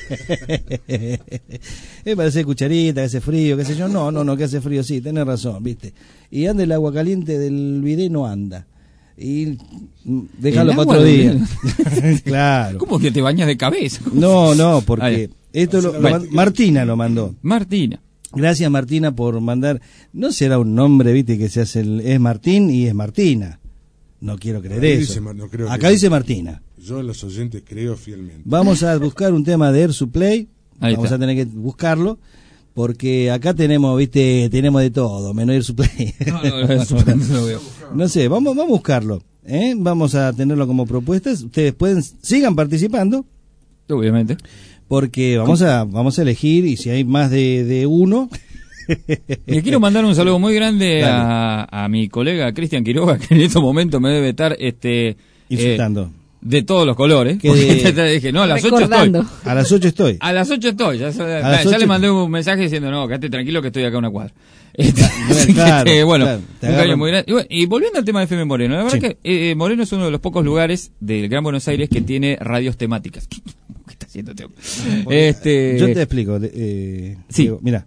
es para hacer cucharita, que hace frío, qué sé yo, no, no, no, que hace frío, sí, tenés razón, viste, y anda el agua caliente del bidet, no anda, y mm, déjalo ¿El para agua otro del día, claro, ¿Cómo que te bañas de cabeza? no, no, Ay. porque esto lo, lo Bueno. man- Martina lo mandó. Martina. Gracias Martina por mandar, no será un nombre, viste, que se hace, el, es Martín y es Martina, no quiero creer Ahí eso, dice Mar- no creo acá que- dice Martina. Yo en los oyentes creo fielmente. Vamos a buscar un tema de Air Supply, Ahí vamos está. a tener que buscarlo, porque acá tenemos, viste, tenemos de todo, menos Air Supply. No, no, no, eso no lo veo. No sé, vamos, vamos a buscarlo, ¿eh? Vamos a tenerlo como propuestas, ustedes pueden, sigan participando, Obviamente. porque vamos a, vamos a elegir, y si hay más de, de uno... Le quiero mandar un saludo muy grande Dale. a, a mi colega Cristian Quiroga, que en estos momentos me debe estar este Insultando. eh, de todos los colores. Que Porque de- te dije, no, a las ocho estoy. Recordando. A las ocho estoy. A las ocho estoy. Ya, ya- las ya ocho- le mandé un mensaje diciendo, no, quédate tranquilo que estoy acá a una cuadra. Este, así que, claro, este, bueno, claro, te un agarran. cariño muy grande. Y, bueno, y volviendo al tema de F M Moreno, la verdad Sí. que eh, Moreno es uno de los pocos lugares del Gran Buenos Aires que tiene radios temáticas. ¿Qué, qué está haciendo este hombre? Este, Yo te explico, eh, Sí. Diego, mira.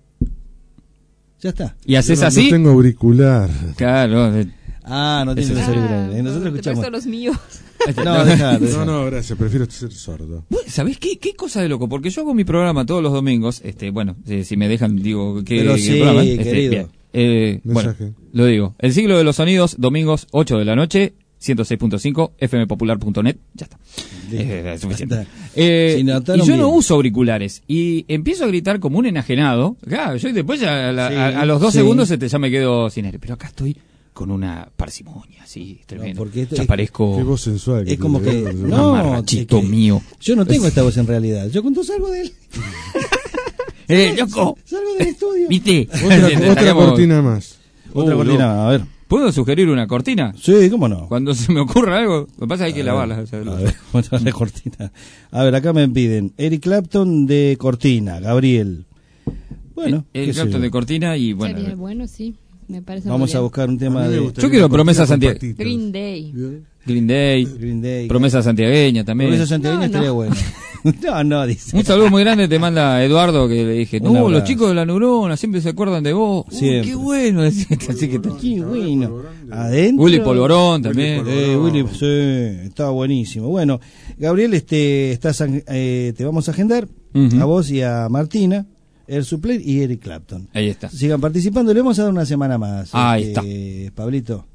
Ya está. y haces no, así. No tengo auricular. Claro. eh, Ah, no tiene Ese- los auriculares. Ah, Nosotros te escuchamos. presto los míos. No, dejá, No, dejá. no, gracias. Prefiero ser sordo. Bueno, ¿sabés qué? ¿Qué cosa de loco? Porque yo hago mi programa todos los domingos. Este, bueno, si, si me dejan, digo que Pero que sí, el programa, este, querido. bien. Eh, bueno, Mensaje. lo digo. El siglo de los sonidos, domingos ocho de la noche, ciento seis punto cinco, f m popular punto net. Ya está. Eh, es suficiente. Está. Eh, Si y notaron yo no bien. uso auriculares. Y empiezo a gritar como un enajenado. Claro, yo después ya a, la- Sí, a- a los dos sí. segundos este, ya me quedo sin aire. Pero acá estoy con una parsimonia, así, tremendo. porque esto ya es- parezco Qué voz sensual. Es como que. tenés. un No, amarrachito es que mío. Yo no tengo esta voz en realidad. Yo cuando salgo del. ¡Eh, loco! Salgo del estudio. ¿Viste? Otra, otra Estaríamos- cortina más. Otra Uh, cortina, loco. a ver. ¿Puedo sugerir una cortina? Sí, cómo no. Cuando se me ocurra algo, lo que pasa es que hay que lavarla. O sea, A ver, vamos a ver, cortina. A ver, acá me piden Eric Clapton de cortina, Gabriel. Bueno, el qué sé Clapton yo. de cortina y bueno. Sería bueno, sí. Me parece Vamos muy a bien. buscar un tema de... Yo quiero Promesa Santiago. Green Day. Green Day. Green Day. Promesa santiagueña también. Promesa santiagueña No, estaría no. bueno. No, no, dice. Un saludo muy grande te manda Eduardo, que le dije, Un no, los abrazo. chicos de la neurona siempre se acuerdan de vos. Uy, Siempre. qué bueno. Así que Qué bueno. Adentro. Willy Polvorón también. Eh, Willy, sí, estaba buenísimo. Bueno, Gabriel, este, estás, eh, te vamos a agendar Ujú. a vos y a Martina, el supler y Eric Clapton. Ahí está. Sigan participando, le vamos a dar una semana más. Ahí este, Pablito.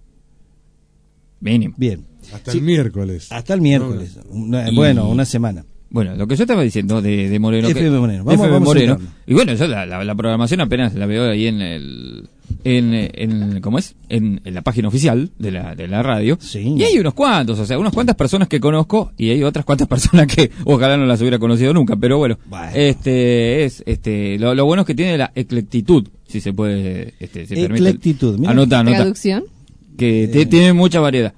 Mínimo. Bien. Hasta Sí. el miércoles. Hasta el miércoles. Una- Y- bueno, una semana. Bueno, lo que yo estaba diciendo de, de Moreno. F que- M Moreno. Vamos- F M vamos a Moreno. hablarlo. Y bueno, yo la, la, la programación apenas la veo ahí en el. En, en ¿cómo es? En, en la página oficial de la, de la radio. Sí. Y hay unos cuantos, o sea, unas cuantas personas que conozco y hay otras cuantas personas que ojalá no las hubiera conocido nunca, pero bueno, Bueno. este es este lo, lo bueno es que tiene la eclectitud, si se puede, este, se permite. Eclectitud, mira. Anota, anota. Traducción. Que Eh. te- tiene mucha variedad.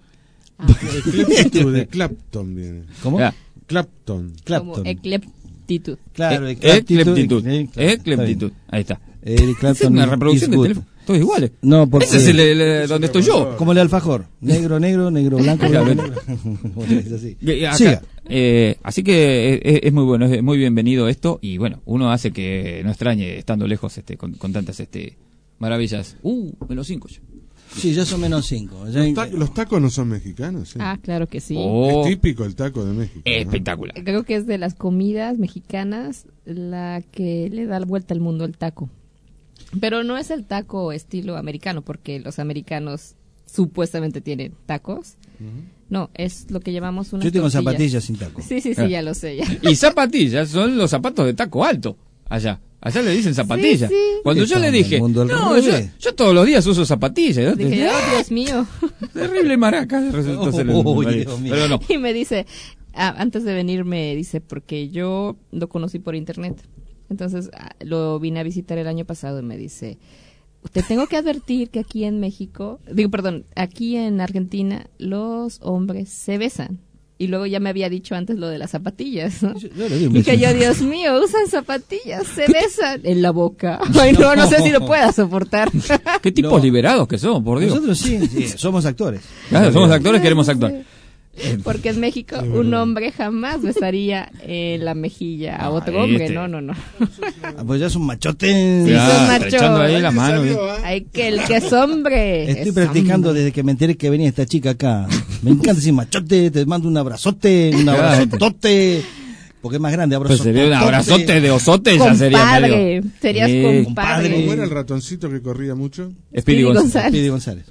Eclectitud de Clapton viene. ¿Cómo? Ya. Clapton. Como Clapton. ecleptitud. Claro, E- eclectitud. Ecleptitud. Eh, claro, Ecleptitud. está Ahí está. bien. Eric Es Clapton una is reproducción de good. teléfono. Todos iguales. No, porque Ese es el, el- el- donde estoy yo. como el alfajor, negro, negro, negro, blanco, Claro. blanco, negro. Bueno, es así. Y acá, Siga. eh, así que es, es muy bueno, es muy bienvenido esto y bueno, uno hace que no extrañe estando lejos este con, con tantas este maravillas. Uh, menos cinco ya. Sí, ya son menos cinco. Ya- Los, ta- los tacos no son mexicanos. ¿sí? Ah, claro que sí. Oh, Es típico el taco de México. ¿no? espectacular. Creo que es de las comidas mexicanas la que le da la vuelta al mundo el taco. Pero no es el taco estilo americano, porque los americanos supuestamente tienen tacos. No, es lo que llamamos unas Yo tengo tortillas. zapatillas sin taco. Sí, sí, sí, Ah. ya lo sé. Ya. Y zapatillas son los zapatos de taco alto allá. Allá le dicen zapatillas. Sí, sí. Cuando yo le Estamos en dije, el mundo al no, yo, revés". yo todos los días uso zapatillas. ¿no? Dije, oh, Dios mío. Terrible maraca resultó ser el- Uy, el- Dios mío. Pero no. Y me dice, ah, antes de venir me dice, porque yo lo conocí por internet. Entonces ah, lo vine a visitar el año pasado y me dice, te tengo que advertir que aquí en México, digo, perdón, aquí en Argentina los hombres se besan. Y luego ya me había dicho antes lo de las zapatillas, ¿no? Yo le di un Y que beso. yo, Dios mío, usan zapatillas, se besan en la boca. Ay, no, no sé si lo pueda soportar. Qué tipos No. liberados que son, por Dios. Nosotros sí, sí, somos actores. Claro, somos actores, queremos actuar. Porque en México un hombre jamás besaría en la mejilla a Ah, otro hombre, este. no, no, no. Ah, pues ya es un machote. Sí, Ya, son está machos. echando ahí la mano. ¿eh? Hay que el que es hombre. Estoy es practicando hombre. desde que me enteré que venía esta chica acá. Me encanta decir machote, te mando un abrazote, un abrazotote. Porque es más grande, Pues abrazote. sería un abrazote de osote, ya sería Compadre, medio. serías Sí. compadre. ¿Cómo era el ratoncito que corría mucho? Speedy Speedy González. González. Speedy González.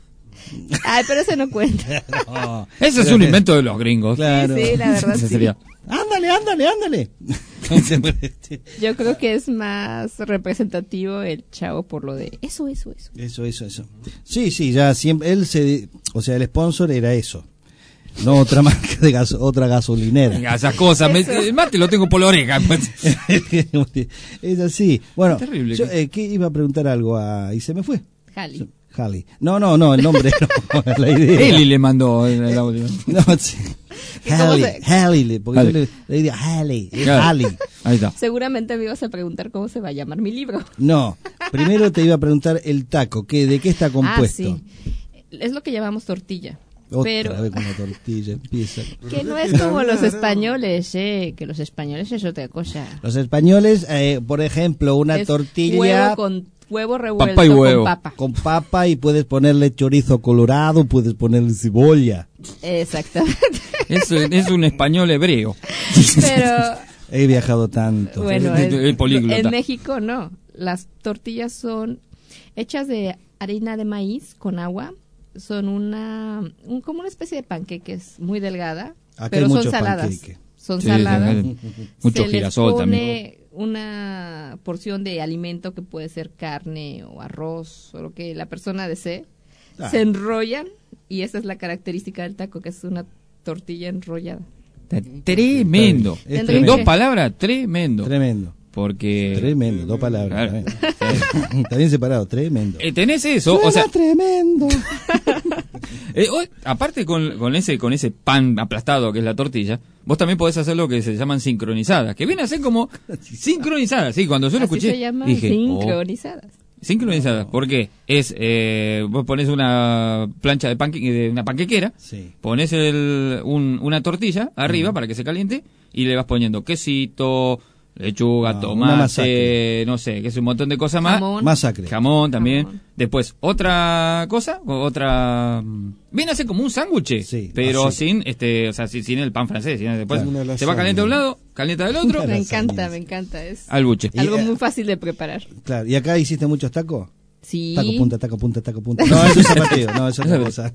Ay, pero ese no cuenta. No. Ese es un invento de los gringos. Claro. Sí, sí, la verdad Ese sí. sería. Ándale, ándale, ándale. Yo creo que es más representativo el chavo por lo de eso, eso, eso. Eso, eso, eso. Sí, sí, ya siempre, él se, o sea, el sponsor era eso. No otra marca de gas, otra gasolinera. Venga, esas cosas. Me, el mate lo tengo por la oreja. Pues. Es así. Bueno, Terrible. yo, eh, ¿qué iba a preguntar algo a, y se me fue? Jali. Halley. No, no, no, el nombre no, la idea. Eli le mandó el, el audio. No, sí. ¿Y cómo Halley, se- Halley, le- porque Halley. yo le, le diría Halley, es Claro. Halley. Ahí está. Seguramente me ibas a preguntar cómo se va a llamar mi libro. No, primero te iba a preguntar el taco, ¿qué, ¿de qué está compuesto? Ah, sí. Es lo que llamamos tortilla. Otra pero vez con la tortilla empieza. que no es como los españoles, eh, que los españoles es otra cosa. Los españoles, eh, por ejemplo, una Es tortilla huevo con huevo revuelto Papa y huevo. con papa. con papa y puedes ponerle chorizo colorado, puedes ponerle cebolla. Exactamente. Es, es un español hebreo. Pero He viajado tanto. bueno, El- en, el políglota. en México no. Las tortillas son hechas de harina de maíz con agua. Son una un, como una especie de panqueques muy delgada, Acá pero hay son mucho saladas. panqueque. Son Sí, saladas. sí, mucho Se les girasol pone también. una porción de alimento que puede ser carne o arroz o lo que la persona desee. Ah. Se enrollan y esa es la característica del taco, que es una tortilla enrollada. Tremendo. Es En tremendo. dos palabras, tremendo. Tremendo. Porque... Tremendo, dos palabras. Claro. También. Está bien separado, tremendo. Eh, tenés eso, Suena o sea... tremendo. eh, hoy, aparte con, con ese con ese pan aplastado que es la tortilla, vos también podés hacer lo que se llaman sincronizadas, que viene a ser como sincronizadas. Sí, cuando yo lo Así escuché, se llaman, dije... sincronizadas. Oh, sincronizadas, ¿por qué? Es, eh, vos pones una plancha de, panque, de una panquequera, sí. pones el, un, una tortilla arriba uh-huh. para que se caliente y le vas poniendo quesito, lechuga, no, tomate, no sé, que es un montón de cosas más. Jamón. Masacre. Jamón también. Jamón. Después, otra cosa, otra... Viene a ser como un sándwich, sí, pero así. sin este o sea, sin, sin el pan francés. Sin, después claro. se va caliente de un lado, caliente del otro. Me encanta, me encanta. Es al buche. algo y, muy fácil de preparar. Claro, ¿y acá hiciste muchos tacos? Sí. Taco, punta, taco, punta, taco, punta. No, eso es zapateo, no, eso es otra cosa.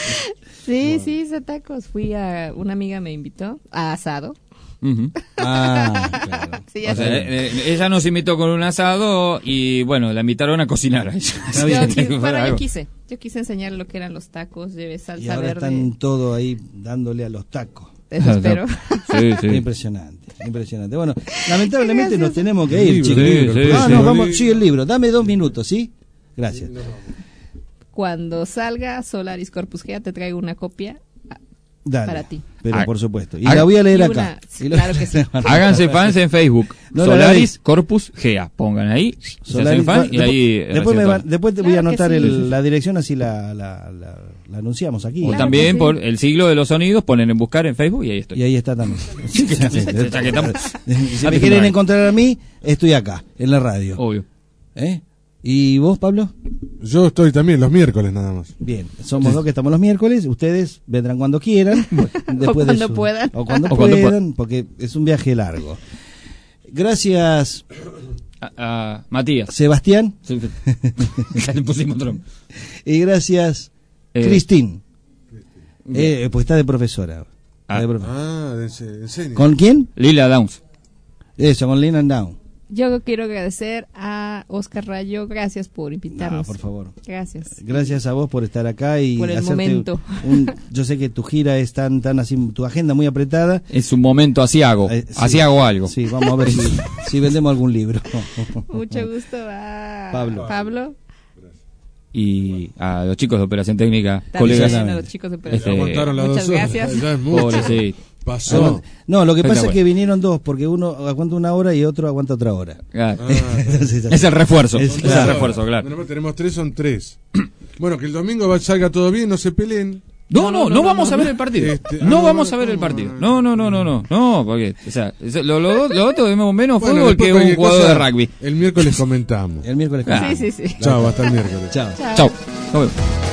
Sí, bueno. sí, hice tacos. Fui a... Una amiga me invitó a asado. Uh-huh. Ah, claro. Sí, o sea, eh, ella nos invitó con un asado y bueno, la invitaron a cocinar. Yo, yo, bueno, yo quise, yo quise enseñar lo que eran los tacos, llevé salsa y ahora verde. Están todo ahí dándole a los tacos. Eso espero. Sí, sí. Impresionante, impresionante. Bueno, lamentablemente nos tenemos que ir, sí, chicos. Sí, ah, sí, no, sí. vamos, sigue el libro. Dame dos minutos, ¿sí? Gracias. Cuando salga Solaris Corpus Gea te traigo una copia. Dale, para ti. Pero Ah, por supuesto. Y ah, la voy a leer y acá. una- sí, Y lo- claro que sí. Háganse fans en Facebook. No, Solaris la- Corpus Gea. Pongan ahí. se Solaris- hacen fan y después, ahí. después, me va- reciben después te voy a Claro que anotar sí. el- la dirección, así la, la, la, la anunciamos aquí. todo. O Claro también que sí. por el siglo de los sonidos, ponen en buscar en Facebook y ahí estoy. Y ahí está también. Sí, Ya que estamos- si me quieren encontrar a mí, estoy acá, en la radio. Obvio. ¿Eh? ¿Y vos, Pablo? Yo estoy también los miércoles nada más. Bien, somos dos que estamos los miércoles. Ustedes vendrán cuando quieran. después O cuando de su- puedan. O cuando O cuando puedan, porque es un viaje largo. Gracias, A, a Matías. Sebastián. Sí, ya le pusimos otro. Y gracias, Eh, Cristín. Eh, pues está de profesora. Está Ah. de profesora. Ah, ense- enseña. ¿Con quién? Lila Downs. Eso, con Lina Down. Yo quiero agradecer a Oscar Rayo, gracias por invitarnos. No, por favor. Gracias. Gracias a vos por estar acá y Por el hacerte momento. un- yo sé que tu gira es tan tan así, tu agenda muy apretada. Es un momento, así hago. Eh, sí. Así hago algo. Sí, vamos a ver si, si vendemos algún libro. Mucho gusto a Pablo. Pablo. Y a los chicos de Operación Técnica, También colegas. a los chicos de Operación. Este, Aguantaron las Muchas dos horas. gracias. Ya es mucho. Pobrecito. Pasó. No, lo que pasa es Espectacular. que vinieron dos, porque uno aguanta una hora y otro aguanta otra hora. Claro. Ah, Entonces, Es el refuerzo. Es- Es, claro. el refuerzo, claro. Menos mal, tenemos tres, son tres. Bueno, que el domingo va- salga todo bien, no se peleen. No, no, no, vamos a ver el partido. Este, no ah, vamos no, a ver el ¿cómo? partido. No, no, no, no, no. No, porque, o sea, eso- lo, lo, lo otro es menos Bueno, fútbol después que un cualquier jugador cosa, de rugby. El miércoles comentamos. el miércoles. Ah. Sí, sí, sí. Chao, hasta el miércoles. Chao. Chao. Chau. Nos vemos.